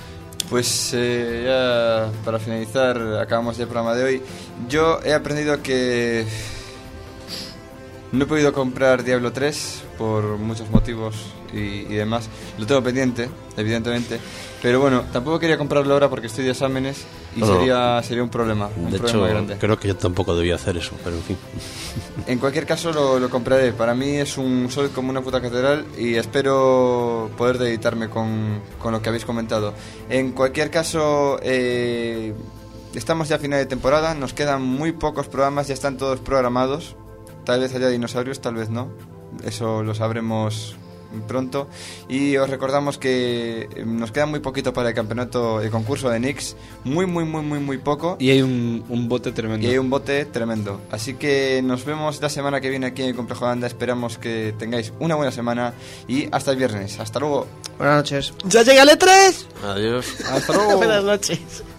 Pues eh, ya para finalizar, acabamos ya el programa de hoy. Yo he aprendido que no he podido comprar Diablo tres por muchos motivos y, y demás. Lo tengo pendiente, evidentemente. Pero bueno, tampoco quería comprarlo ahora porque estoy de exámenes y No. sería sería un problema, un De problema hecho, grande. creo que yo tampoco debía hacer eso, pero en fin. En cualquier caso lo, lo compraré. Para mí es un sol como una puta catedral y espero poder deleitarme con, con lo que habéis comentado. En cualquier caso, eh, estamos ya a final de temporada, nos quedan muy pocos programas, ya están todos programados. Tal vez haya dinosaurios, tal vez no. Eso lo sabremos pronto. Y os recordamos que nos queda muy poquito para el campeonato, el concurso de Nix. Muy, muy, muy, muy, muy poco. Y hay un, un bote tremendo. Y hay un bote tremendo. Así que nos vemos la semana que viene aquí en el Complejo Landa. Esperamos que tengáis una buena semana y hasta el viernes. Hasta luego. Buenas noches. ¡Ya llega el E tres! Adiós. Hasta luego. Buenas noches.